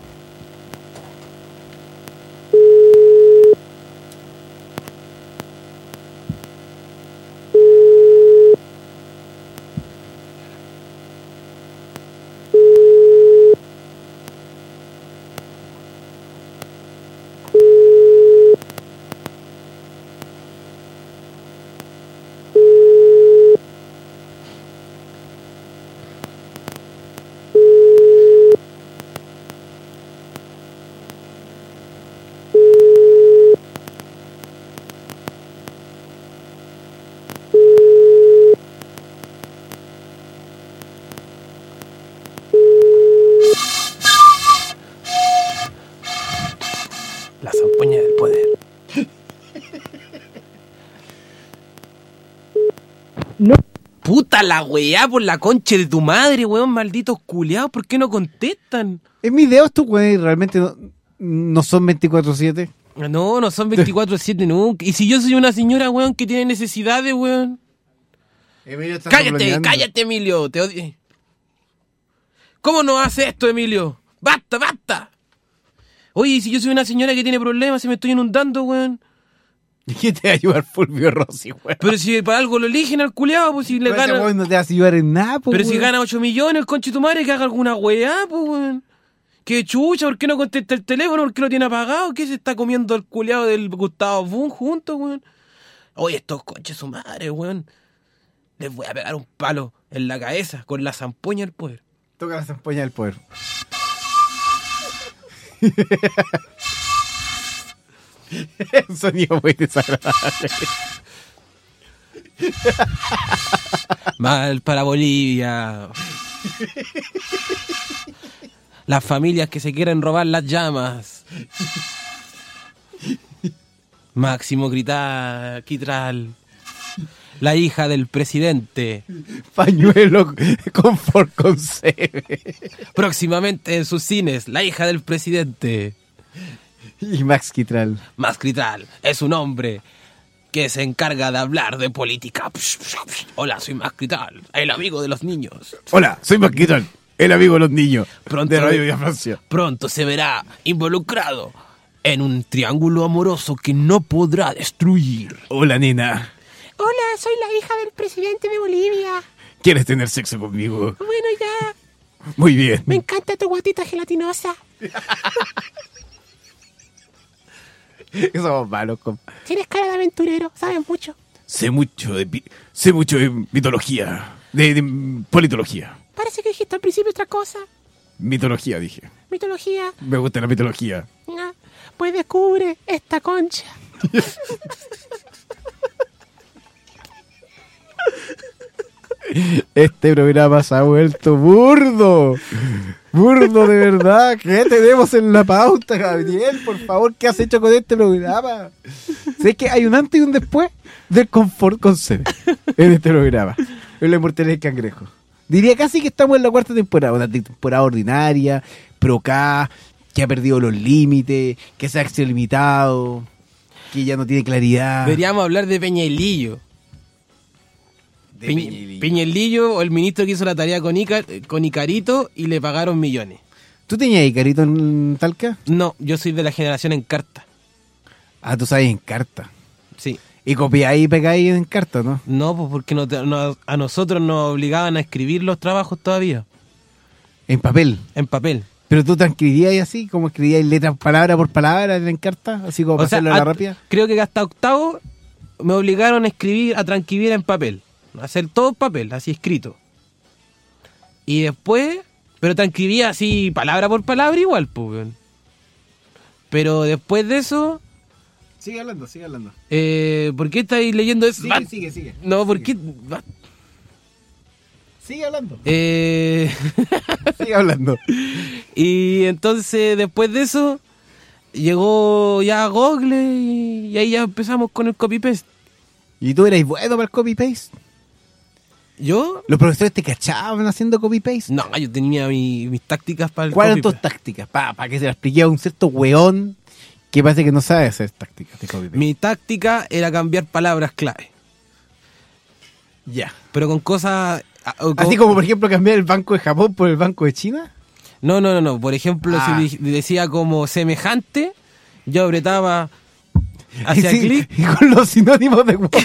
La zampoña del poder. No. Puta la weá por la concha de tu madre, weón, malditos culiados, ¿por qué no contestan? En mis dedos, tú, güey, realmente no, no son veinticuatro siete. No, no son veinticuatro siete nunca. Y si yo soy una señora, weón, que tiene necesidades, weón. Emilio está Cállate, soploneando. cállate, Emilio. Te odio. ¿Cómo no hace esto, Emilio? ¡Basta, basta! Oye, y si yo soy una señora que tiene problemas, se me estoy inundando, weón. ¿Y quién te va a ayudar, Fulvio Rossi, güey? Pero si para algo lo eligen al culiado, pues si le Pero ese gana... güey no te va a ayudar en nada, po, Pero si güey. gana ocho millones, el conche de tu madre, que haga alguna weá, pues, weón. Qué chucha, ¿por qué no contesta el teléfono? ¿Por qué lo tiene apagado? ¿Qué se está comiendo el culiado del Gustavo Boom juntos, weón? Oye, estos conches su madre, weón. Les voy a pegar un palo en la cabeza con la zampoña del poder. Toca la zampoña del poder. Un sonido muy desagradable. Mal para Bolivia. Las familias que se quieren robar las llamas. Máximo Grita- Quitral. La hija del presidente. Pañuelo confort con C. Próximamente en sus cines, la hija del presidente. Y Max Quitral. Max Quitral es un hombre que se encarga de hablar de política. Hola, soy Max Quitral, el amigo de los niños. Hola, soy Max Quitral, el amigo de los niños. Pronto, de Radio Villa Francia. Pronto se verá involucrado en un triángulo amoroso que no podrá destruir. Hola, nena. Hola, soy la hija del presidente de Bolivia. ¿Quieres tener sexo conmigo? Bueno, ya. Muy bien. Me encanta tu guatita gelatinosa. Somos malos, compa. Tienes cara de aventurero, sabes mucho. Sé mucho de pi- sé mucho de mitología, de, de politología. Parece que dijiste al principio otra cosa. Mitología, dije. Mitología. Me gusta la mitología. Ah, pues descubre esta concha. Este programa se ha vuelto burdo. Burdo de verdad. ¿Qué tenemos en la pauta, Gabriel? Por favor, ¿qué has hecho con este programa? ¿Sabes que hay un antes y un después del confort con C en este programa? En la inmortalidad del cangrejo. Diría casi que estamos en la cuarta temporada. Una temporada ordinaria, pro K, que ha perdido los límites, que se ha extralimitado, que ya no tiene claridad. Deberíamos hablar de Peñailillo. De Peñ- Peñailillo. Peñailillo, o el ministro que hizo la tarea con, Ica- con Icarito y le pagaron millones. ¿Tú tenías Icarito en Talca? No, yo soy de la generación en carta. Ah, tú sabes en carta. Sí. Y copiáis y pegáis en carta, ¿no? No, pues porque no te- no- a nosotros nos obligaban a escribir los trabajos todavía. En papel. En papel. Pero tú transcribías así, como escribías letras palabra por palabra en carta, así como para hacerlo a la a- rápida. creo que hasta octavo me obligaron a escribir, a transcribir en papel. A hacer todo en papel, así escrito. Y después, pero transcribía así palabra por palabra igual, pues. weón. Pero después de eso, Sigue hablando, sigue hablando. eh, ¿por qué estáis leyendo eso? Sigue, sigue, sigue. No, ¿por qué? Va- Sigue hablando. Eh, Sigue hablando. y entonces, después de eso, llegó ya Google y, y ahí ya empezamos con el copy-paste. ¿Y tú eras bueno para el copy-paste? ¿Yo? ¿Los profesores te cachaban haciendo copy-paste? No, yo tenía mi- mis tácticas para el ¿Cuáles eran copy-paste. tus tácticas? Para pa que se las explique a un cierto weón que parece que no sabe hacer tácticas de copy-paste. Mi táctica era cambiar palabras clave. Ya. Pero con cosas... ah, o con- Así como, por ejemplo, cambiar el banco de Japón por el banco de China. No, no, no, no. Por ejemplo, Ah. si di- decía como semejante, yo apretaba hacia Sí, clic y con los sinónimos de Word.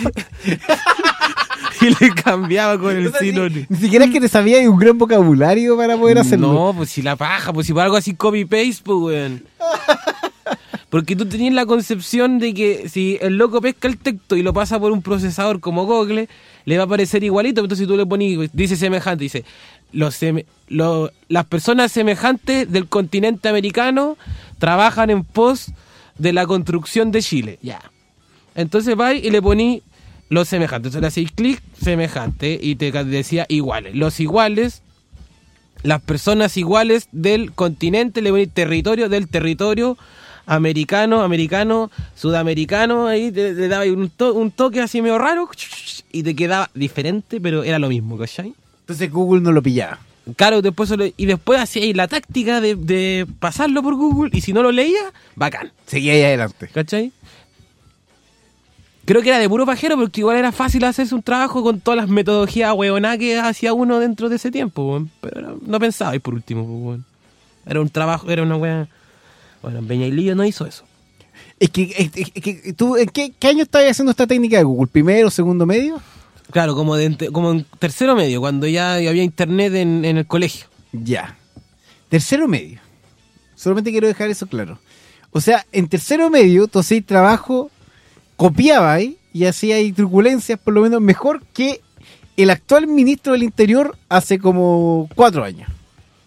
y le cambiaba con el O sea, ni- sinónimo. Ni siquiera es que te sabías un gran vocabulario para poder hacerlo. No, pues si la paja, pues si por algo así copy-paste, pues weón. Porque tú tenías la concepción de que si el loco pesca el texto y lo pasa por un procesador como Google, le va a aparecer igualito. Entonces si tú le pones, dice semejante, dice, los seme- lo- las personas semejantes del continente americano trabajan en pos de la construcción de Chile. Ya. Entonces vais y le poní los semejantes. Entonces le hacéis clic, semejante, y te decía iguales. Los iguales, las personas iguales del continente, le poní territorio, del territorio americano, americano, sudamericano, ahí te- le daba un, to- un toque así medio raro, y te quedaba diferente, pero era lo mismo, ¿cachai? Entonces Google no lo pillaba. Claro, después solo- y después hacía ahí la táctica de, de pasarlo por Google, y si no lo leía, bacán. Seguía ahí adelante. ¿Cachai? Creo que era de puro pajero, porque igual era fácil hacerse un trabajo con todas las metodologías huevoná que hacía uno dentro de ese tiempo, weón. Pero era- no pensaba y por último, pues, weón. Era un trabajo, era una wea. Bueno, Peñailillo no hizo eso. Es que, es, es que tú, ¿en qué, qué año estabas haciendo esta técnica de Google? ¿Primero, segundo medio? Claro, como, de, ente- como en tercero medio, cuando ya había internet en, en el colegio. Ya. Tercero medio. Solamente quiero dejar eso claro. O sea, en tercero medio, tú hacías trabajo, copiabas ahí y hacías truculencias, por lo menos mejor que el actual ministro del Interior hace como cuatro años.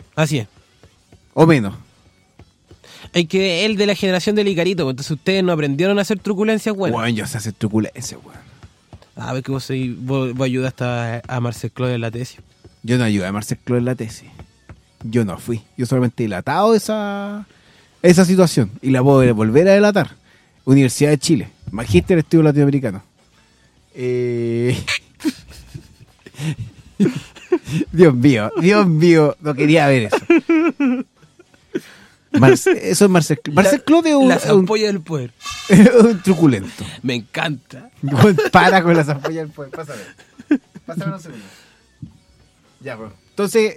Así es. O menos. Hay que el de la generación del Icarito, pues, entonces ustedes no aprendieron a hacer truculencias buenas. Bueno, yo sé hacer truculencias, weón. A ver que vos, soy, vos, vos ayudaste a, a Marcel Claude en la tesis. Yo no ayudé a Marcel Claude en la tesis. Yo no fui. Yo solamente he delatado esa, esa situación. Y la puedo volver a delatar. Universidad de Chile. Magíster en Estudios Latinoamericanos. Eh... Dios mío, Dios mío. No quería ver eso. Mar- eso es Marcel Claude. Marcel Claude es un... La zampolla del poder. un truculento. Me encanta. Para con la zampolla del poder. Pásame. Pásame un segundo. Ya, bro. Entonces...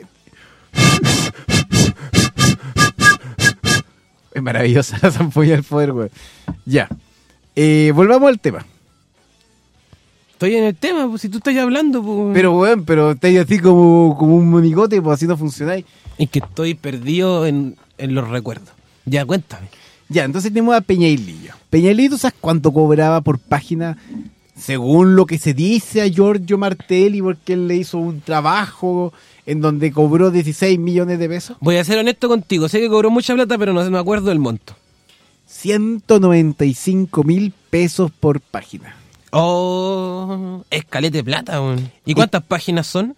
Es maravillosa la zampolla del poder, güey. Ya. Eh, volvamos al tema. Estoy en el tema, pues si tú estás hablando, pues. Pero, weón, pero estáis así como, como un monigote, pues así no funcionáis. Es que estoy perdido en, en los recuerdos. Ya, cuéntame. Ya, entonces tenemos a Peñailillo. Peñailillo, ¿sabes cuánto cobraba por página? Según lo que se dice a Giorgio Martelli, porque él le hizo un trabajo en donde cobró dieciséis millones de pesos. Voy a ser honesto contigo, sé que cobró mucha plata, pero no me acuerdo del monto. ciento noventa y cinco mil pesos por página. Oh, escalete de plata, weón. ¿Y cuántas y, páginas son?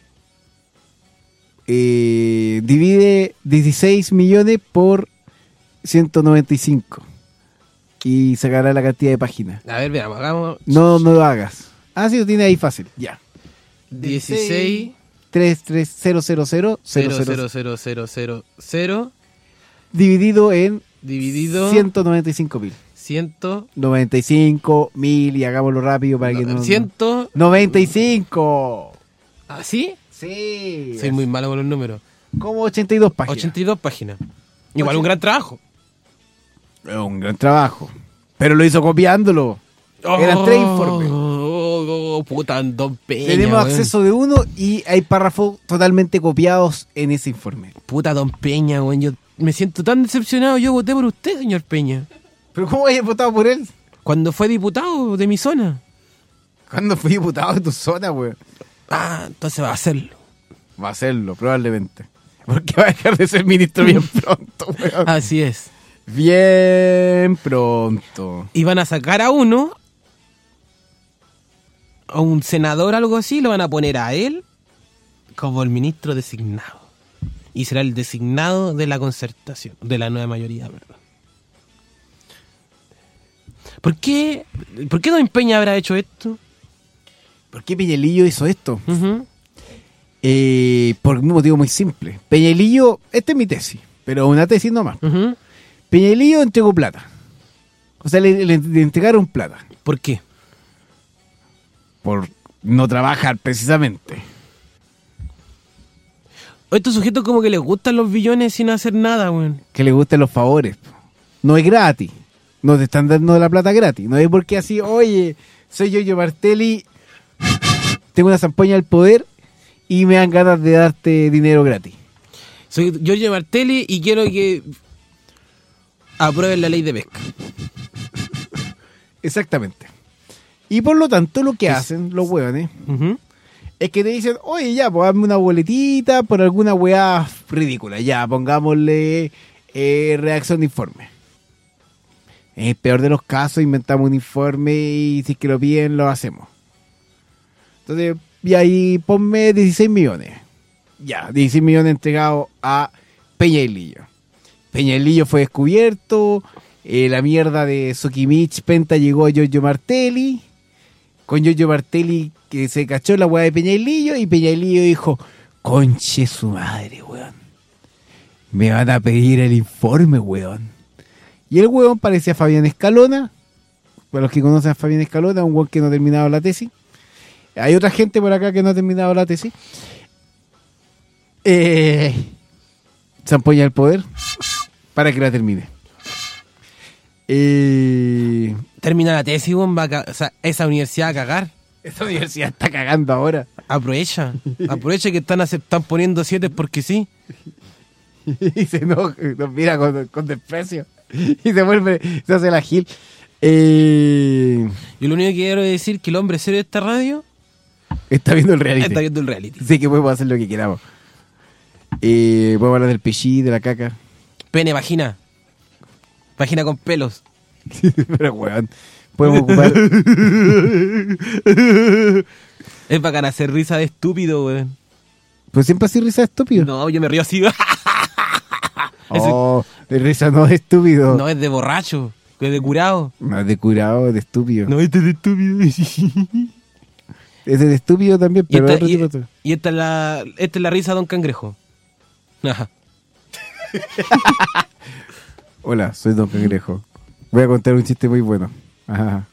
Eh, divide dieciséis millones por ciento noventa y cinco y sacará la cantidad de páginas. A ver, veamos, hagamos. No, no lo hagas. Ah, sí, lo tiene ahí fácil. Ya. dieciséis tres tres cero cero cero cero cero cero cero cero cero dividido en dividido ciento noventa y cinco mil. ciento noventa y cinco mil y hagámoslo rápido para que no. ciento noventa y cinco. ¿Ah, sí? Sí. Soy muy malo con los números. Como ochenta y dos páginas. ochenta y dos páginas. Igual un gran trabajo. Un gran trabajo. Pero lo hizo copiándolo. Oh, Eran tres informes. Oh, oh, puta, Don Peña. Tenemos weón. acceso de uno y hay párrafos totalmente copiados en ese informe. Puta Don Peña, weón. Yo me siento tan decepcionado. Yo voté por usted, señor Peña. ¿Pero cómo hayas votado por él? Cuando fue diputado de mi zona. ¿Cuándo fue diputado de tu zona, weón? Ah, entonces va a hacerlo. Va a hacerlo, probablemente. Porque va a dejar de ser ministro bien pronto, weón. Así es. Bien pronto. Y van a sacar a uno, a un senador, algo así, lo van a poner a él como el ministro designado. Y será el designado de la concertación, de la nueva mayoría, ¿verdad? ¿Por qué, ¿Por qué Don Peña habrá hecho esto? ¿Por qué Peñailillo hizo esto? Uh-huh. Eh, por un motivo muy simple. Peñailillo, esta es mi tesis, pero una tesis nomás. Uh-huh. Peñailillo entregó plata. O sea, le, le, le entregaron plata. ¿Por qué? Por no trabajar, precisamente. A estos sujetos como que les gustan los billones sin hacer nada, weón. Que les gusten los favores. No es gratis. No te están dando la plata gratis. No es porque así, oye, soy Giorgio Martelli, tengo una zampoña del poder y me dan ganas de darte dinero gratis. Soy Giorgio Martelli y quiero que aprueben la ley de pesca. Exactamente. Y por lo tanto lo que es, hacen los hueones uh-huh. es que te dicen, oye, ya, pues hazme una boletita por alguna hueá ridícula. Ya, pongámosle eh, redacción de informe. En el peor de los casos inventamos un informe y si es que lo piden, lo hacemos. Entonces, y ahí ponme dieciséis millones. Ya, dieciséis millones entregados a Peñailillo. Peñailillo fue descubierto. Eh, la mierda de Sokimich Penta llegó a Giorgio Martelli. Con Giorgio Martelli que se cachó la weá de Peñailillo. Y Peñailillo dijo, conche su madre, weón. Me van a pedir el informe, weón. Y el weón parecía Fabián Escalona. Para los que conocen a Fabián Escalona, un weón que no ha terminado la tesis. Hay otra gente por acá que no ha terminado la tesis. Eh, Zampoña del poder para que la termine. Eh, Termina la tesis, weón, va a ca- o sea, esa universidad a cagar. Esa universidad está cagando ahora. Aprovecha, aprovecha que están, acep- están poniendo siete porque sí. Y se enoja, nos mira con, con desprecio. Y se vuelve, se hace la gil. Eh, Yo lo único que quiero decir que el hombre serio de esta radio está viendo el reality. está viendo el reality. Sí, que podemos hacer lo que queramos. Eh, podemos hablar del pichí, de la caca. Pene, vagina. Vagina con pelos. Pero, weón, podemos ocupar... Es bacán hacer risa de estúpido, weón. Pues siempre así risa de estúpido. No, yo me río así. Oh, de risa no de estúpido. No, es de borracho, es de curado. No, es de curado, es de estúpido. No, este es de estúpido. Es de estúpido también, Y pero esta, otro y, tipo de- y esta es la esta es la risa de Don Cangrejo. Ajá. Hola, soy Don Cangrejo. Voy a contar un chiste muy bueno. Ajá.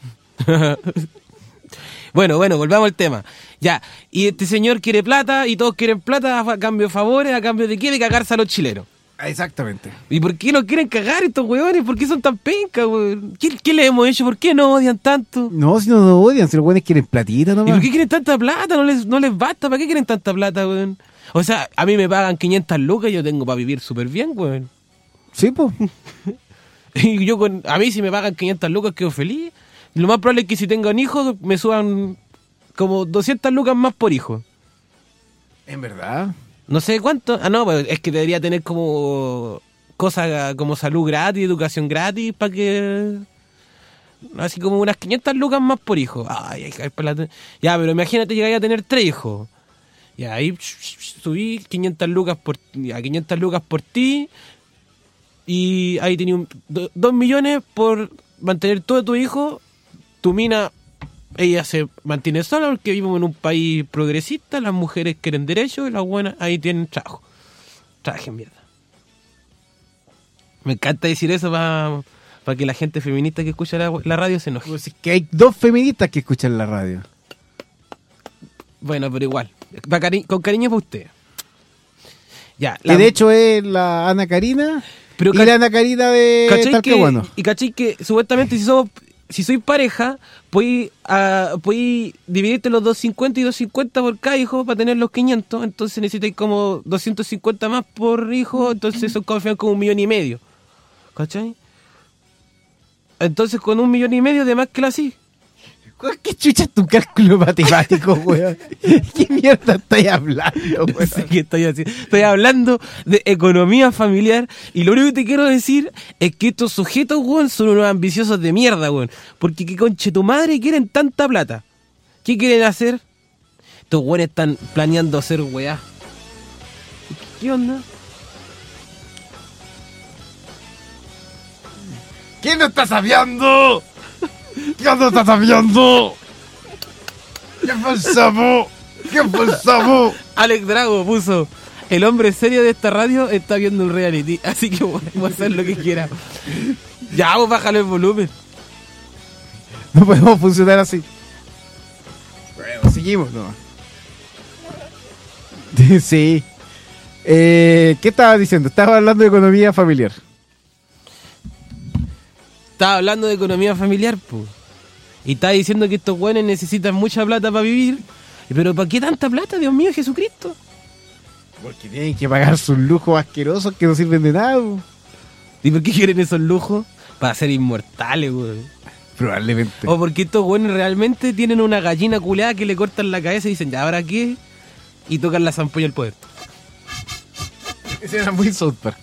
Bueno, bueno, volvamos al tema. Ya, y este señor quiere plata y todos quieren plata a cambio de favores, a cambio de qué, de cagarse a los chilenos. Exactamente. ¿Y por qué no quieren cagar estos huevones? ¿Por qué son tan pencas, weón? ¿Qué, ¿Qué le hemos hecho? ¿Por qué no odian tanto? No, si no nos odian, si los buenos quieren platita ¿Y nomás. por qué quieren tanta plata? ¿No les, no les basta? ¿Para qué quieren tanta plata, weón? O sea, a mí me pagan quinientas lucas y yo tengo para vivir súper bien, weón. Sí, pues. Y yo con, a mí si me pagan quinientas lucas quedo feliz. Lo más probable es que si tengan hijos me suban como doscientas lucas más por hijo. ¿En verdad? No sé cuánto. Ah, no, pues es que debería tener como cosas como salud gratis, educación gratis, para que... Así como unas quinientas lucas más por hijo. Ay, ay, ay, para la- ya, pero imagínate llegar a tener tres hijos. Y ahí subí quinientas lucas por, a quinientas lucas por ti. Y ahí tenía un, do- dos millones por mantener todo tu hijo. Tu mina, ella se mantiene sola porque vivimos en un país progresista. Las mujeres quieren derechos y las buenas ahí tienen trabajo. Trabajen mierda. Me encanta decir eso para que la gente feminista que escucha la, la radio se enoje. Pues es que hay dos feministas que escuchan la radio. Bueno, pero igual. Pa cari- con cariño para usted. Ya. Que de hecho es la Ana Karina Pero y ca- la Ana Karina de ¿Cachai Talcahuano. que, y cachai que supuestamente si somos, si soy pareja, podéis uh, podéis dividirte los doscientos cincuenta y doscientos cincuenta por cada hijo para tener los quinientos, entonces necesitáis como doscientos cincuenta más por hijo, entonces son como, al final como un millón y medio. ¿Cachai? Entonces con un millón y medio de más que la sí. ¿Qué chucha es tu cálculo matemático, weón? ¿Qué mierda estáis hablando, No weón? sé qué estoy haciendo. Estoy hablando de economía familiar y lo único que te quiero decir es que estos sujetos, weón, son unos ambiciosos de mierda, weón. Porque qué conche tu madre quieren tanta plata. ¿Qué quieren hacer? Estos weones están planeando hacer weá. ¿Qué onda? ¿Quién no está sabiendo? ¿Quién no está sabiendo? ¿Qué pasamos? ¿Qué pasamos? Alex Drago puso: el hombre serio de esta radio está viendo un reality, así que podemos hacer lo que quiera. Ya, vos bájale el volumen. No podemos funcionar así. Bueno, seguimos, ¿no? Sí. Eh, ¿Qué estaba diciendo? Estaba hablando de economía familiar. Estaba hablando de economía familiar, pues. Y estaba diciendo que estos güeyes necesitan mucha plata para vivir. Pero ¿para qué tanta plata, Dios mío, Jesucristo? Porque tienen que pagar sus lujos asquerosos que no sirven de nada. Bro. ¿Y por qué quieren esos lujos? Para ser inmortales, güey. Probablemente. O porque estos güeyes realmente tienen una gallina culeada que le cortan la cabeza y dicen, ¿ya ahora qué? Y tocan la zampolla al poder. Ese era muy South Park.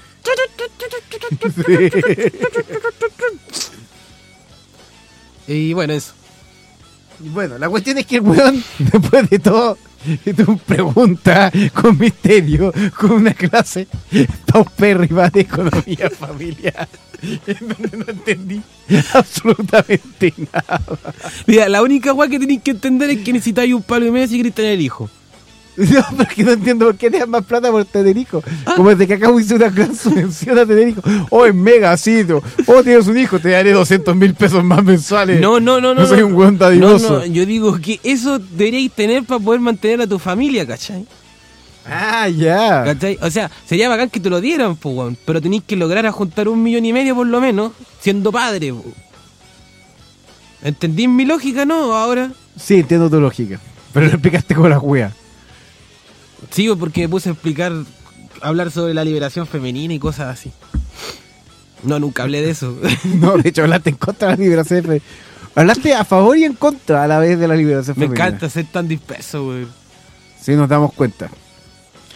Y bueno, eso. Y bueno, la cuestión es que el weón, después de todo, tú pregunta con misterio, con una clase paupérrima de economía familiar, en donde no entendí absolutamente nada. Mira, la única weá que tenéis que entender es que necesitáis un palo y medio si queréis tener hijos. No, porque no entiendo por qué te dan más plata por tener hijos. Como desde que acabo hice una gran subvención a tener hijos. Oh, es mega, así. Oh, tienes un hijo, te daré doscientos mil pesos más mensuales. No, no, no, no. No soy un weón dadivoso. No, no, yo digo que eso deberíais tener para poder mantener a tu familia, ¿cachai? Ah, ya. ¿Cachai? O sea, sería bacán que te lo dieran, po, weón. Pero tenéis que lograr a juntar un millón y medio por lo menos, siendo padre, po. ¿Entendí mi lógica, no? Ahora. Sí, entiendo tu lógica. Pero lo explicaste con las weas. Sí, porque me puse a explicar, hablar sobre la liberación femenina y cosas así. No, nunca hablé de eso. No, de hecho hablaste en contra de la liberación femenina. Hablaste a favor y en contra a la vez de la liberación Me femenina. encanta ser tan disperso, güey. Sí, nos damos cuenta.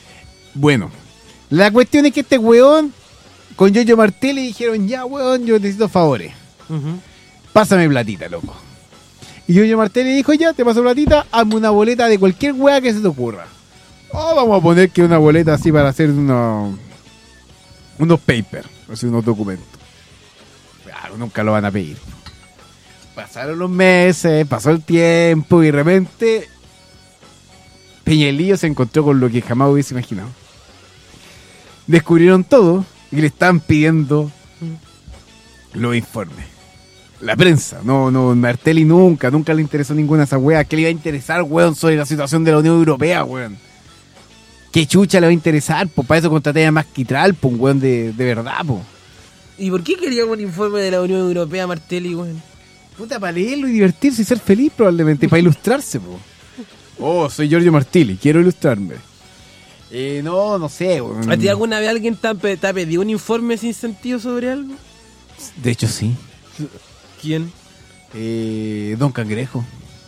Bueno, la cuestión es que este weón con Giorgio Martelli dijeron, ya weón, yo necesito favores. Uh-huh. Pásame platita, loco. Y Giorgio Martelli dijo, ya, te paso platita, hazme una boleta de cualquier weá que se te ocurra. Oh, vamos a poner que una boleta así para hacer unos unos papers, así unos documentos. Claro, nunca lo van a pedir. Pasaron los meses, pasó el tiempo y de repente Peñalillo se encontró con lo que jamás hubiese imaginado. Descubrieron todo y le estaban pidiendo los informes. La prensa, no, no, Martelli nunca, nunca le interesó ninguna de esas weas. ¿Qué le iba a interesar, weón, sobre la situación de la Unión Europea, weón? ¿Qué chucha le va a interesar? Pues para eso contraté a Masquitral, pues un weón de, de verdad, pues. ¿Y por qué quería un informe de la Unión Europea, Martelli, weón? Puta, para leerlo y divertirse y ser feliz probablemente, para ilustrarse, pues. Oh, soy Giorgio Martelli, quiero ilustrarme. Eh, no, no sé, weón. ¿A ti alguna vez alguien te ha, te ha pedido un informe sin sentido sobre algo? De hecho, sí. ¿Quién? Eh, Don Cangrejo.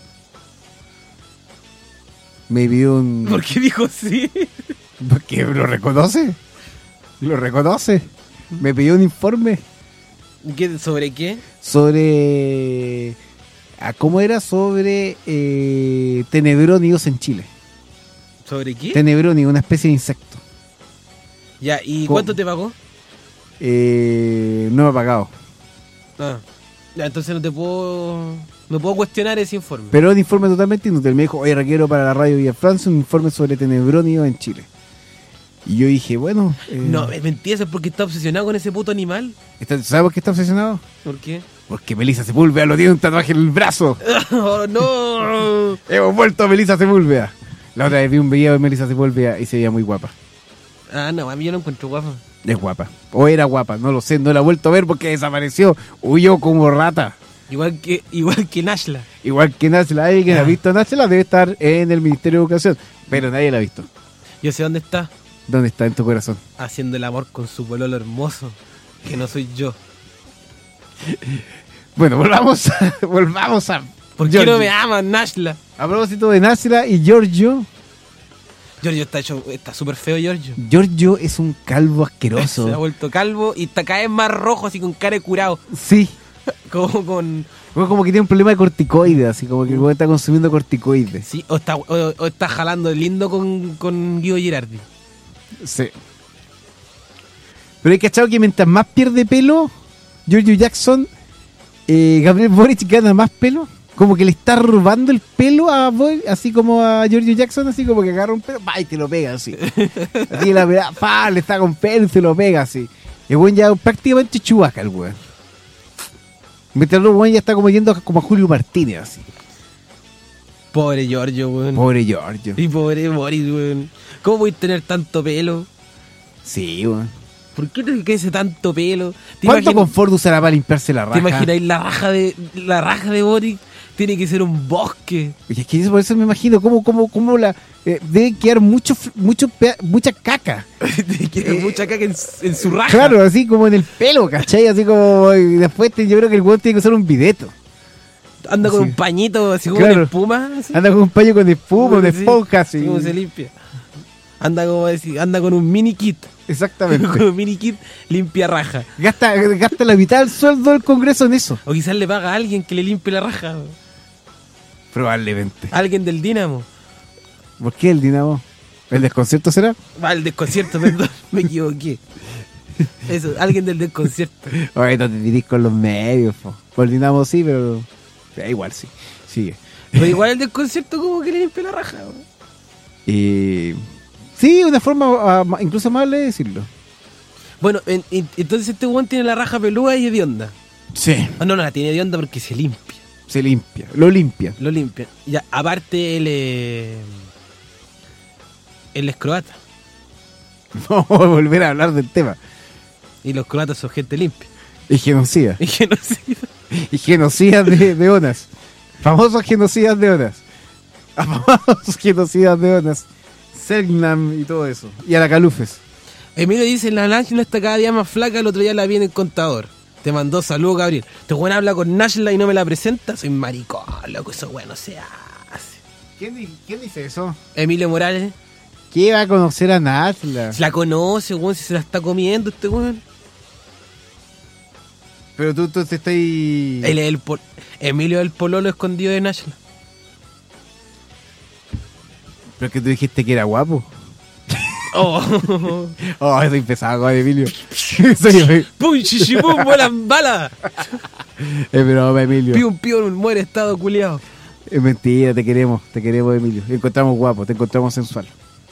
Me pidió un... ¿Por qué dijo sí? Porque lo reconoce. Lo reconoce. Me pidió un informe. ¿Qué, ¿Sobre qué? Sobre... ¿Cómo era? Sobre eh, tenebrónidos en Chile. ¿Sobre qué? Tenebrónido, una especie de insecto. Ya, ¿y ¿Cómo? cuánto te pagó? Eh, no me ha pagado. Ah, ya, entonces no te puedo... No puedo cuestionar ese informe. Pero es un informe totalmente inútil. Me dijo, oye, requiero para la radio Villa Francia un informe sobre tenebrónidos en Chile. Y yo dije, bueno... Eh, no, es mentira, es porque está obsesionado con ese puto animal. ¿Sabes por qué está obsesionado? ¿Por qué? Porque Melissa Sepúlveda lo tiene un tatuaje en el brazo. ¡Oh, no! Hemos vuelto a Melissa Sepúlveda. La otra vez vi un video de Melissa Sepúlveda y se veía muy guapa. Ah, no, a mí yo no encuentro guapa. Es guapa. O era guapa, no lo sé. No la he vuelto a ver porque desapareció. Huyó como rata. Igual que igual que Nashla. Igual que Nashla. Alguien ha visto a Nashla, debe estar en el Ministerio de Educación. Pero nadie la ha visto. Yo sé dónde está. ¿Dónde está? En tu corazón. Haciendo el amor con su pololo hermoso. Que no soy yo. Bueno, volvamos a... volvamos a ¿Por qué no me amas, Nashla? A propósito de Nashla y Giorgio. Giorgio está hecho, está súper feo, Giorgio. Giorgio es un calvo asqueroso. Se ha vuelto calvo y está cada vez más rojo, así con cara de curado. Sí. Como con... Como, como que tiene un problema de corticoides, así como que está consumiendo corticoides. Sí, o está, o, o está jalando lindo con, con Guido Girardi. Sí. Pero hay cachado que mientras más pierde pelo, Giorgio Jackson, eh, Gabriel Boric gana más pelo. Como que le está robando el pelo a Boy, así como a Giorgio Jackson, así como que agarra un pelo, pa, y te lo pega así. Así la verdad, pa, le está con pelo y se lo pega así. El buen ya prácticamente Chewbacca, el weón. Mientras el buen ya está como yendo como a Julio Martínez, así. Pobre Giorgio, weón. Pobre Giorgio. Y pobre Boris, weón. ¿Cómo voy a tener tanto pelo? Sí, weón. ¿Por qué te crece tanto pelo? ¿Cuánto imagin... confort usará para limpiarse la raja? ¿Te imagináis la raja de la raja de Boris? Tiene que ser un bosque. Oye, es que por eso me imagino cómo, cómo, cómo la eh, debe quedar mucho, mucho mucha caca. Debe quedar eh, mucha caca en, en su raja. Claro, así como en el pelo, ¿cachai? Así como y después te, yo creo que el hueón tiene que usar un videto. Anda con sí. un pañito así como claro. con espuma. ¿Sí? Anda con un paño con espuma, de esponja, así. ¿Cómo se limpia? Anda como decir, anda con un mini kit. Exactamente. Con un mini kit limpia raja. Gasta, gasta la mitad del sueldo del Congreso en eso. O quizás le paga a alguien que le limpie la raja. Probablemente. ¿Alguien del Dínamo? ¿Por qué el Dínamo? ¿El desconcierto será? Ah, el desconcierto, perdón, me equivoqué. Eso, alguien del desconcierto. Oye, no te dirís con los medios, po. Por el Dínamo sí, pero... Da igual, sí. Sigue. Pero igual el desconcierto como que le limpia la raja. Y... Sí, una forma uh, incluso amable de decirlo. Bueno, en, en, entonces este weón tiene la raja peluda y hedionda. Sí. Oh, no, no, la tiene hedionda porque se limpia. Se limpia, lo limpia. Lo limpia. Ya, aparte él eh, él es croata. Vamos a volver a hablar del tema. Y los croatas son gente limpia. Y genocida. Y genocida. Y genocidas de, de onas. Famosos genocidas de onas. Famosos genocidas de onas. Selknam y todo eso. Y a la Calufes. Emilio dice, la Nashla está cada día más flaca, el otro día la vi en el contador. Te mandó saludos, Gabriel. Este weón habla con Nashla y no me la presenta. Soy maricón, loco, eso weón no se hace. ¿Quién, ¿Quién dice eso? Emilio Morales. ¿Qué va a conocer a Natla? Se la conoce, weón, si se la está comiendo este weón. Pero tú, tú te estás... Él es el pol... Emilio es el pololo escondido de Natla. Pero es que tú dijiste que era guapo. Oh, oh, soy pesado con Emilio. soy... ¡Pum, chichipum, vuelan balas! Es broma, Emilio. Pium, pium, muere estado culiado. Es mentira, te queremos, te queremos, Emilio. Te encontramos guapo, te encontramos sensual.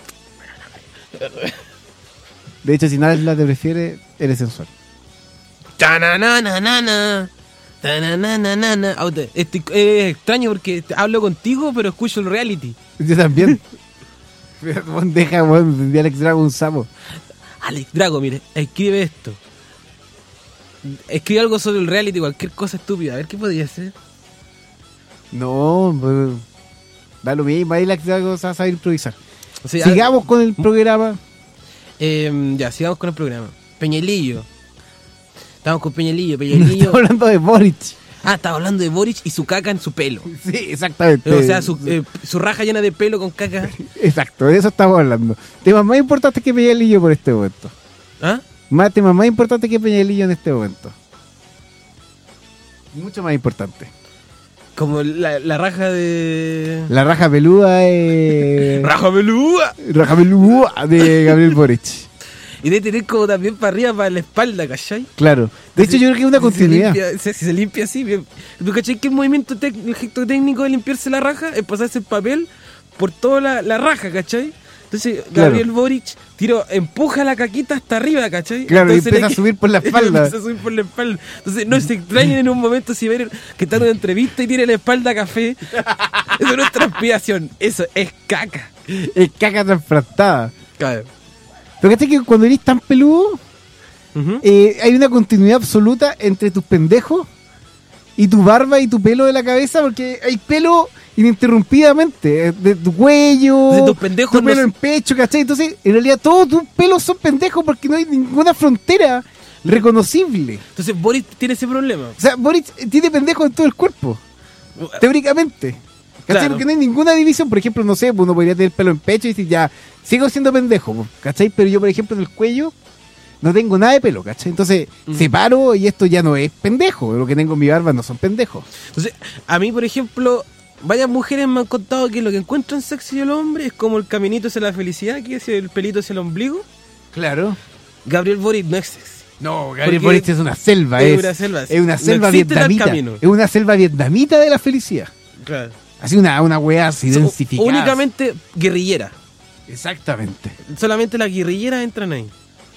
De hecho, si Natla te prefiere, eres sensual. ¡Tananana! ¡Tananana! Estoy, es extraño porque hablo contigo, pero escucho el reality. Yo también. Deja, weón, de Alex Drago un sapo. Alex Drago, mire, escribe esto. Escribe algo sobre el reality, cualquier cosa estúpida. A ver qué podría ser. No, pues, da lo mismo. Ahí Alex Drago se va a saber improvisar. O sea, sigamos con el programa. Eh, ya, sigamos con el programa. Peñalillo. Estamos con Peñalillo. Peñalillo. Estamos hablando de Boric. Ah, estaba hablando de Boric y su caca en su pelo. Sí, exactamente. O sea, su, eh, su raja llena de pelo con caca. Exacto, de eso estamos hablando. Temas más importantes que Peñalillo por este momento. ¿Ah? Más temas más importantes que Peñalillo en este momento. Mucho más importante. Como la, la raja de... La raja peluda de... ¡Raja peluda! Raja peluda de Gabriel Boric. Y de tener como también para arriba, para la espalda, ¿cachai? Claro. De hecho, si, yo creo que es una si continuidad. Se limpia, si, si se limpia así, bien. ¿Tú cachai que el movimiento, tec, el gesto técnico de limpiarse la raja es pasarse el papel por toda la, la raja, ¿cachai? Entonces, Gabriel claro. Boric tiro, empuja la caquita hasta arriba, ¿cachai? Claro, entonces, y empieza a subir por la espalda. empieza a subir por la espalda. Entonces, no se extrañen en un momento si ven que está en una entrevista y tiene la espalda café. Eso no es transpiración, eso es caca. Es caca transplantada. Claro. Pero ¿cachai que cuando eres tan peludo, uh-huh. eh, hay una continuidad absoluta entre tus pendejos y tu barba y tu pelo de la cabeza? Porque hay pelo ininterrumpidamente de tu cuello, de tus pendejos, tu pelo no... en pecho, ¿cachai? Entonces, en realidad todos tus pelos son pendejos porque no hay ninguna frontera reconocible. Entonces, Boris tiene ese problema. O sea, Boris tiene pendejos en todo el cuerpo, teóricamente. ¿Cachai? Claro. Porque no hay ninguna división. Por ejemplo, no sé, uno podría tener pelo en pecho y decir, ya, sigo siendo pendejo, ¿cachai? Pero yo, por ejemplo, en el cuello no tengo nada de pelo, ¿cachai? Entonces, mm. separo y esto ya no es pendejo. Lo que tengo en mi barba no son pendejos. Entonces, a mí, por ejemplo, varias mujeres me han contado que lo que encuentran sexy del hombre es como el caminito hacia la felicidad, que es el pelito hacia el ombligo. Claro. Gabriel Boric no es sexy. No, Gabriel Boric es una selva. Es, es una selva, es una selva no vietnamita. Es una selva vietnamita de la felicidad. Claro. Así una, una weá así densificada. Únicamente guerrillera. Exactamente. Solamente las guerrilleras entran ahí.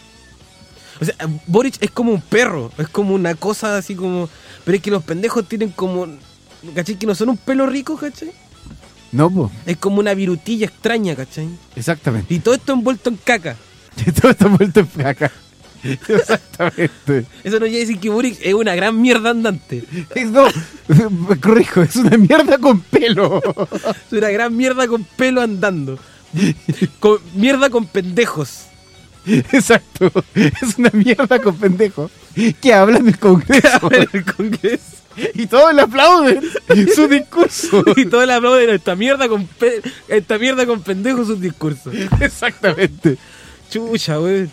O sea, Boric es como un perro. Es como una cosa así como... Pero es que los pendejos tienen como... ¿Cachai? Que no son un pelo rico, ¿cachai? No, po. Es como una virutilla extraña, ¿cachai? Exactamente. Y todo esto envuelto en caca. Todo esto envuelto en caca. Exactamente. Eso no quiere decir que Boric es una gran mierda andante. No, me corrijo, es una mierda con pelo. Es una gran mierda con pelo andando. Con, mierda con pendejos. Exacto, es una mierda con pendejos que hablan del Congreso. Hablan del Congreso. Y todos le aplauden su discurso. Y todos le aplauden esta mierda con pe esta mierda con pendejos su discurso. Exactamente. Chucha, güey.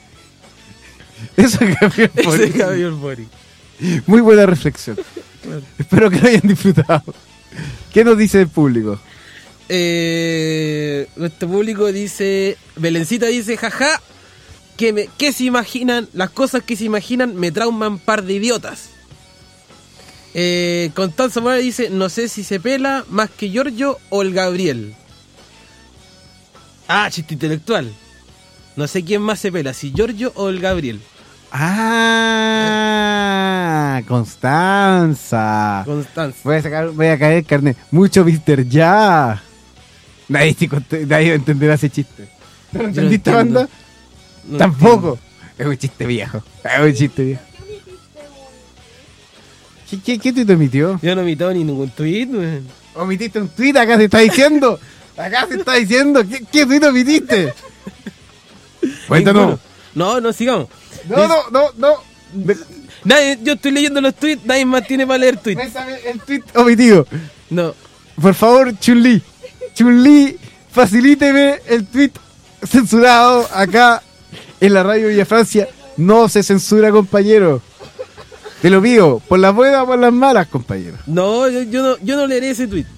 Eso es Gabriel Boric. Eso es Gabriel Boric. Muy buena reflexión. Claro. Espero que lo hayan disfrutado. ¿Qué nos dice el público? Eh, nuestro público dice... Belencita dice, jaja, que, me, que se imaginan, las cosas que se imaginan me trauman par de idiotas. Eh, Constanza Morales dice, no sé si se pela más que Giorgio o el Gabriel. Ah, chiste intelectual. No sé quién más se pela, si Giorgio o el Gabriel. Ah, Constanza. Constanza. Voy a sacar, voy a caer el carnet. Mucho mister Ya. Nadie, nadie entenderá ese chiste. ¿No entendiste, no banda? No Tampoco. Entiendo. Es un chiste viejo. Es un chiste viejo. ¿Qué, qué, qué tuit emitió? Yo no emito ni ningún tuit, man. Omitiste un tuit, acá se está diciendo. Acá se está diciendo. ¿Qué, qué tuit omitiste? Cuéntanos. No, no, sigamos. No, no, no, no. Nadie, yo estoy leyendo los tweets, nadie más tiene para leer tweets. El tweet omitido. No. Por favor, Chun-Li. Chun-Li, facilíteme el tweet censurado acá en la radio Villa Francia. No se censura, compañero. Te lo pido, por las buenas o por las malas, compañero. No, yo, yo no, yo no leeré ese tweet.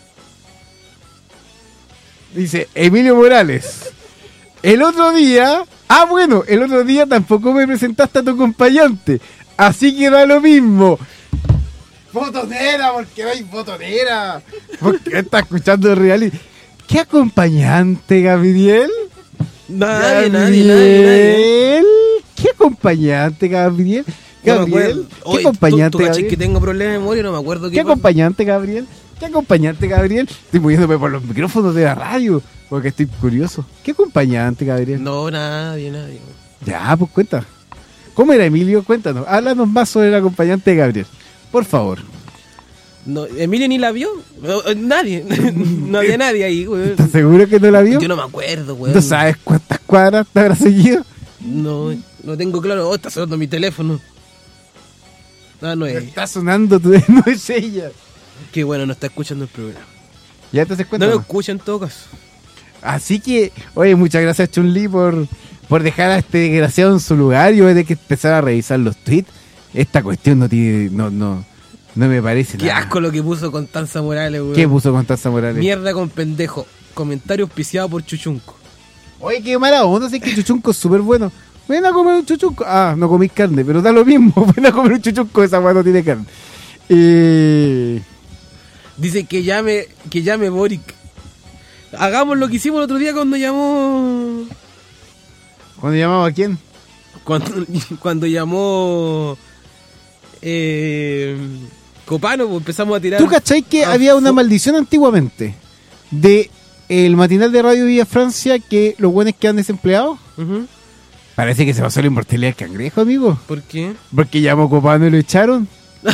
Dice Emilio Morales. El otro día, ah bueno, el otro día tampoco me presentaste a tu acompañante, así que da lo mismo. Botonera, porque hay botonera. Porque está escuchando el reality. ¿Qué acompañante, Gabriel? Nadie, Gabriel. nadie, nadie, nadie. ¿Qué acompañante, Gabriel? No me Gabriel, acuerdo. ¿qué Oye, acompañante, tú, tú cachai Gabriel? que tengo problemas de memoria, no me acuerdo ¿Qué qué pasó. acompañante, Gabriel? ¿Qué acompañante, Gabriel? Estoy moviéndome por los micrófonos de la radio porque estoy curioso. ¿Qué acompañante, Gabriel? No, nadie, nadie. Ya, pues cuenta. ¿Cómo era, Emilio? Cuéntanos. Háblanos más sobre el acompañante de Gabriel. Por favor. No, Emilio ni la vio. No, nadie. No había nadie ahí, güey. ¿Estás seguro que no la vio? Yo no me acuerdo, güey. ¿No sabes cuántas cuadras te habrá seguido? No, no tengo claro. Oh, está sonando mi teléfono. Ah, no es. Está sonando, tu... no es ella. Qué bueno, no está escuchando el programa. Ya te das cuenta. No lo escucha en todo caso. Así que, oye, muchas gracias, Chun-Li, por, por dejar a este desgraciado en su lugar. Yo voy a tener que empezar a revisar los tweets. Esta cuestión no tiene, no, no, no me parece Qué nada. asco lo que puso Constanza Morales, güey. ¿Qué puso Constanza Morales? Mierda con pendejo. Comentario auspiciado por Chuchunco. Oye, qué mala onda, sé que Chuchunco es súper bueno. Ven a comer un chuchunco. Ah, no comís carne, pero da lo mismo. Ven a comer un chuchunco, esa weá no tiene carne. Eh... Dice que llame, que llame Boric. Hagamos lo que hicimos el otro día cuando llamó. ¿Cuándo llamaba a quién? Cuando, cuando llamó eh, Copano, pues empezamos a tirar. ¿Tú cachai que a había una fu- maldición antiguamente de el matinal de Radio Villa Francia que los buenos quedan desempleados? Ujú. Parece que se pasó la inmortalidad del cangrejo, amigo. ¿Por qué? Porque llamó Copano y lo echaron.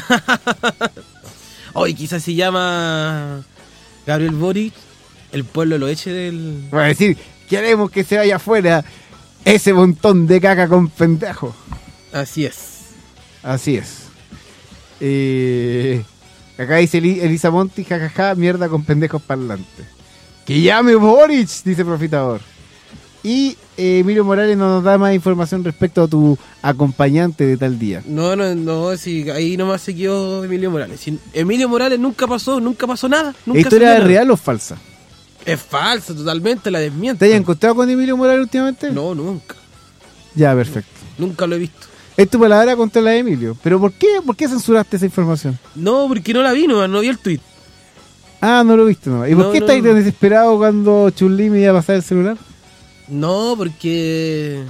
Hoy quizás se llama Gabriel Boric, el pueblo lo eche del... Va a decir, queremos que se vaya afuera ese montón de caca con pendejo. Así es. Así es. Eh, acá dice Eli- Elisa Monti, jajaja, mierda con pendejos parlantes. Que llame Boric, dice Profitador. Y eh, Emilio Morales no nos da más información respecto a tu acompañante de tal día. No, no, no, sí, ahí nomás se quedó Emilio Morales. Si Emilio Morales nunca pasó, nunca pasó nada. Nunca ¿Esto salió era nada. real o falsa? Es falso, totalmente, la desmiento. ¿Te hayas encontrado con Emilio Morales últimamente? No, nunca. Ya, perfecto. Nunca lo he visto. Es tu palabra contra la de Emilio. ¿Pero por qué? ¿Por qué censuraste esa información? No, porque no la vi, no, no vi el tweet. Ah, no lo viste, ¿no? ¿Y por No, qué no, estáis no. tan desesperado cuando Chun-Li me iba a pasar el celular? No, porque...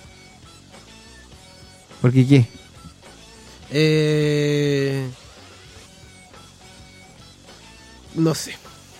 ¿Por qué qué? Eh... No sé.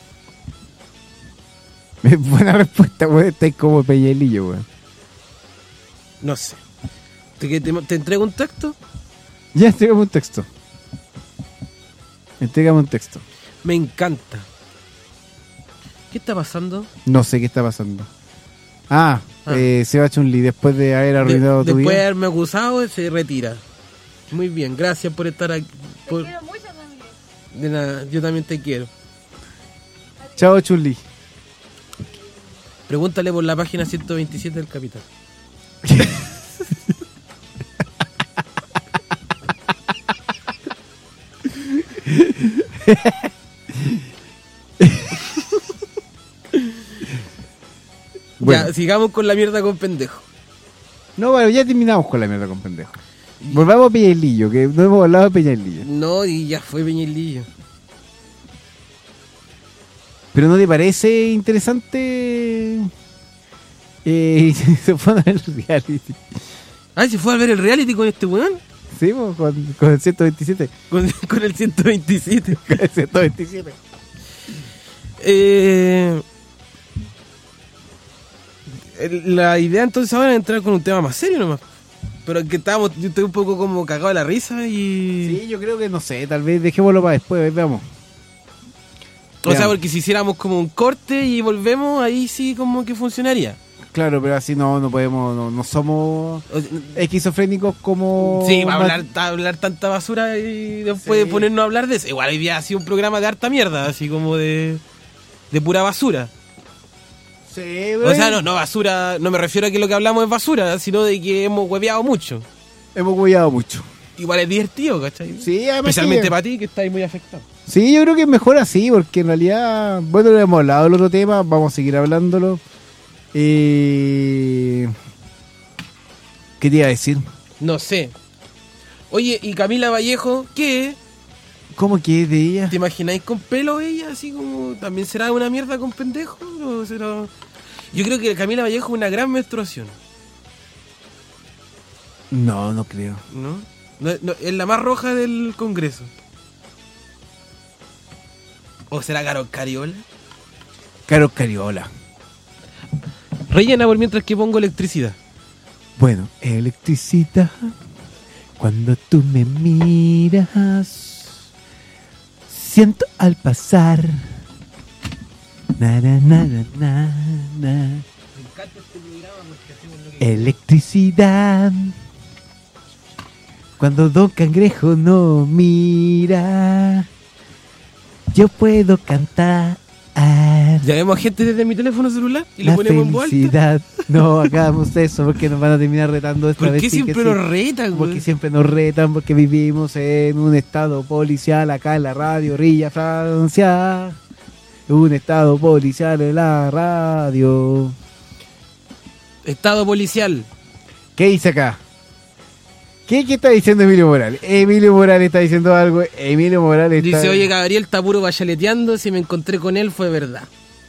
Buena respuesta, weón. Estáis como Peñalillo, weón. No sé. ¿Te, te, te entrego un texto? Ya, entregame un texto. Entrégame un texto. Me encanta. ¿Qué está pasando? No sé qué está pasando. Ah, Ah. Eh, Seba Chun-Li, después de haber arruinado De- tu después de vida. haberme acusado, se retira. Muy bien, gracias por estar aquí. por- De nada, yo también te quiero. Chao, Chun-Li. Pregúntale por la página ciento veintisiete del Capital. Bueno. Ya, sigamos con la mierda con pendejo. No, bueno, ya terminamos con la mierda con pendejo. Volvamos a Peñalillo, que no hemos hablado de Peñalillo. No, y ya fue Peñalillo. ¿Pero no te parece interesante? Eh, se fue a ver el reality. Ay, ¿se fue a ver el reality con este weón? Sí, pues, con, con el ciento veintisiete. Con, con el ciento veintisiete. Con el ciento veintisiete. Eh, el- la idea entonces ahora es entrar con un tema más serio nomás. Pero que estábamos, yo estoy un poco como cagado de la risa y... Sí, yo creo que no sé, tal vez dejémoslo para después, veamos. O sea, Veamos. porque si hiciéramos como un corte y volvemos, ahí sí como que funcionaría. Claro, pero así no, no podemos, no, no somos esquizofrénicos como... Sí, va a hablar, a hablar tanta basura y después Sí. ponernos a hablar de eso. Igual hoy día ha sido un programa de harta mierda, así como de, de pura basura. Sí, Sí, o sea, no, no basura, no me refiero a que lo que hablamos es basura, sino de que hemos hueveado mucho. Hemos hueveado mucho. Igual es divertido, ¿cachai? Sí, especialmente que... para ti que estás muy afectado. Sí, yo creo que es mejor así, porque en realidad, bueno, lo hemos hablado del otro tema, vamos a seguir hablándolo. Eh... ¿Qué te iba a decir? No sé. Oye, ¿y Camila Vallejo qué? ¿Cómo que es de ella? ¿Te imagináis con pelo ella? Así como, ¿también será una mierda con pendejo? ¿O será... Yo creo que Camila Vallejo es una gran menstruación. No, no creo. ¿No? No, no, es la más roja del Congreso. ¿O será Carol Cariola? Carol Cariola. Rellena por mientras que pongo electricidad. Bueno, electricidad. Cuando tú me miras, siento al pasar. Na, na, na, na, na, na. Electricidad. Cuando Don Cangrejo no mira, yo puedo cantar. ¿Llamemos a gente desde mi teléfono celular y la le ponemos en felicidad. No, hagamos eso porque nos van a terminar retando esta vez. ¿Por qué siempre sí, nos retan, güey? Porque siempre nos retan, porque vivimos en un estado policial acá en la radio Villa Francia. Un estado policial en la radio. Estado policial. ¿Qué dice acá? ¿Qué, ¿Qué está diciendo Emilio Morales? Emilio Morales está diciendo algo. Emilio Morales está... Dice, oye, Gabriel está puro bachaleteando. Si me encontré con él fue verdad.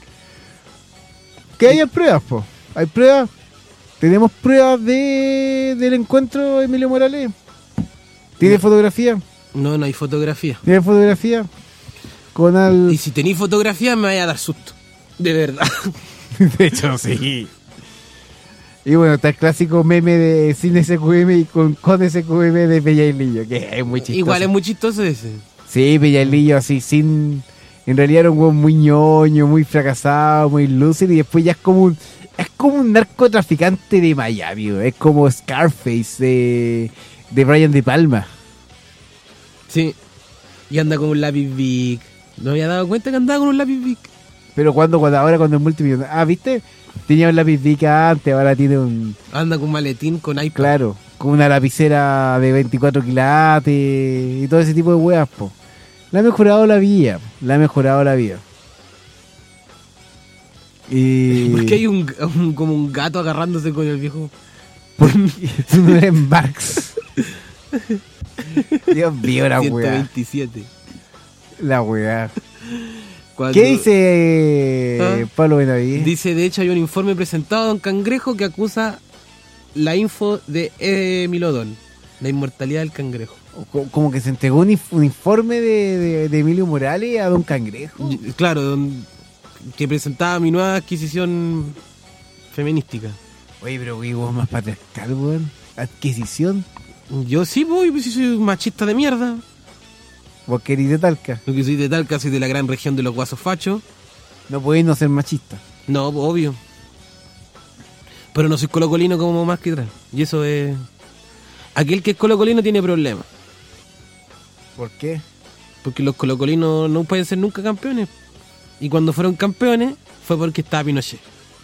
¿Qué hay pruebas, po? ¿Hay pruebas? ¿Tenemos pruebas de del encuentro de Emilio Morales? ¿Tiene no. fotografía? No, no hay fotografía. ¿Tiene fotografía? Con al... Y si tenéis fotografía me vaya a dar susto. De verdad. De hecho, sí. Y bueno, está el clásico meme de sin S Q M y con, con S Q M de Peñailillo, que es muy chistoso. Igual es muy chistoso ese. Sí, Peñailillo así, sin... En realidad era un hueón muy ñoño, muy fracasado, muy lúcido, y después ya es como un... Es como un narcotraficante de Miami, es como Scarface de, de Brian De Palma. Sí, y anda con un lápiz Bic. No me había dado cuenta que andaba con un lápiz Bic. Pero cuando, cuando ahora cuando es multimillonario... Ah, ¿viste? Tenía un lápiz Bic antes, ahora tiene un... Anda con un maletín con iPad. Claro, con una lapicera de veinticuatro quilates y todo ese tipo de weas, po. Le ha mejorado la vida, le ha mejorado la vida. Y... ¿Por qué hay un, un, como un gato agarrándose con el viejo? Porque tú no eres Marx. Dios mío, la wea. ciento veintisiete. La wea. Cuando... ¿Qué dice ¿Ah? Pablo Benavides? Dice, de hecho hay un informe presentado a Don Cangrejo que acusa la info de Emilodón, la inmortalidad del cangrejo. Como que se entregó un, un informe de, de, de Emilio Morales a Don Cangrejo. Claro, don, que presentaba mi nueva adquisición feminística. Oye, pero güey, vos más patriarcal, weón. ¿Adquisición? Yo sí voy, pues sí soy machista de mierda. ¿Vos querís de Talca? Porque soy de Talca, soy de la gran región de los guasos fachos. No podéis no ser machista. No, obvio. Pero no soy colocolino como más que atrás. Y eso es... Aquel que es colocolino tiene problemas. ¿Por qué? Porque los colocolinos no pueden ser nunca campeones. Y cuando fueron campeones fue porque estaba Pinochet.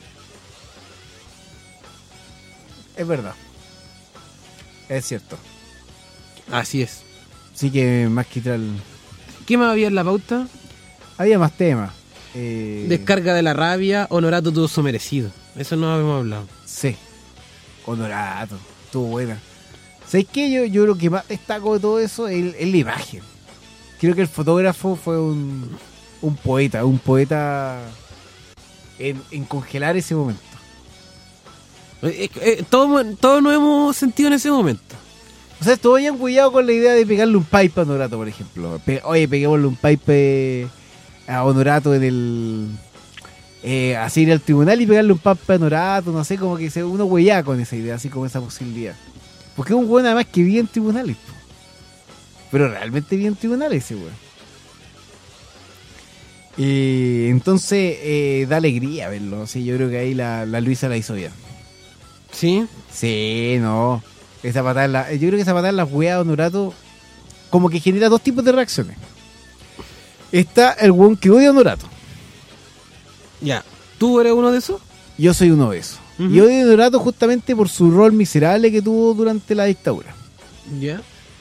Es verdad. Es cierto. Así es. Así que más que tal... ¿Qué más había en la pauta? Había más temas. Eh... Descarga de la rabia, Honorato tuvo su merecido. Eso no habíamos hablado. Sí. Honorato. Estuvo buena. ¿Sabes qué? Yo, yo lo que más destaco de todo eso es, es la imagen. Creo que el fotógrafo fue un, un poeta, un poeta en, en congelar ese momento. Eh, eh, todos todo nos hemos sentido en ese momento. O sea, todos hayan cuidado con la idea de pegarle un pipe a Honorato, por ejemplo. Pe- Oye, peguémosle un pipe a Honorato en el... Eh, así ir al tribunal y pegarle un pipe a Honorato, no sé, como que se, uno huellaba con esa idea, así como esa posibilidad. Porque es un weón además que vive en tribunales. Po. Pero realmente vive en tribunales ese weón. Eh, entonces, eh, da alegría verlo. Sí, yo creo que ahí la, la Luisa la hizo bien. ¿Sí? Sí, no. Esa patada en la, yo creo que esa patada en la weá de Honorato como que genera dos tipos de reacciones. Está el weón que odia a Honorato. Ya. ¿Tú eres uno de esos? yo soy uno de esos. Uh-huh. Y odio a Honorato justamente por su rol miserable que tuvo durante la dictadura. Ya. Yeah.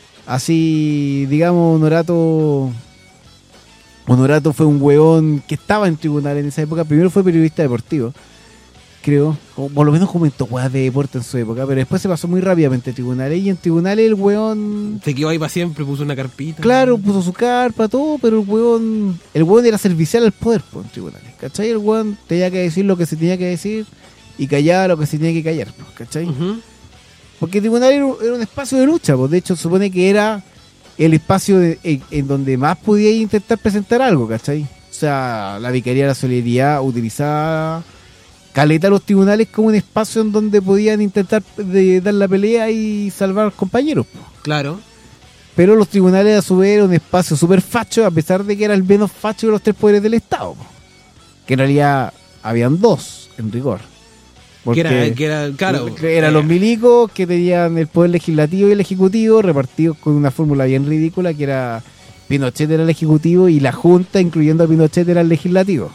Así, digamos, Honorato... Honorato fue un hueón que estaba en tribunal en esa época. Primero fue periodista deportivo, creo. O por lo menos comentó hueás de deporte en su época. Pero después se pasó muy rápidamente a tribunales. Y en tribunales el hueón... Se quedó ahí para siempre, puso una carpita. Claro, puso su carpa, todo. Pero el hueón... El hueón era servicial al poder, pues, en tribunales. ¿Cachai? El hueón tenía que decir lo que se tenía que decir y callar lo que se tenía que callar, pues, ¿cachai? Uh-huh. Porque el tribunal era un, era un espacio de lucha, pues. De hecho, supone que era... el espacio de, en, en donde más podía intentar presentar algo, ¿cachai? O sea, la Vicaría de la Solidaridad utilizaba caleta los tribunales como un espacio en donde podían intentar de, dar la pelea y salvar a los compañeros. Claro. Pero los tribunales a su vez eran un espacio súper facho, a pesar de que era el menos facho de los tres poderes del Estado. Que en realidad habían dos, en rigor. Que era, que era, claro, eran los milicos que tenían el poder legislativo y el ejecutivo repartidos con una fórmula bien ridícula, que era Pinochet era el ejecutivo y la Junta, incluyendo a Pinochet, era el legislativo.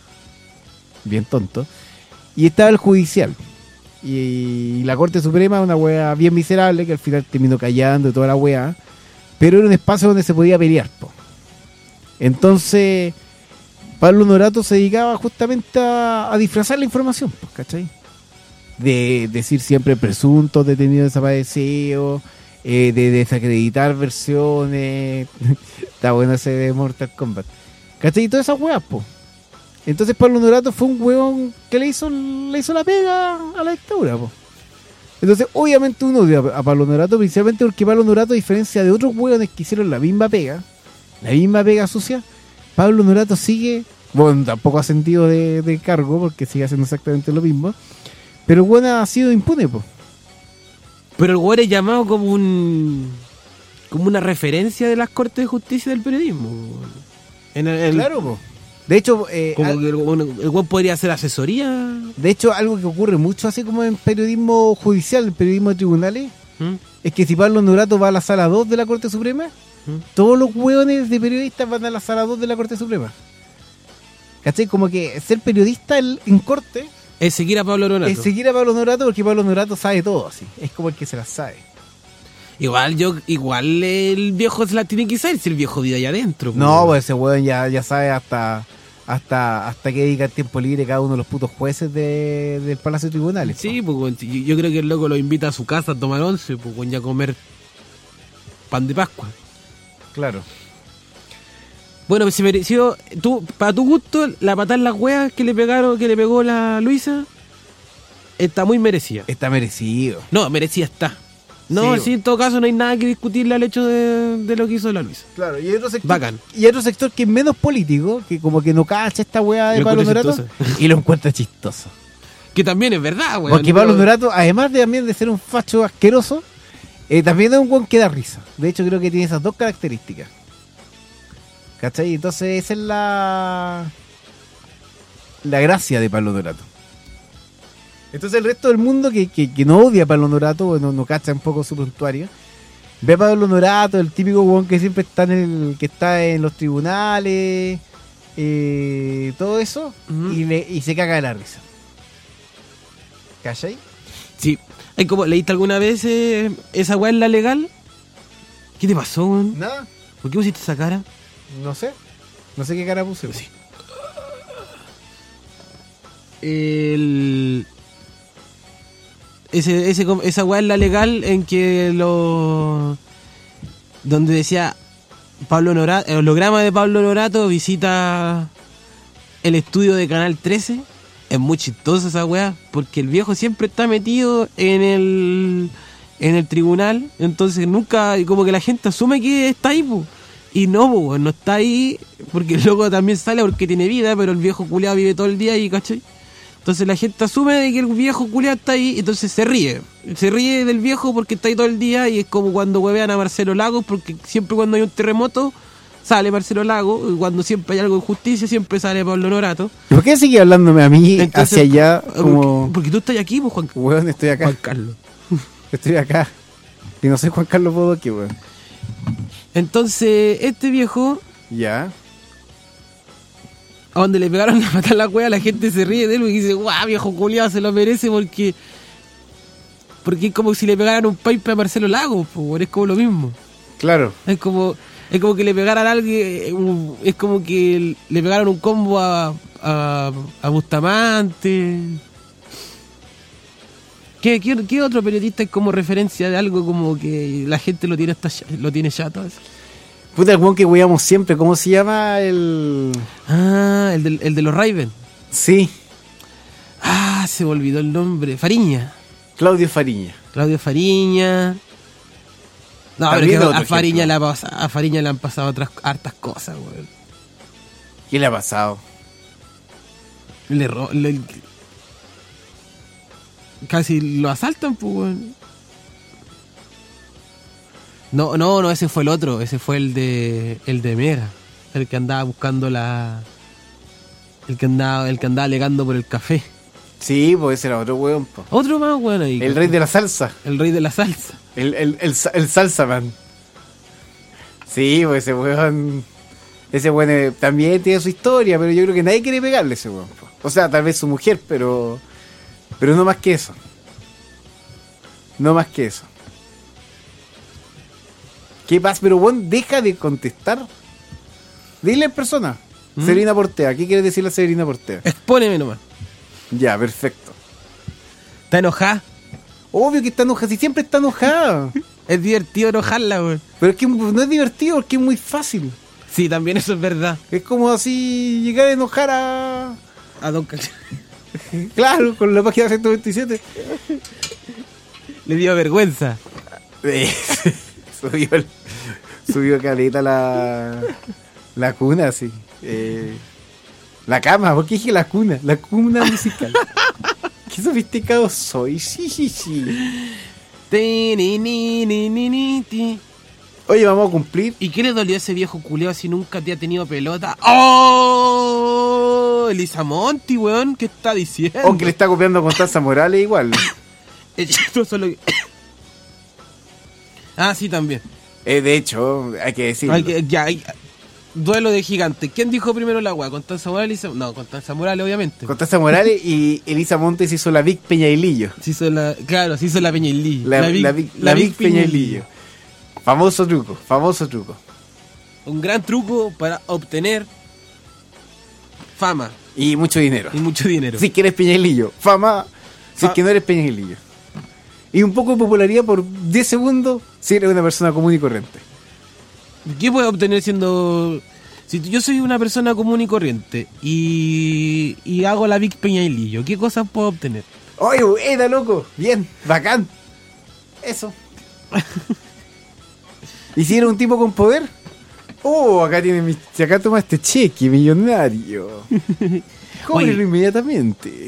Bien tonto. Y estaba el judicial. Y, y la Corte Suprema, una wea bien miserable, que al final terminó callando y toda la wea. Pero era un espacio donde se podía pelear, po. Entonces, Pablo Honorato se dedicaba justamente a, a disfrazar la información, pues, ¿cachai? De decir siempre presuntos detenidos desaparecidos, eh, de desacreditar versiones. Está bueno ese de Mortal Kombat, ¿cachai? Y todas esas weas, po. Entonces Pablo Honorato fue un weón que le hizo, le hizo la pega a la dictadura, po. Entonces obviamente uno odia a Pablo Honorato, principalmente porque Pablo Honorato, a diferencia de otros weones que hicieron la misma pega, la misma pega sucia, Pablo Honorato sigue, bueno, tampoco ha sentido de, de cargo porque sigue haciendo exactamente lo mismo. Pero el weón ha sido impune, po. Pero el weón es llamado como un... como una referencia de las Cortes de Justicia del periodismo. En el, el, claro, po. De hecho... Eh, como al, que el weón podría hacer asesoría. De hecho, algo que ocurre mucho así como en periodismo judicial, en periodismo de tribunales, ¿Mm? es que si Pablo Honorato va a la sala dos de la Corte Suprema, ¿Mm? todos los weones de periodistas van a la sala dos de la Corte Suprema. ¿Cachai? Como que ser periodista en, en corte... Es seguir a Pablo Honorato. Es seguir a Pablo Honorato porque Pablo Honorato sabe todo, así. Es como el que se las sabe. Igual yo, igual el viejo se la tiene que saber si el viejo vive allá adentro. Pues. No, pues ese weón ya, ya sabe hasta hasta hasta que dedica el tiempo libre cada uno de los putos jueces de, del Palacio de Tribunales. Sí, pues yo, yo creo que el loco lo invita a su casa a tomar once, pues ya a comer pan de Pascua. Claro. Bueno, pues se mereció, tú, para tu gusto, la patada en las hueas que le pegaron, que le pegó la Luisa, está muy merecida. Está merecido. No, merecida está. No, sí, sí, en todo caso no hay nada que discutirle al hecho de, de lo que hizo la Luisa. Claro, y hay otro sector, bacán. Y hay otro sector que es menos político, que como que no cacha esta hueá de Pablo Honorato y lo encuentra chistoso. Que también es verdad, weón. Porque Pablo Honorato, además de también de ser un facho asqueroso, eh, también es un weón que da risa. De hecho, creo que tiene esas dos características. ¿Cachai? Entonces esa es la la gracia de Pablo Honorato. Entonces el resto del mundo que, que, que no odia a Pablo Honorato, no, no cacha un poco su prontuario, ve a Pablo Honorato, el típico huevón que siempre está en el, que está en los tribunales, eh, todo eso, uh-huh. y, le, y se caga de la risa. ¿Cachai? Sí. Ay, como, ¿leíste alguna vez eh, esa weá en la legal? ¿Qué te pasó, weón? Nada. ¿Por qué pusiste esa cara? No sé, no sé qué cara puse. Sí. El... Ese, ese, esa weá es la legal en que lo... donde decía Pablo Honorato, el holograma de Pablo Honorato visita el estudio de Canal trece. Es muy chistosa esa weá, porque el viejo siempre está metido en el en el tribunal, entonces nunca, como que la gente asume que está ahí, pues. Y no, pues, no está ahí, porque el loco también sale porque tiene vida, pero el viejo culiado vive todo el día ahí, ¿cachai? Entonces la gente asume de que el viejo culiado está ahí, entonces se ríe. Se ríe del viejo porque está ahí todo el día, y es como cuando huevean a Marcelo Lagos, porque siempre cuando hay un terremoto sale Marcelo Lagos, y cuando siempre hay algo de justicia siempre sale Pablo Honorato. ¿Por qué sigue hablándome a mí entonces, hacia allá? Como... Porque, porque tú estás aquí, pues, Juan Carlos. Weón, estoy acá. Juan Carlos. Estoy acá. Y no soy Juan Carlos Bodoque, weón. Entonces, este viejo... Ya. a donde le pegaron a matar la wea, la gente se ríe de él y dice, guau, viejo culiado, se lo merece porque... Porque es como si le pegaran un pipe a Marcelo Lagos, pues, es como lo mismo. Claro. Es como es como que le pegaran a alguien, es como que le pegaron un combo a, a, a Bustamante. ¿Qué, qué, ¿Qué otro periodista es como referencia de algo como que la gente lo tiene hasta lo tiene chato? Puta, el weón que weamos siempre, ¿cómo se llama? El... Ah, el de, el de los Raven. Sí. Ah, se me olvidó el nombre. Fariña. Claudio Fariña. Claudio Fariña. No, pero que a Fariña, le ha pasado, a Fariña le han pasado otras hartas cosas, weón. ¿Qué le ha pasado? Le, ro le Casi lo asaltan, pues, weón. No, no, no, ese fue el otro. Ese fue el de el de Mega. El que andaba buscando la... El que andaba, el que andaba alegando por el café. Sí, pues ese era otro weón, po. Otro más, weón, ahí. El rey de la salsa. El rey de la salsa. El, el, el, el salsa man. Sí, pues ese weón. Ese weón eh, también tiene su historia, pero yo creo que nadie quiere pegarle a ese weón, po. O sea, tal vez su mujer, pero. Pero no más que eso. No más que eso. ¿Qué pasa? Pero weón, deja de contestar. Dile en persona. ¿Mm? Severina Portea, ¿qué quieres decirle a Severina Portea? Expóneme nomás. Ya, perfecto. ¿Está enojada? Obvio que está enojada, si siempre está enojada. Es divertido enojarla, güey. Pero es que no es divertido, porque es muy fácil. Sí, también eso es verdad. Es como así llegar a enojar a... A Don Cacho. Claro, con la página ciento veintisiete. Le dio vergüenza. subió, el, subió caleta la... La cuna, sí. Eh... La cama, ¿por qué dije la cuna? La cuna musical. Qué sofisticado soy. Sí, sí, sí. Oye, vamos a cumplir. ¿Y qué le dolió a ese viejo culiao si nunca te ha tenido pelota? ¡Oh! Elisa Monti, weón, ¿qué está diciendo? O que le está copiando a Constanza Morales igual. Esto solo... Ah, sí, también. Eh, de hecho, hay que decirlo. Hay que, ya, hay... Duelo de gigante. ¿Quién dijo primero la weá? ¿Constanza Morales? No, Constanza Morales, obviamente. Constanza Morales y Elisa Montes hizo la Big Peñailillo. Se hizo la, claro, se hizo la Peñailillo. La, la Big, la Big, la la Big, Big Peñailillo. Famoso truco, famoso truco. Un gran truco para obtener fama. Y mucho dinero. Y mucho dinero. Si quieres Peñailillo. Fama, si es que no eres Peñailillo. Y un poco de popularidad por diez segundos si eres una persona común y corriente. ¿Qué puedo obtener siendo... Si yo soy una persona común y corriente y, y hago la Big Peñailillo, ¿qué cosas puedo obtener? ¡Oye, buena, loco! Bien, bacán. Eso. ¿Y si eres un tipo con poder? ¡Oh, acá tiene mi... acá toma este cheque millonario! Cóbrelo inmediatamente.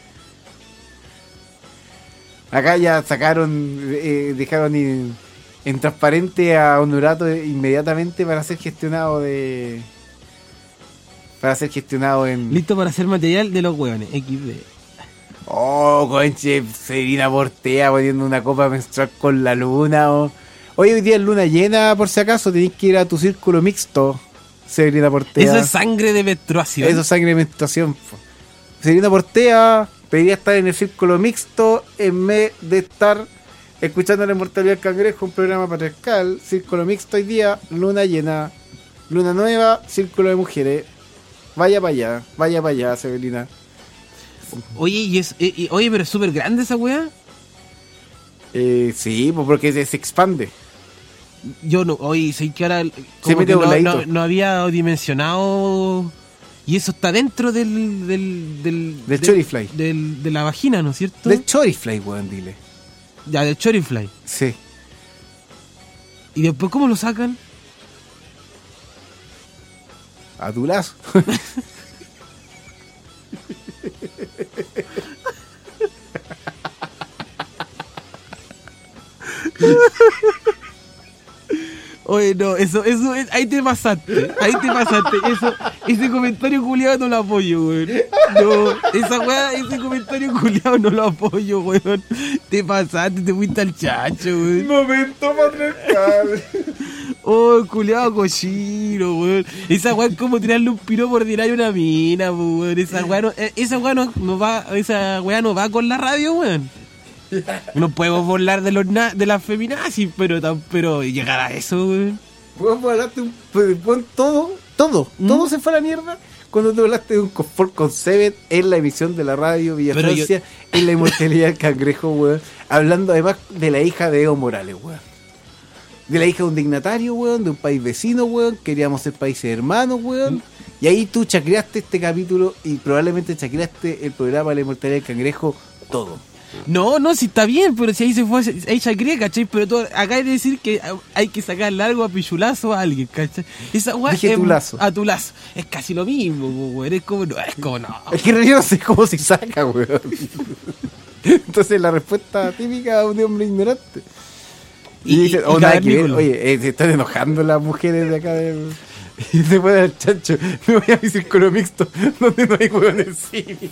Acá ya sacaron... Eh, dejaron... Ir, en transparente a Honorato inmediatamente para ser gestionado de... Para ser gestionado en... Listo para hacer material de los hueones, equis de. Oh, conche, Severina Portea poniendo una copa menstrual con la luna. Oh. Hoy hoy día es luna llena, por si acaso, tenés que ir a tu círculo mixto, Severina Portea. Eso es sangre de menstruación. Eso es sangre de menstruación. Severina Portea pediría estar en el círculo mixto en vez de estar... escuchando La Inmortalidad del Cangrejo, un programa patriarcal. Círculo mixto hoy día, luna llena, luna nueva, círculo de mujeres. Vaya para allá, vaya para allá, Severina. Oye, y es, y, oye, pero es súper grande esa weá. Eh, sí, pues porque se, se expande. Yo no, oye, sé que ahora se mete que no, no, no había dimensionado. Y eso está dentro del del del, del chorifly, del, de la vagina, ¿no es cierto? Del chorifly, weón, dile. Ya, del chorifly. Sí. ¿Y después cómo lo sacan? A tu lazo. Oye, no, eso, eso, es, ahí te pasaste, ahí te pasaste, eso, ese comentario culiado no lo apoyo, weón. No, esa weá, ese comentario culiado no lo apoyo, weón. Te pasaste, te fuiste al chacho, weón. Momento patriarcal. Oh, culiado cochino, weón. Esa weá es como tirarle un piropo ordinario a una mina, weón. Esa weá no, esa weá no, no va, esa weá no va con la radio, weón. No podemos burlar de los na, de las feminazis, pero tan, pero llegar a eso, weón. Podemos hablarte un pon todo, todo, ¿Mm? todo se fue a la mierda cuando te hablaste de un confort con Seven en la emisión de la radio Villa Francia, yo... en la inmortalidad del cangrejo, weón. Hablando además de la hija de Evo Morales, weón. De la hija de un dignatario, weón, de un país vecino, weón. Queríamos ser países hermanos, weón. ¿Mm? Y ahí tú chacreaste este capítulo y probablemente chacreaste el programa de la inmortalidad del cangrejo todo. No, no, si está bien, pero si ahí se fue, ahí chacrea, ¿cachai? Pero todo, acá hay que decir que hay que sacarle algo a pichulazo a alguien, ¿cachai? Esa weá Dije es, tu lazo. A tu lazo. Es casi lo mismo, weón. Es como, no, es como no. Es que yo no sé cómo se saca, weón. Entonces la respuesta típica de un hombre ignorante. Y, y dice, oh, nada que ver, oye, eh, se están enojando las mujeres de acá del... Y se puede dar chancho. Me voy a mi círculo mixto donde no hay hueones simios.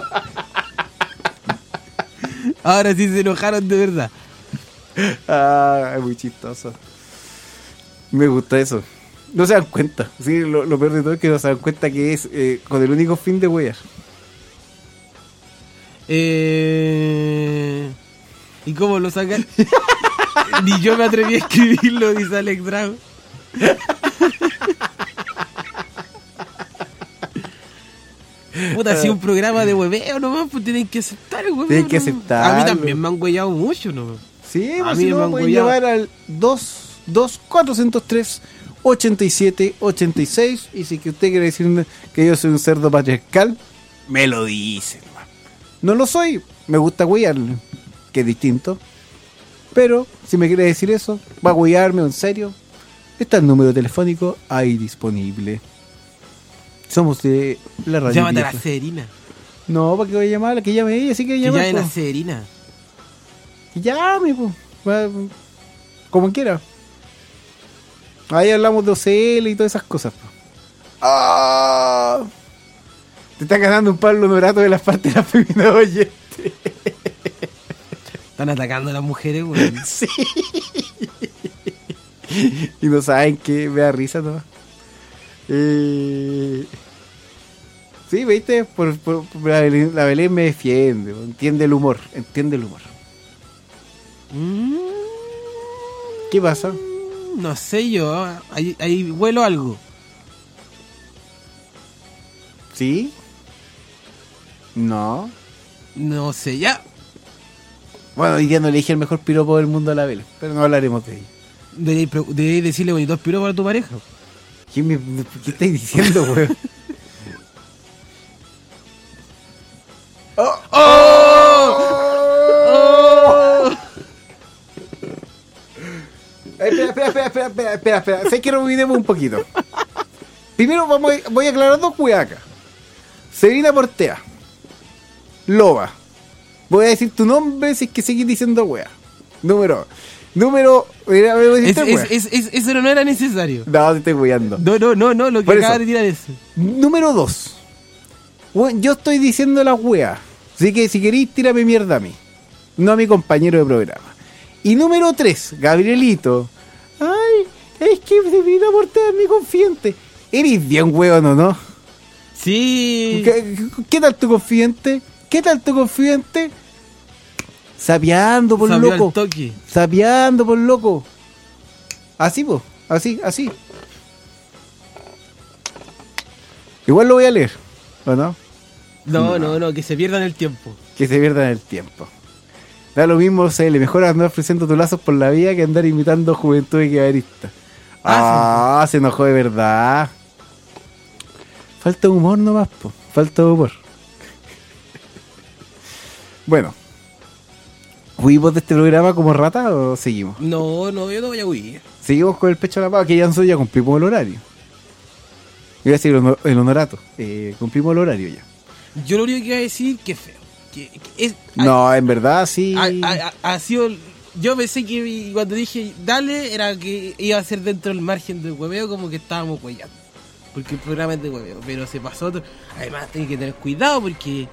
Ahora sí se enojaron de verdad. Ah, es muy chistoso. Me gusta eso. No se dan cuenta. Sí, lo, lo peor de todo es que no se dan cuenta que es eh, con el único fin de huear. Eh... ¿Y cómo lo sacan? Ni yo me atreví a escribirlo, dice Alex Drago. Puta, si un programa de hueveo nomás, pues tienen que aceptar el hueveo. Tienen que aceptar. A mí también me han huellado mucho, ¿no? Sí, pues a mí si no, me han pueden llevar al dos dos cuatro cero tres ochenta y siete ochenta y seis. Y si que usted quiere decir que yo soy un cerdo patriarcal, me lo dicen. No lo soy, me gusta huearle, que es distinto. Pero si me quiere decir eso, va a huearme en serio. Está el número telefónico ahí disponible. Somos de la radio. Llámate a la Cederina. No, ¿para qué voy a llamarla? Que llame ella, sí que llame. Que llame a la Cederina. Que llame, pues. Como quiera. Ahí hablamos de O C L y todas esas cosas, pues. ¡Ah! Te están ganando un Pablo Norato de las partes de la femina oyente. Están atacando a las mujeres, güey. Sí. Y no saben que me da risa, ¿no? Eh... Sí, ¿viste? Por, por, por la, Belén, la Belén me defiende, entiende el humor, entiende el humor. Mm, ¿Qué pasa? No sé yo, ahí, ahí huelo algo. ¿Sí? No. No sé, ya. Bueno, hoy día no le dije el mejor piropo del mundo a la Belén, pero no hablaremos de ella. Deberías decirle bonitos piropos a tu pareja. ¿Qué, me, ¿Qué estáis diciendo, weón? ¡Oh! ¡Oh! ¡Oh! Espera, espera, espera, espera, espera, espera, espera. Sé que rebobinemos un poquito. Primero vamos a, voy a aclarar dos weas acá. Serena Portea. Loba. Voy a decir tu nombre si es que seguís diciendo wea. Número... Número... Era, es, es, es, es, eso no era necesario. No, te estoy weyando. No, no, no, no, lo que acaba de tirar es... Número dos. Bueno, yo estoy diciendo la wea. Así que si queréis, tírame mierda a mí. No a mi compañero de programa. Y número tres, Gabrielito. Ay, es que Serena Portea es mi confidente. Eres bien weón, ¿o no? Sí. ¿Qué, ¿Qué tal tu confidente? ¿Qué tal tu confidente? Sapeando por Sapeó loco. Sapeando por loco. Así, po. Así, así. Igual lo voy a leer, ¿o no? No, no, no, que se pierdan el tiempo. Que se pierdan el tiempo. Da lo mismo, se le mejor andar ofreciendo tus lazos por la vida que andar imitando juventud equivarista. Ah, ah sí. Se enojó de verdad. Falta humor nomás, po. Falta humor. Bueno. ¿Huimos de este programa como rata o seguimos? No, no, yo no voy a huir. Seguimos con el pecho a la pava, que ya nosotros ya cumplimos el horario. Iba a decir el, honor, el honorato. Eh, cumplimos el horario ya. Yo lo único que iba a decir que feo. Que, que es, no, ha, en verdad sí. Ha, ha, ha sido. Yo pensé que cuando dije dale, era que iba a ser dentro del margen del hueveo, como que estábamos huellando. Porque el programa es de hueveo, pero se pasó otro. Además, tengo que tener cuidado porque.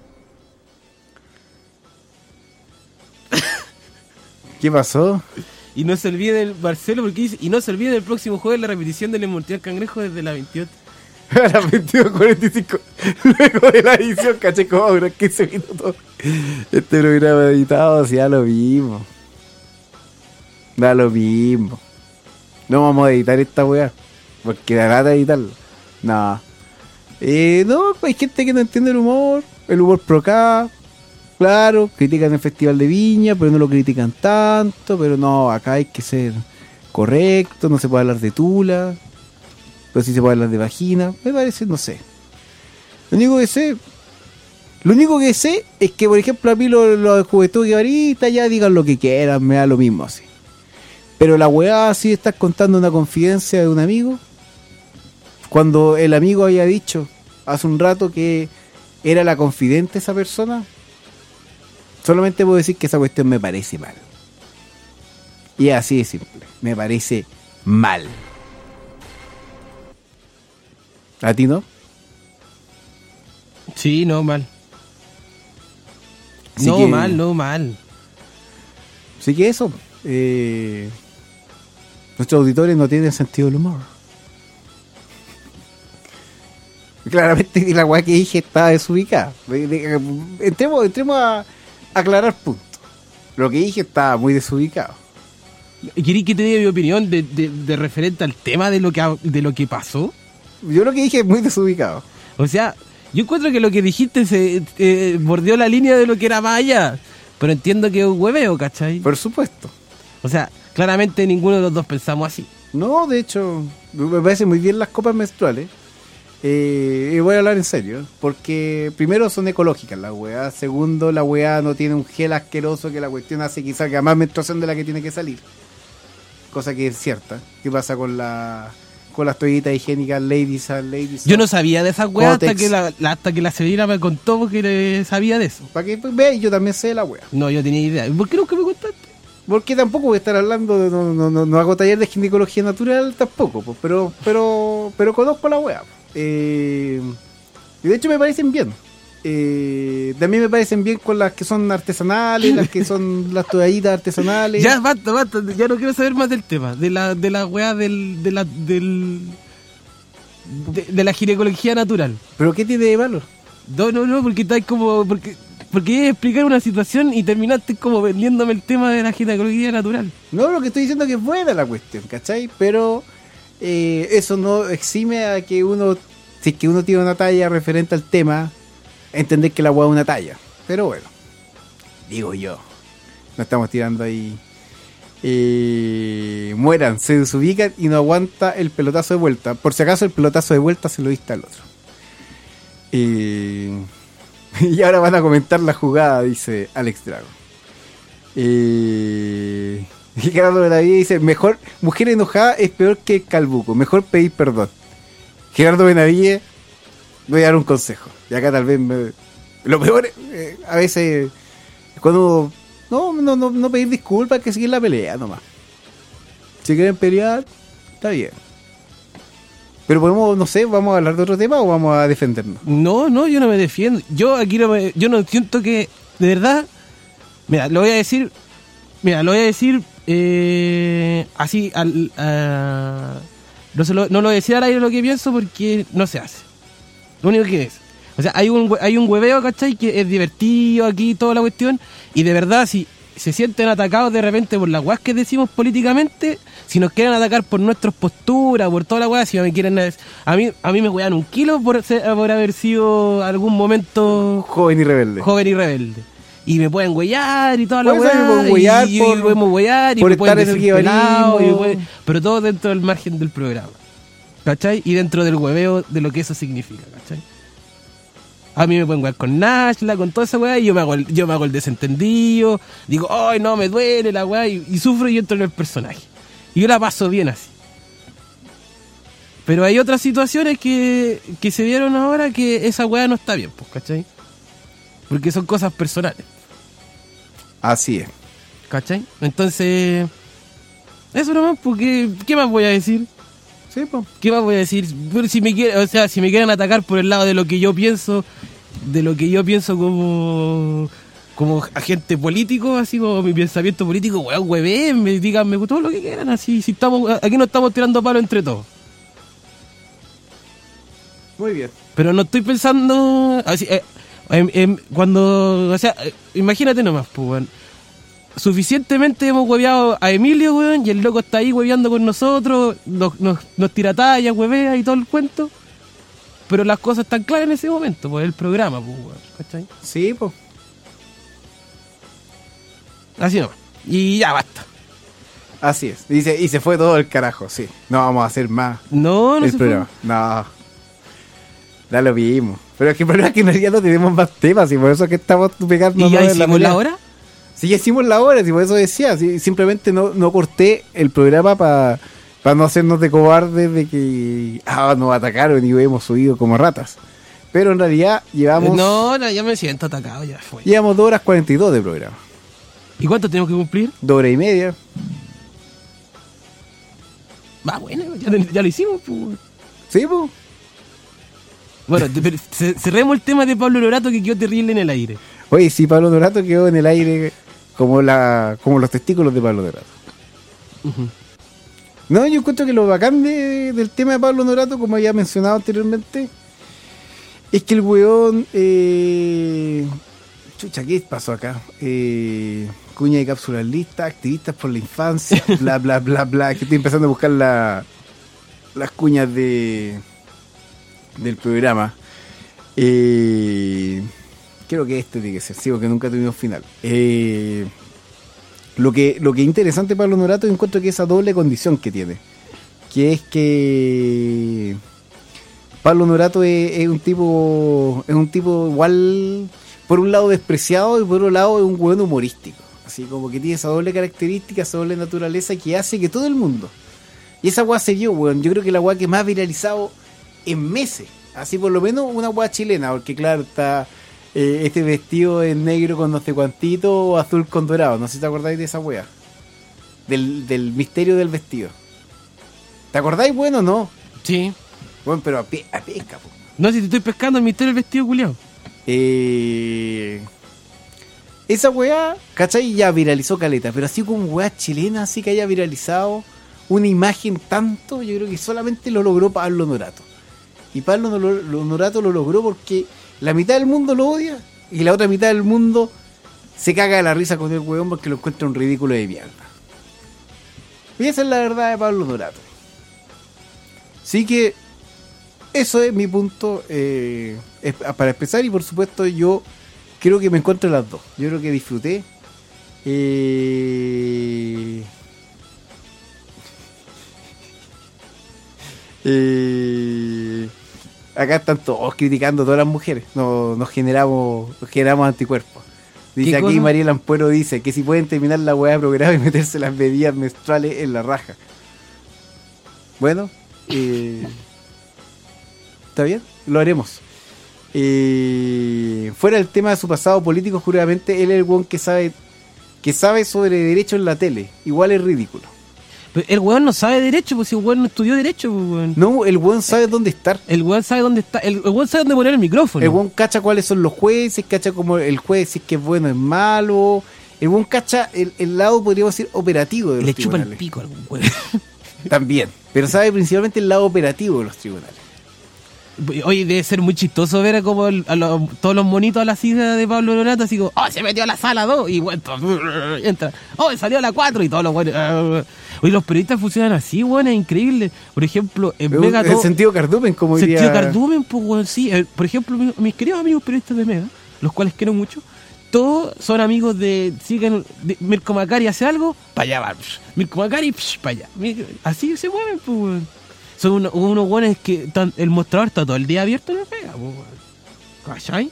¿Qué pasó? Y no se olviden, Marcelo, porque dice, y no se olviden el próximo jueves la repetición del Inmortal Cangrejo desde la veintiocho. A las veintidós cuarenta y cinco. Luego de la edición, caché como unos quince minutos. Este programa editado, sí, da lo mismo. Da lo mismo. No vamos a editar esta weá. Porque da gata editarlo. No. Eh, no, hay gente que no entiende el humor. El humor pro acá. Claro, critican el Festival de Viña, pero no lo critican tanto. Pero no, acá hay que ser correcto. No se puede hablar de tula. Pero sí se puede hablar de vagina. Me parece, no sé. Lo único que sé. Lo único que sé es que, por ejemplo, a mí los lo de Juventud Guevarista ya digan lo que quieran, me da lo mismo así. Pero la weá así, estás contando una confidencia de un amigo. Cuando el amigo había dicho hace un rato que era la confidente esa persona. Solamente puedo decir que esa cuestión me parece mal. Y así de simple. Me parece mal. ¿A ti no? Sí, no, mal. Así no, que, mal, no, mal. Así que eso. Eh, nuestros auditores no tienen sentido del humor. Claramente la weá que dije estaba desubicada. Entremos, entremos a aclarar puntos. Lo que dije estaba muy desubicado. ¿Querés que te diga mi opinión de, de, de referente al tema de lo que ha, de lo que pasó? Yo lo que dije es muy desubicado. O sea, yo encuentro que lo que dijiste se eh, bordeó la línea de lo que era más allá. Pero entiendo que es un hueveo, ¿cachai? Por supuesto. O sea, claramente ninguno de los dos pensamos así. No, de hecho, me parecen muy bien las copas menstruales. Eh, y voy a hablar en serio. Porque primero son ecológicas las weas. Segundo, la wea no tiene un gel asqueroso que la cuestión hace que salga más menstruación de la que tiene que salir. Cosa que es cierta. ¿Qué pasa con la... con las toallitas higiénicas Ladies and Ladies? Yo no sabía de esas weas hasta que la, la, hasta que la Celina me contó que le sabía de eso. Para que pues, ve, yo también sé de la wea. No, yo tenía idea. ¿Por qué nunca me contaste? Porque tampoco voy a estar hablando de, no, no, no, no hago taller de ginecología natural tampoco, pues, pero, pero, pero conozco la wea. Eh, y de hecho me parecen bien. Eh, también me parecen bien con las que son artesanales, las que son las toallitas artesanales. Ya, basta, basta, ya no quiero saber más del tema, de la, de la weá del, de la, del, de, de la ginecología natural. ¿Pero qué tiene de valor? No, no, no, porque estáis como, porque, porque iba a explicar una situación y terminaste como vendiéndome el tema de la ginecología natural. No, lo que estoy diciendo es que es buena la cuestión, ¿cachai? Pero eh, eso no exime a que uno, si es que uno tiene una talla referente al tema, entender que la hueá es una talla. Pero bueno, digo yo, no estamos tirando ahí. Eh, mueran, se desubican y no aguanta el pelotazo de vuelta. Por si acaso el pelotazo de vuelta se lo diste al otro. Eh, y ahora van a comentar la jugada, dice Alex Drago. Eh, y Gerardo Benavides dice: mejor, mujer enojada es peor que calbuco, mejor pedir perdón. Gerardo Benavides, voy a dar un consejo. Y acá tal vez me, lo peor eh, a veces es cuando no, no, no, no pedir disculpas, que seguir la pelea nomás. Si quieren pelear, está bien. Pero podemos, no sé, ¿vamos a hablar de otro tema o vamos a defendernos? No, no, yo no me defiendo. Yo aquí no me, yo no siento que, de verdad, mira, lo voy a decir, mira, lo voy a decir eh, así, al, uh, no, se lo, no lo voy a decir al aire lo que pienso porque no se hace. Lo único que es. O sea, hay un, hay un hueveo, ¿cachai? Que es divertido aquí, toda la cuestión, y de verdad, si se sienten atacados de repente por las weas que decimos políticamente, si nos quieren atacar por nuestras posturas, por toda la wea, si me quieren... A mí, a mí me wean un kilo por, ser, por haber sido algún momento... Joven y rebelde. Joven y rebelde. Y me pueden huear y toda la wea. Me pueden huear y, por, y podemos huear y por me pueden estar decir en el pelado, y pueden, pero todo dentro del margen del programa. ¿Cachai? Y dentro del hueveo de lo que eso significa, ¿cachai? A mí me pueden jugar con Nashla, con toda esa weá, y yo me hago el, yo me hago el desentendido, digo, ay, no, me duele la weá, y, y sufro y entro en el personaje. Y yo la paso bien así. Pero hay otras situaciones que, que se dieron ahora que esa weá no está bien, pues, ¿cachai? Porque son cosas personales. Así es. ¿Cachai? Entonces, eso nomás, porque, ¿qué más voy a decir? Sí, pues. ¿Qué más voy a decir? Si me quieren, o sea, si me quieren atacar por el lado de lo que yo pienso, de lo que yo pienso como como agente político, así como mi pensamiento político, weón, huevén, me díganme todo lo que quieran, así, si estamos, aquí no estamos tirando palo entre todos. Muy bien. Pero no estoy pensando así, eh, en, en, cuando, o sea, eh, imagínate nomás, pues, weón. Suficientemente hemos hueveado a Emilio, weón, y el loco está ahí hueveando con nosotros, nos, nos, nos tira talla, huevea y todo el cuento. Pero las cosas están claras en ese momento, pues el programa, pues, weón, ¿cachai? Sí, pues. Así nomás. Y ya basta. Así es. Y se, y se fue todo el carajo, sí. No vamos a hacer más. No, no el se programa. fue. No. Ya lo vimos. Pero es que el problema es que en realidad no tenemos más temas y por eso es que estamos pegando. ¿Y ya hicimos la, la hora? Sí, ya hicimos la hora, y por eso decía. Sí, simplemente no, no corté el programa para pa no hacernos de cobardes de que ah, nos atacaron y hemos subido como ratas. Pero en realidad llevamos. No, no, ya me siento atacado, ya fue. Llevamos dos horas cuarenta y dos de programa. ¿Y cuánto tenemos que cumplir? Dos horas y media. Va, bueno, ya, ya lo hicimos, pues. Sí, pues. Bueno, cerremos el tema de Pablo Norato, que quedó terrible en el aire. Oye, sí, Pablo Norato quedó en el aire como la como los testículos de Pablo Norato. Uh-huh. No, yo encuentro que lo bacán de, del tema de Pablo Norato, como ya mencionado anteriormente, es que el weón... Eh... Chucha, ¿qué pasó acá? Eh... Cuña de cápsulas listas, activistas por la infancia, bla, bla, bla, bla. Que estoy empezando a buscar la, las cuñas de del programa. Eh, creo que este tiene que ser, sí, porque nunca tuvimos final. Eh, lo que lo que es interesante para Pablo Norato, encuentro que esa doble condición que tiene, que es que Pablo Norato es, es un tipo es un tipo igual, por un lado despreciado y por otro lado es un hueón humorístico. Así como que tiene esa doble característica, esa doble naturaleza que hace que todo el mundo... Y esa weá se dio, weón. Yo creo que la weá que más ha viralizado en meses. Así por lo menos una weá chilena. Porque claro, está eh, este vestido en negro con no sé cuantito o azul con dorado. No sé si te acordáis de esa weá. Del, del misterio del vestido. ¿Te acordáis, bueno o no? Sí. Bueno, pero a, pe a pesca, po. No, si te estoy pescando el misterio del vestido, culiao. Eh... Esa weá, ¿cachai? Ya viralizó caleta, pero así como weá chilena, así que haya viralizado una imagen tanto, yo creo que solamente lo logró Pablo Norato. Y Pablo Norato lo logró porque la mitad del mundo lo odia y la otra mitad del mundo se caga de la risa con el weón porque lo encuentra un ridículo de mierda. Y esa es la verdad de Pablo Norato. Así que eso es mi punto eh, para empezar, y por supuesto yo creo que me encuentro en las dos. Yo creo que disfruté. Eh... Eh... Acá están todos criticando a todas las mujeres. Nos, nos generamos nos generamos anticuerpos. Dice aquí Mariela Ampuero, dice que si pueden terminar la hueá de programa y meterse las bebidas menstruales en la raja. Bueno, eh... ¿está bien? Lo haremos. Eh, fuera del tema de su pasado político, juradamente él es el weón que sabe que sabe sobre derecho en la tele. Igual es ridículo. Pero el weón no sabe derecho, pues si el weón no estudió derecho, pues, weón. No, el weón sabe dónde estar. El weón sabe dónde está. El, el weón sabe dónde poner el micrófono. El weón cacha cuáles son los jueces, cacha como el juez si es que es bueno o es malo. El weón cacha el, el lado, podríamos decir, operativo de los Le tribunales. chupa el pico a algún weón. También. Pero sabe principalmente el lado operativo de los tribunales. Oye, debe ser muy chistoso ver como el, a lo, todos los monitos a la silla de Pablo Norato, así como, oh, se metió a la sala dos y bueno, entra, oh, salió a la cuatro y todos los buenos. Uh, oye, los periodistas funcionan así, bueno, es increíble. Por ejemplo, en el, Mega. El todo, sentido cardumen, como diría. Sentido cardumen, pues, bueno, sí. El, por ejemplo, mis, mis queridos amigos periodistas de Mega, los cuales quiero mucho, todos son amigos de. Siguen. De, Mirko Macari hace algo, para allá va. Mirko Macari, para allá. Así se mueven, pues, bueno. Son unos, unos buenos que tan, el mostrador está todo el día abierto en la pega, ¿cachai?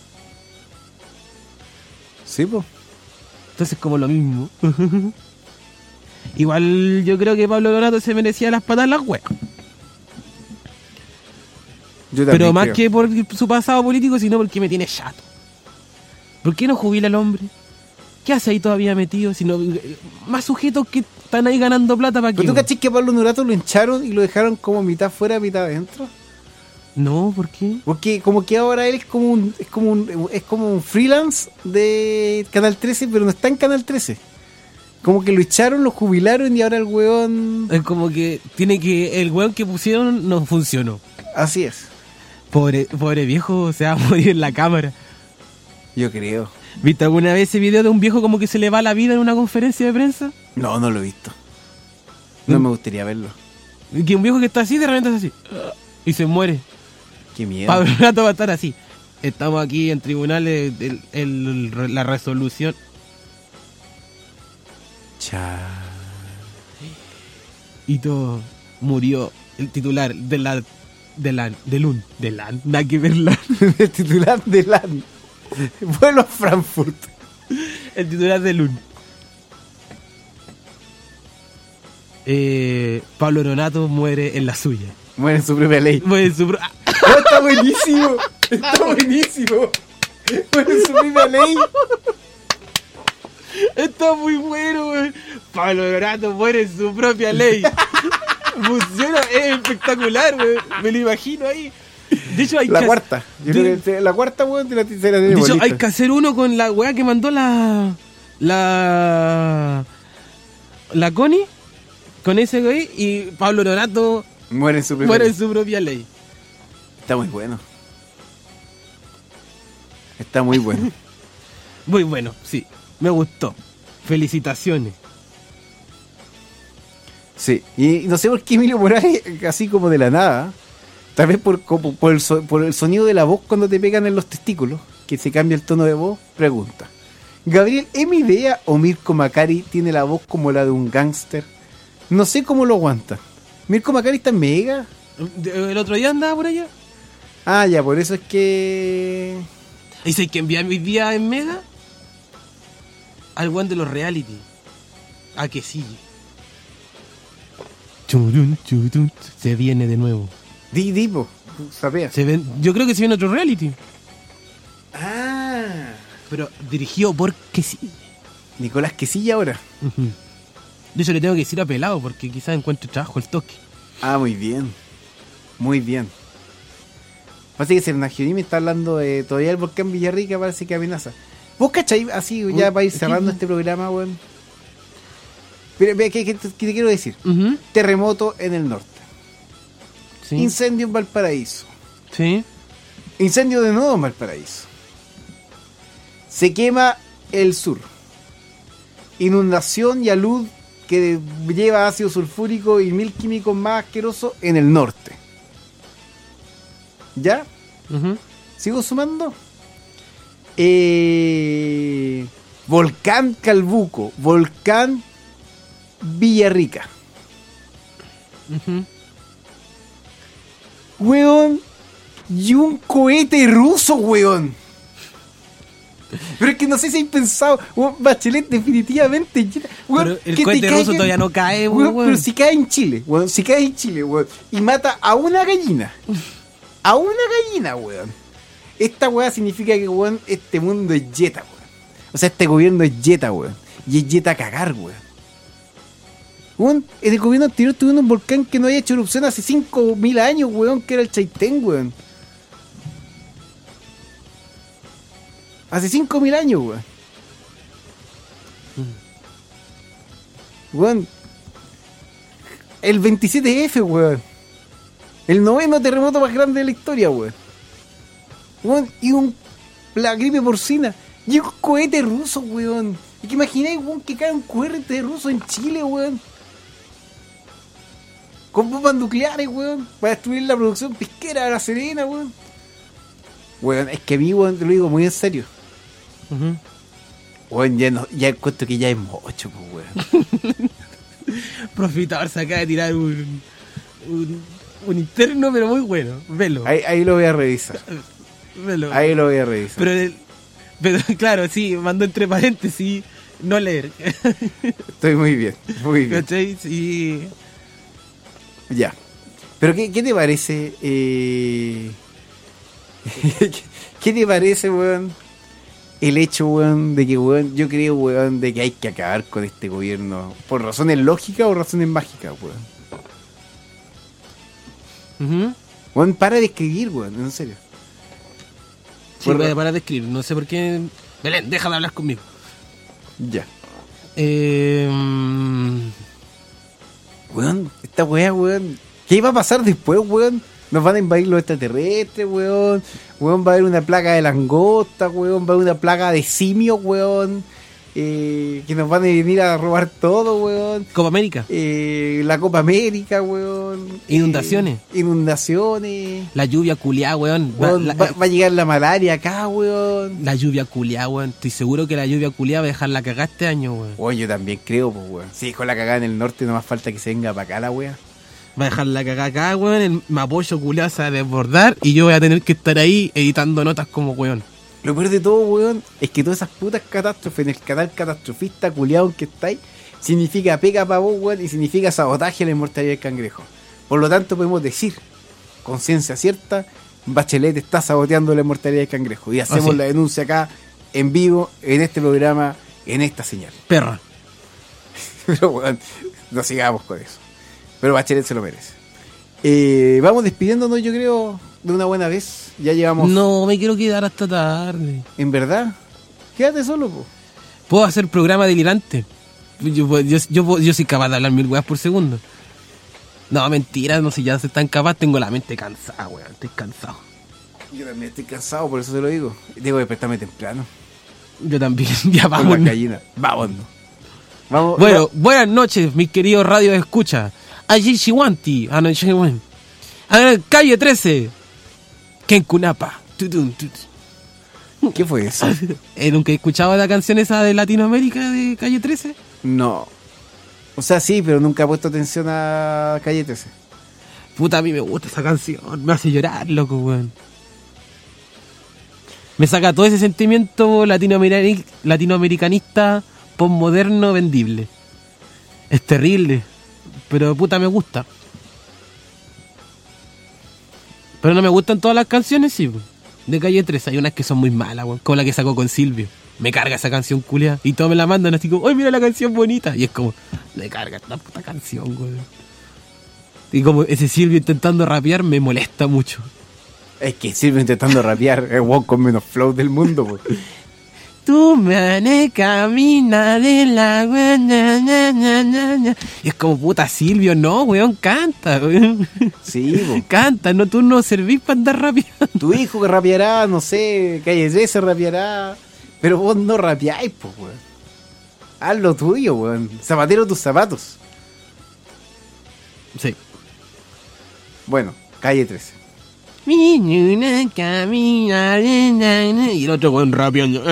Sí, pues. Entonces como lo mismo. Igual yo creo que Pablo Norato se merecía las patas las huevas. Pero más creo. Que por su pasado político, sino porque me tiene chato. ¿Por qué no jubila el hombre? ¿Qué hace ahí todavía metido? Sino más sujetos que están ahí ganando plata para que. ¿Pero tú cachis que a Pablo Norato lo hincharon y lo dejaron como mitad fuera, mitad adentro? No, ¿por qué? Porque como que ahora él es como un, es como un, es como un freelance de Canal trece, pero no está en Canal trece. Como que lo echaron, lo jubilaron y ahora el weón... Es como que tiene que... El weón que pusieron no funcionó. Así es. Pobre, pobre viejo, se va a morir en la cámara. Yo creo. ¿Viste alguna vez ese video de un viejo como que se le va la vida en una conferencia de prensa? No, no lo he visto. No me gustaría verlo. Que un viejo que está así, de repente es así. Y se muere. Qué miedo. Pablo Donato va a estar así. Estamos aquí en tribunales, el, el, el, la resolución. Cha. Y todo. Murió el titular de la... De la... De Lun. De la... Nada que ver la... El titular de la... Vuelo a Frankfurt. El titular de Lun. Eh, Pablo Donato muere en la suya. Muere en su propia ley. Muere en su pro... Oh, está buenísimo. Está buenísimo. Muere en su propia ley. Está muy bueno, güey. Pablo Donato muere en su propia ley. Funciona, es espectacular, güey. Me lo imagino ahí. De hecho, hay la que cuarta. Yo de... creo que la cuarta, weón, de la tercera de De hecho, bolita. hay que hacer uno con la weá que mandó la. La. La Connie. Con ese güey. Y Pablo Donato. Muere en su propia muere ley. en su propia ley. Está muy bueno. Está muy bueno. Muy bueno, sí. Me gustó. Felicitaciones. Sí. Y no sé por qué Emilio Morales, así como de la nada, tal vez por, como por, el, so, por el sonido de la voz cuando te pegan en los testículos, que se cambia el tono de voz, pregunta: Gabriel, ¿es mi idea o Mirko Macari tiene la voz como la de un gángster? No sé cómo lo aguanta. ¿Mirko Macari está en Mega? ¿El otro día andaba por allá? Ah, ya, por eso es que... ¿Dice que envía mi día en Mega? Al one de los reality. A que sigue. Churun, churun, se viene de nuevo. Di, di, po, sapea. Se ven, yo creo que se viene otro reality. Ah. Pero dirigido por Quesilla. Nicolás Quesilla ahora. Uh-huh. De hecho le tengo que decir a Pelado porque quizás encuentre trabajo el toque. Ah, muy bien. Muy bien. Parece que Sernagioni me está hablando de todavía el volcán Villarrica, parece que amenaza. ¿Vos cachai? Así ya para ir cerrando este programa, weón. Pero ¿qué, qué, qué te quiero decir? Uh-huh. Terremoto en el norte. Sí. Incendio en Valparaíso. Sí. Incendio de nuevo en Valparaíso. Se quema el sur. Inundación y alud que lleva ácido sulfúrico y mil químicos más asquerosos en el norte. ¿Ya? Uh-huh. ¿Sigo sumando? Eh, volcán Calbuco. Volcán Villarrica. Uh-huh. Weón. Y un cohete ruso, weón. Pero es que no sé si hay pensado, weón, Bachelet definitivamente. Weón, pero el que cohete te ruso caiga, todavía no cae, weón, weón. Pero si cae en Chile, weón, si cae en Chile, weón, y mata a una gallina. A una gallina, weón. Esta weá significa que, weón, este mundo es yeta, weón. O sea, este gobierno es yeta, weón. Y es yeta a cagar, weón. Weón, en el gobierno anterior tuvimos un volcán que no había hecho erupción hace cinco mil años, weón, que era el Chaitén, weón. Hace cinco mil años, weón. Weón. El veintisiete F, weón. El noveno terremoto más grande de la historia, weón. Weón, y un, la gripe porcina. Y un cohete ruso, weón. ¿Y que imagináis, weón, que cae un cohete ruso en Chile, weón? Con bombas nucleares, weón. Para destruir la producción pesquera de La Serena, weón. Weón, es que a mí, weón, te lo digo muy en serio. Uh-huh. Weón, ya, no, ya encuentro que ya es mucho, pues, weón. Profitador se acaba de tirar un, un, un interno, pero muy bueno. Velo. Ahí, ahí lo voy a revisar. Velo. Ahí lo voy a revisar. Pero, el, pero claro, sí, mandó entre paréntesis no leer. Estoy muy bien, muy bien. ¿Cachai? Sí. Ya. Pero ¿qué, qué te parece? Eh... ¿Qué te parece, weón? El hecho, weón, de que, weón, yo creo, weón, de que hay que acabar con este gobierno. ¿Por razones lógicas o razones mágicas, weón? Uh-huh. Weón, para de escribir, weón, en serio. Sí, voy a parar de escribir, no sé por qué. Belén, deja de hablar conmigo. Ya. Eh... Weón, esta weá, weón. ¿Qué iba a pasar después, weón? Nos van a invadir los extraterrestres, weón. Weón, va a haber una plaga de langosta, weón. Va a haber una plaga de simios, weón. Eh, que nos van a venir a robar todo, weón. Copa América. Eh, la Copa América, weón. Inundaciones. Eh, inundaciones. La lluvia culiá, weón. Weón, va, va, la, va a llegar la malaria acá, weón. La lluvia culiá, weón. Estoy seguro que la lluvia culiá va a dejar la cagada este año, weón. Weón, yo también creo, pues, weón. Si dejó la cagada en el norte, no más falta que se venga para acá la weá. Va a dejar la cagada acá, weón. El Mapocho culiá se va a desbordar y yo voy a tener que estar ahí editando notas como weón. Lo peor de todo, weón, es que todas esas putas catástrofes en el canal catastrofista culiado que estáis, significa pega para vos, weón, y significa sabotaje a la inmortalidad del cangrejo. Por lo tanto, podemos decir, con ciencia cierta, Bachelet está saboteando la inmortalidad del cangrejo. Y hacemos Así. la denuncia acá, en vivo, en este programa, en esta señal. Perra. Pero, weón, no sigamos con eso. Pero Bachelet se lo merece. Eh, vamos despidiéndonos, yo creo, de una buena vez. Ya llevamos... No, me quiero quedar hasta tarde. ¿En verdad? Quédate solo, po. Puedo hacer programa delirante. Yo, yo, yo, yo soy capaz de hablar mil weas por segundo. No, mentira, no sé, ya se tan capaz, tengo la mente cansada, weón, estoy cansado. Yo también estoy cansado, por eso te lo digo. Tengo que despertarme temprano. Yo también, ya Con vamos. la gallina. Vámonos. Vamos. Bueno, va. Buenas noches, mis queridos radio escucha. Allí Shiwanti, a ver, calle trece. Kenkunapa. ¿Qué fue eso? ¿Nunca he escuchado la canción esa de Latinoamérica de calle trece? No. O sea, sí, pero nunca he puesto atención a calle trece. Puta, a mí me gusta esa canción. Me hace llorar, loco, weón. Me saca todo ese sentimiento latinoameric- latinoamericanista, postmoderno, vendible. Es terrible, pero puta, me gusta. Pero no me gustan todas las canciones, sí, de calle trece. Hay unas que son muy malas, weón, como la que sacó con Silvio. Me carga esa canción culia. Y todos me la mandan así como, ¡ay, mira la canción bonita! Y es como, me carga esta puta canción, weón. Y como ese Silvio intentando rapear me molesta mucho. Es que Silvio intentando rapear es weón con menos flow del mundo, weón. Tú me camina de la na, na, na, na, na. Y es como, puta, Silvio, no, weón, canta, weón. Sí, weón. Canta, no, tú no servís para andar rapeando. Tu hijo que rapeará, no sé, calle trece rapeará, pero vos no rapeáis, pues, weón. Haz lo tuyo, weón. Zapatero tus zapatos. Sí. Bueno, calle trece. Mi camina de na, na. Y el otro weón rapeando.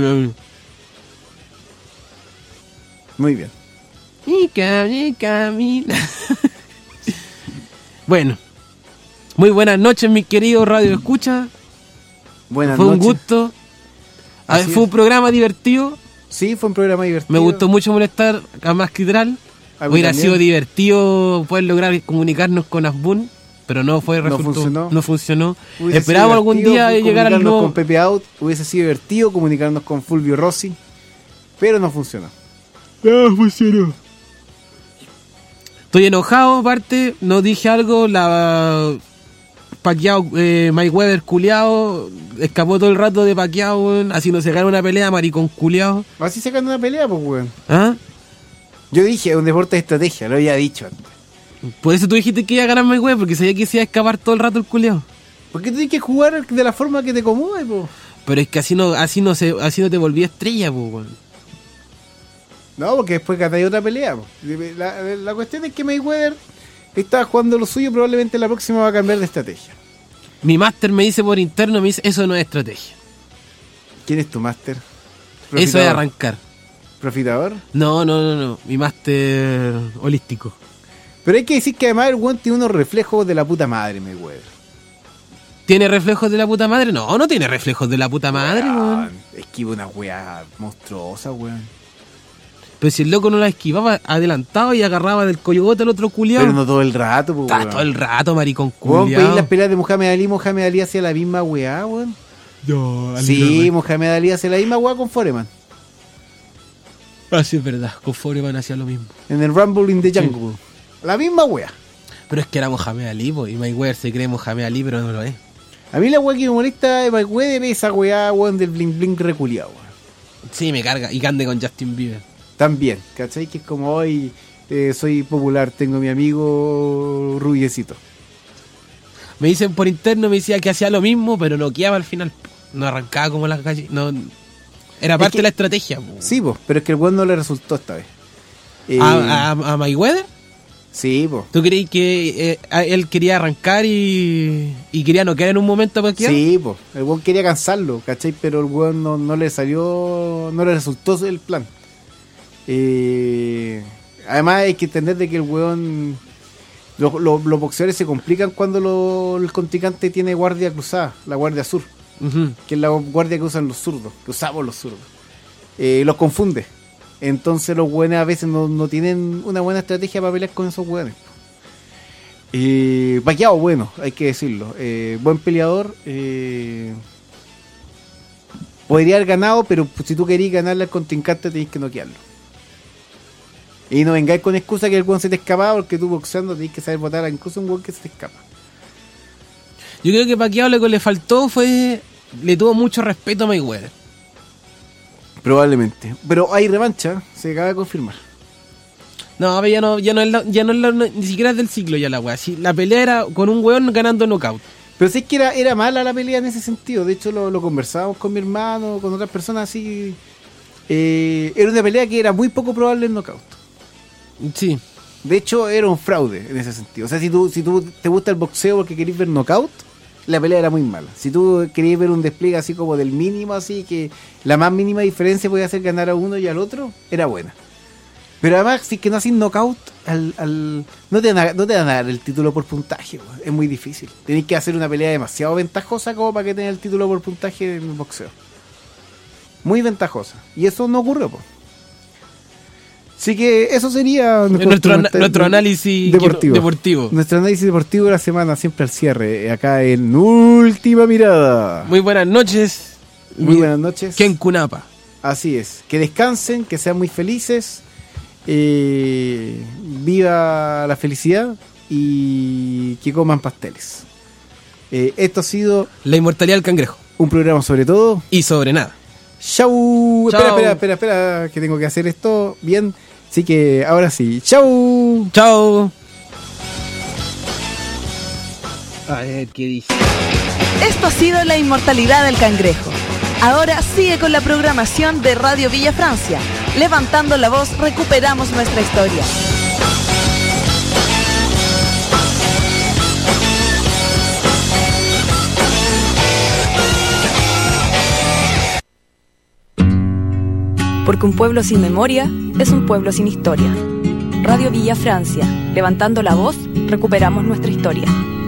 Muy bien. Y camina. Bueno. Muy buenas noches, mis queridos radio escucha. Buenas fue noches. un gusto. A ver, Así fue es. un programa divertido. Sí, fue un programa divertido. Me gustó mucho molestar a Masquitral. A mí Hubiera también. sido divertido poder lograr comunicarnos con Asbun, pero no fue No resultó, funcionó. no funcionó. Hubiese Esperamos sido algún divertido día llegar al comunicarnos nuevo. con Pepe Out, hubiese sido divertido comunicarnos con Fulvio Rossi, pero no funcionó. No funcionó. Estoy enojado, aparte, no dije algo, la Pacquiao, eh, Mike Weber culiao, escapó todo el rato de Pacquiao, weón, así no se gana una pelea, maricón culiao. Así se gana una pelea, pues, weón. ¿Ah? Yo dije, es un deporte de estrategia, lo había dicho antes. Por eso tú dijiste que iba a ganar Mike Weber, porque sabía que se iba a escapar todo el rato el culiao. ¿Por qué tienes que jugar de la forma que te acomode, po? Pero es que así no, así no se, así no te volví estrella, po, weón. No, porque después catáis otra pelea, po. La, la cuestión es que Mayweather está jugando lo suyo, probablemente la próxima va a cambiar de estrategia. Mi máster me dice por interno, me dice, eso no es estrategia. ¿Quién es tu máster? Eso es arrancar. ¿Profitador? No, no, no, no. Mi máster holístico. Pero hay que decir que además el weón tiene unos reflejos de la puta madre, Mayweather. ¿Tiene reflejos de la puta madre? No, no tiene reflejos de la puta madre, weón. Esquiva una weá monstruosa, weón. Pero si el loco no la esquivaba, adelantaba y agarraba del coyote al otro culiao. Pero no todo el rato, pues, Está weón. todo el rato, maricón Weón, culiao. pedí las peleas de Muhammad Ali, Muhammad Ali hacía la misma weá, weón. No, Sí, Muhammad Ali hace la misma weá con Foreman. Ah, sí, es verdad. Con Foreman hacía lo mismo. En el Rumble in the Jungle. La misma weá. Pero es que era Mohamed Ali, po, y Mayweather se cree Mohamed Ali, pero no lo es. A mí la weá que me molesta de Mayweather es esa weá, weón, del bling bling reculiado, weón. Sí, me carga. Y que ande con Justin Bieber. También, ¿cachai? Que es como hoy eh, soy popular, tengo mi amigo rubiecito. Me dicen por interno, me decía que hacía lo mismo, pero no quedaba al final. No arrancaba como las gallinas. No, era parte que, de la estrategia. Po. Sí, pues, pero es que el weón no le resultó esta vez. Eh, ¿A, a, a Mayweather? Sí, pues. ¿Tú creí que eh, él quería arrancar y, y quería no quedar en un momento para quedar? Sí, pues. El weón quería cansarlo, ¿cachai? Pero el weón no, no le salió, no le resultó el plan. Eh, además hay que entender de que el weón... Los, los, los boxeadores se complican cuando lo, el contrincante tiene guardia cruzada, la guardia sur, uh-huh. que es la guardia que usan los zurdos, que usamos los zurdos. Eh, los confunde. Entonces los weones a veces no, no tienen una buena estrategia para pelear con esos weones. Eh, Pacquiao, bueno, hay que decirlo. Eh, buen peleador. Eh, podría haber ganado, pero si tú querías ganarle al contrincante tenés que noquearlo. Y no vengáis con excusa que el weón se te escapaba, porque tú boxeando tenés que saber botar a incluso un weón que se te escapa. Yo creo que Pacquiao lo que le faltó fue... Le tuvo mucho respeto a Mayweather. Probablemente. Pero hay revancha, se acaba de confirmar. No, ya no, ya no es, la, ya no es la, no, ni siquiera es del siglo ya la weá. Si la pelea era con un weón ganando knockout. Pero sí es que era, era mala la pelea en ese sentido. De hecho lo, lo conversábamos con mi hermano, con otras personas así. Eh, era una pelea que era muy poco probable el knockout. Sí. De hecho era un fraude en ese sentido. O sea, si tú, si tú te gusta el boxeo porque querés ver knockout, la pelea era muy mala. Si tú querías ver un despliegue así como del mínimo, así que la más mínima diferencia podía hacer ganar a uno y al otro, era buena. Pero además, si es que no haces knockout, al, al, no, te van a, no te van a dar el título por puntaje, bro. Es muy difícil. Tenés que hacer una pelea demasiado ventajosa como para que tengas el título por puntaje en el boxeo. Muy ventajosa. Y eso no ocurrió, pues. Así que eso sería nuestro, nuestro, nuestro, nuestro análisis deportivo. deportivo. Nuestro análisis deportivo de la semana, siempre al cierre, acá en Última Mirada. Muy buenas noches. Muy buenas noches. Ken Kunapa. Así es. Que descansen, que sean muy felices. Eh, viva la felicidad y que coman pasteles. Eh, esto ha sido La Inmortalidad del Cangrejo. Un programa sobre todo y sobre nada. Chau. Espera, espera, espera, espera, que tengo que hacer esto bien. Así que ahora sí. Chau. Chau. A ver qué dice. Esto ha sido La Inmortalidad del Cangrejo. Ahora sigue con la programación de Radio Villa Francia. Levantando la voz, recuperamos nuestra historia. Porque un pueblo sin memoria es un pueblo sin historia. Radio Villa Francia. Levantando la voz, recuperamos nuestra historia.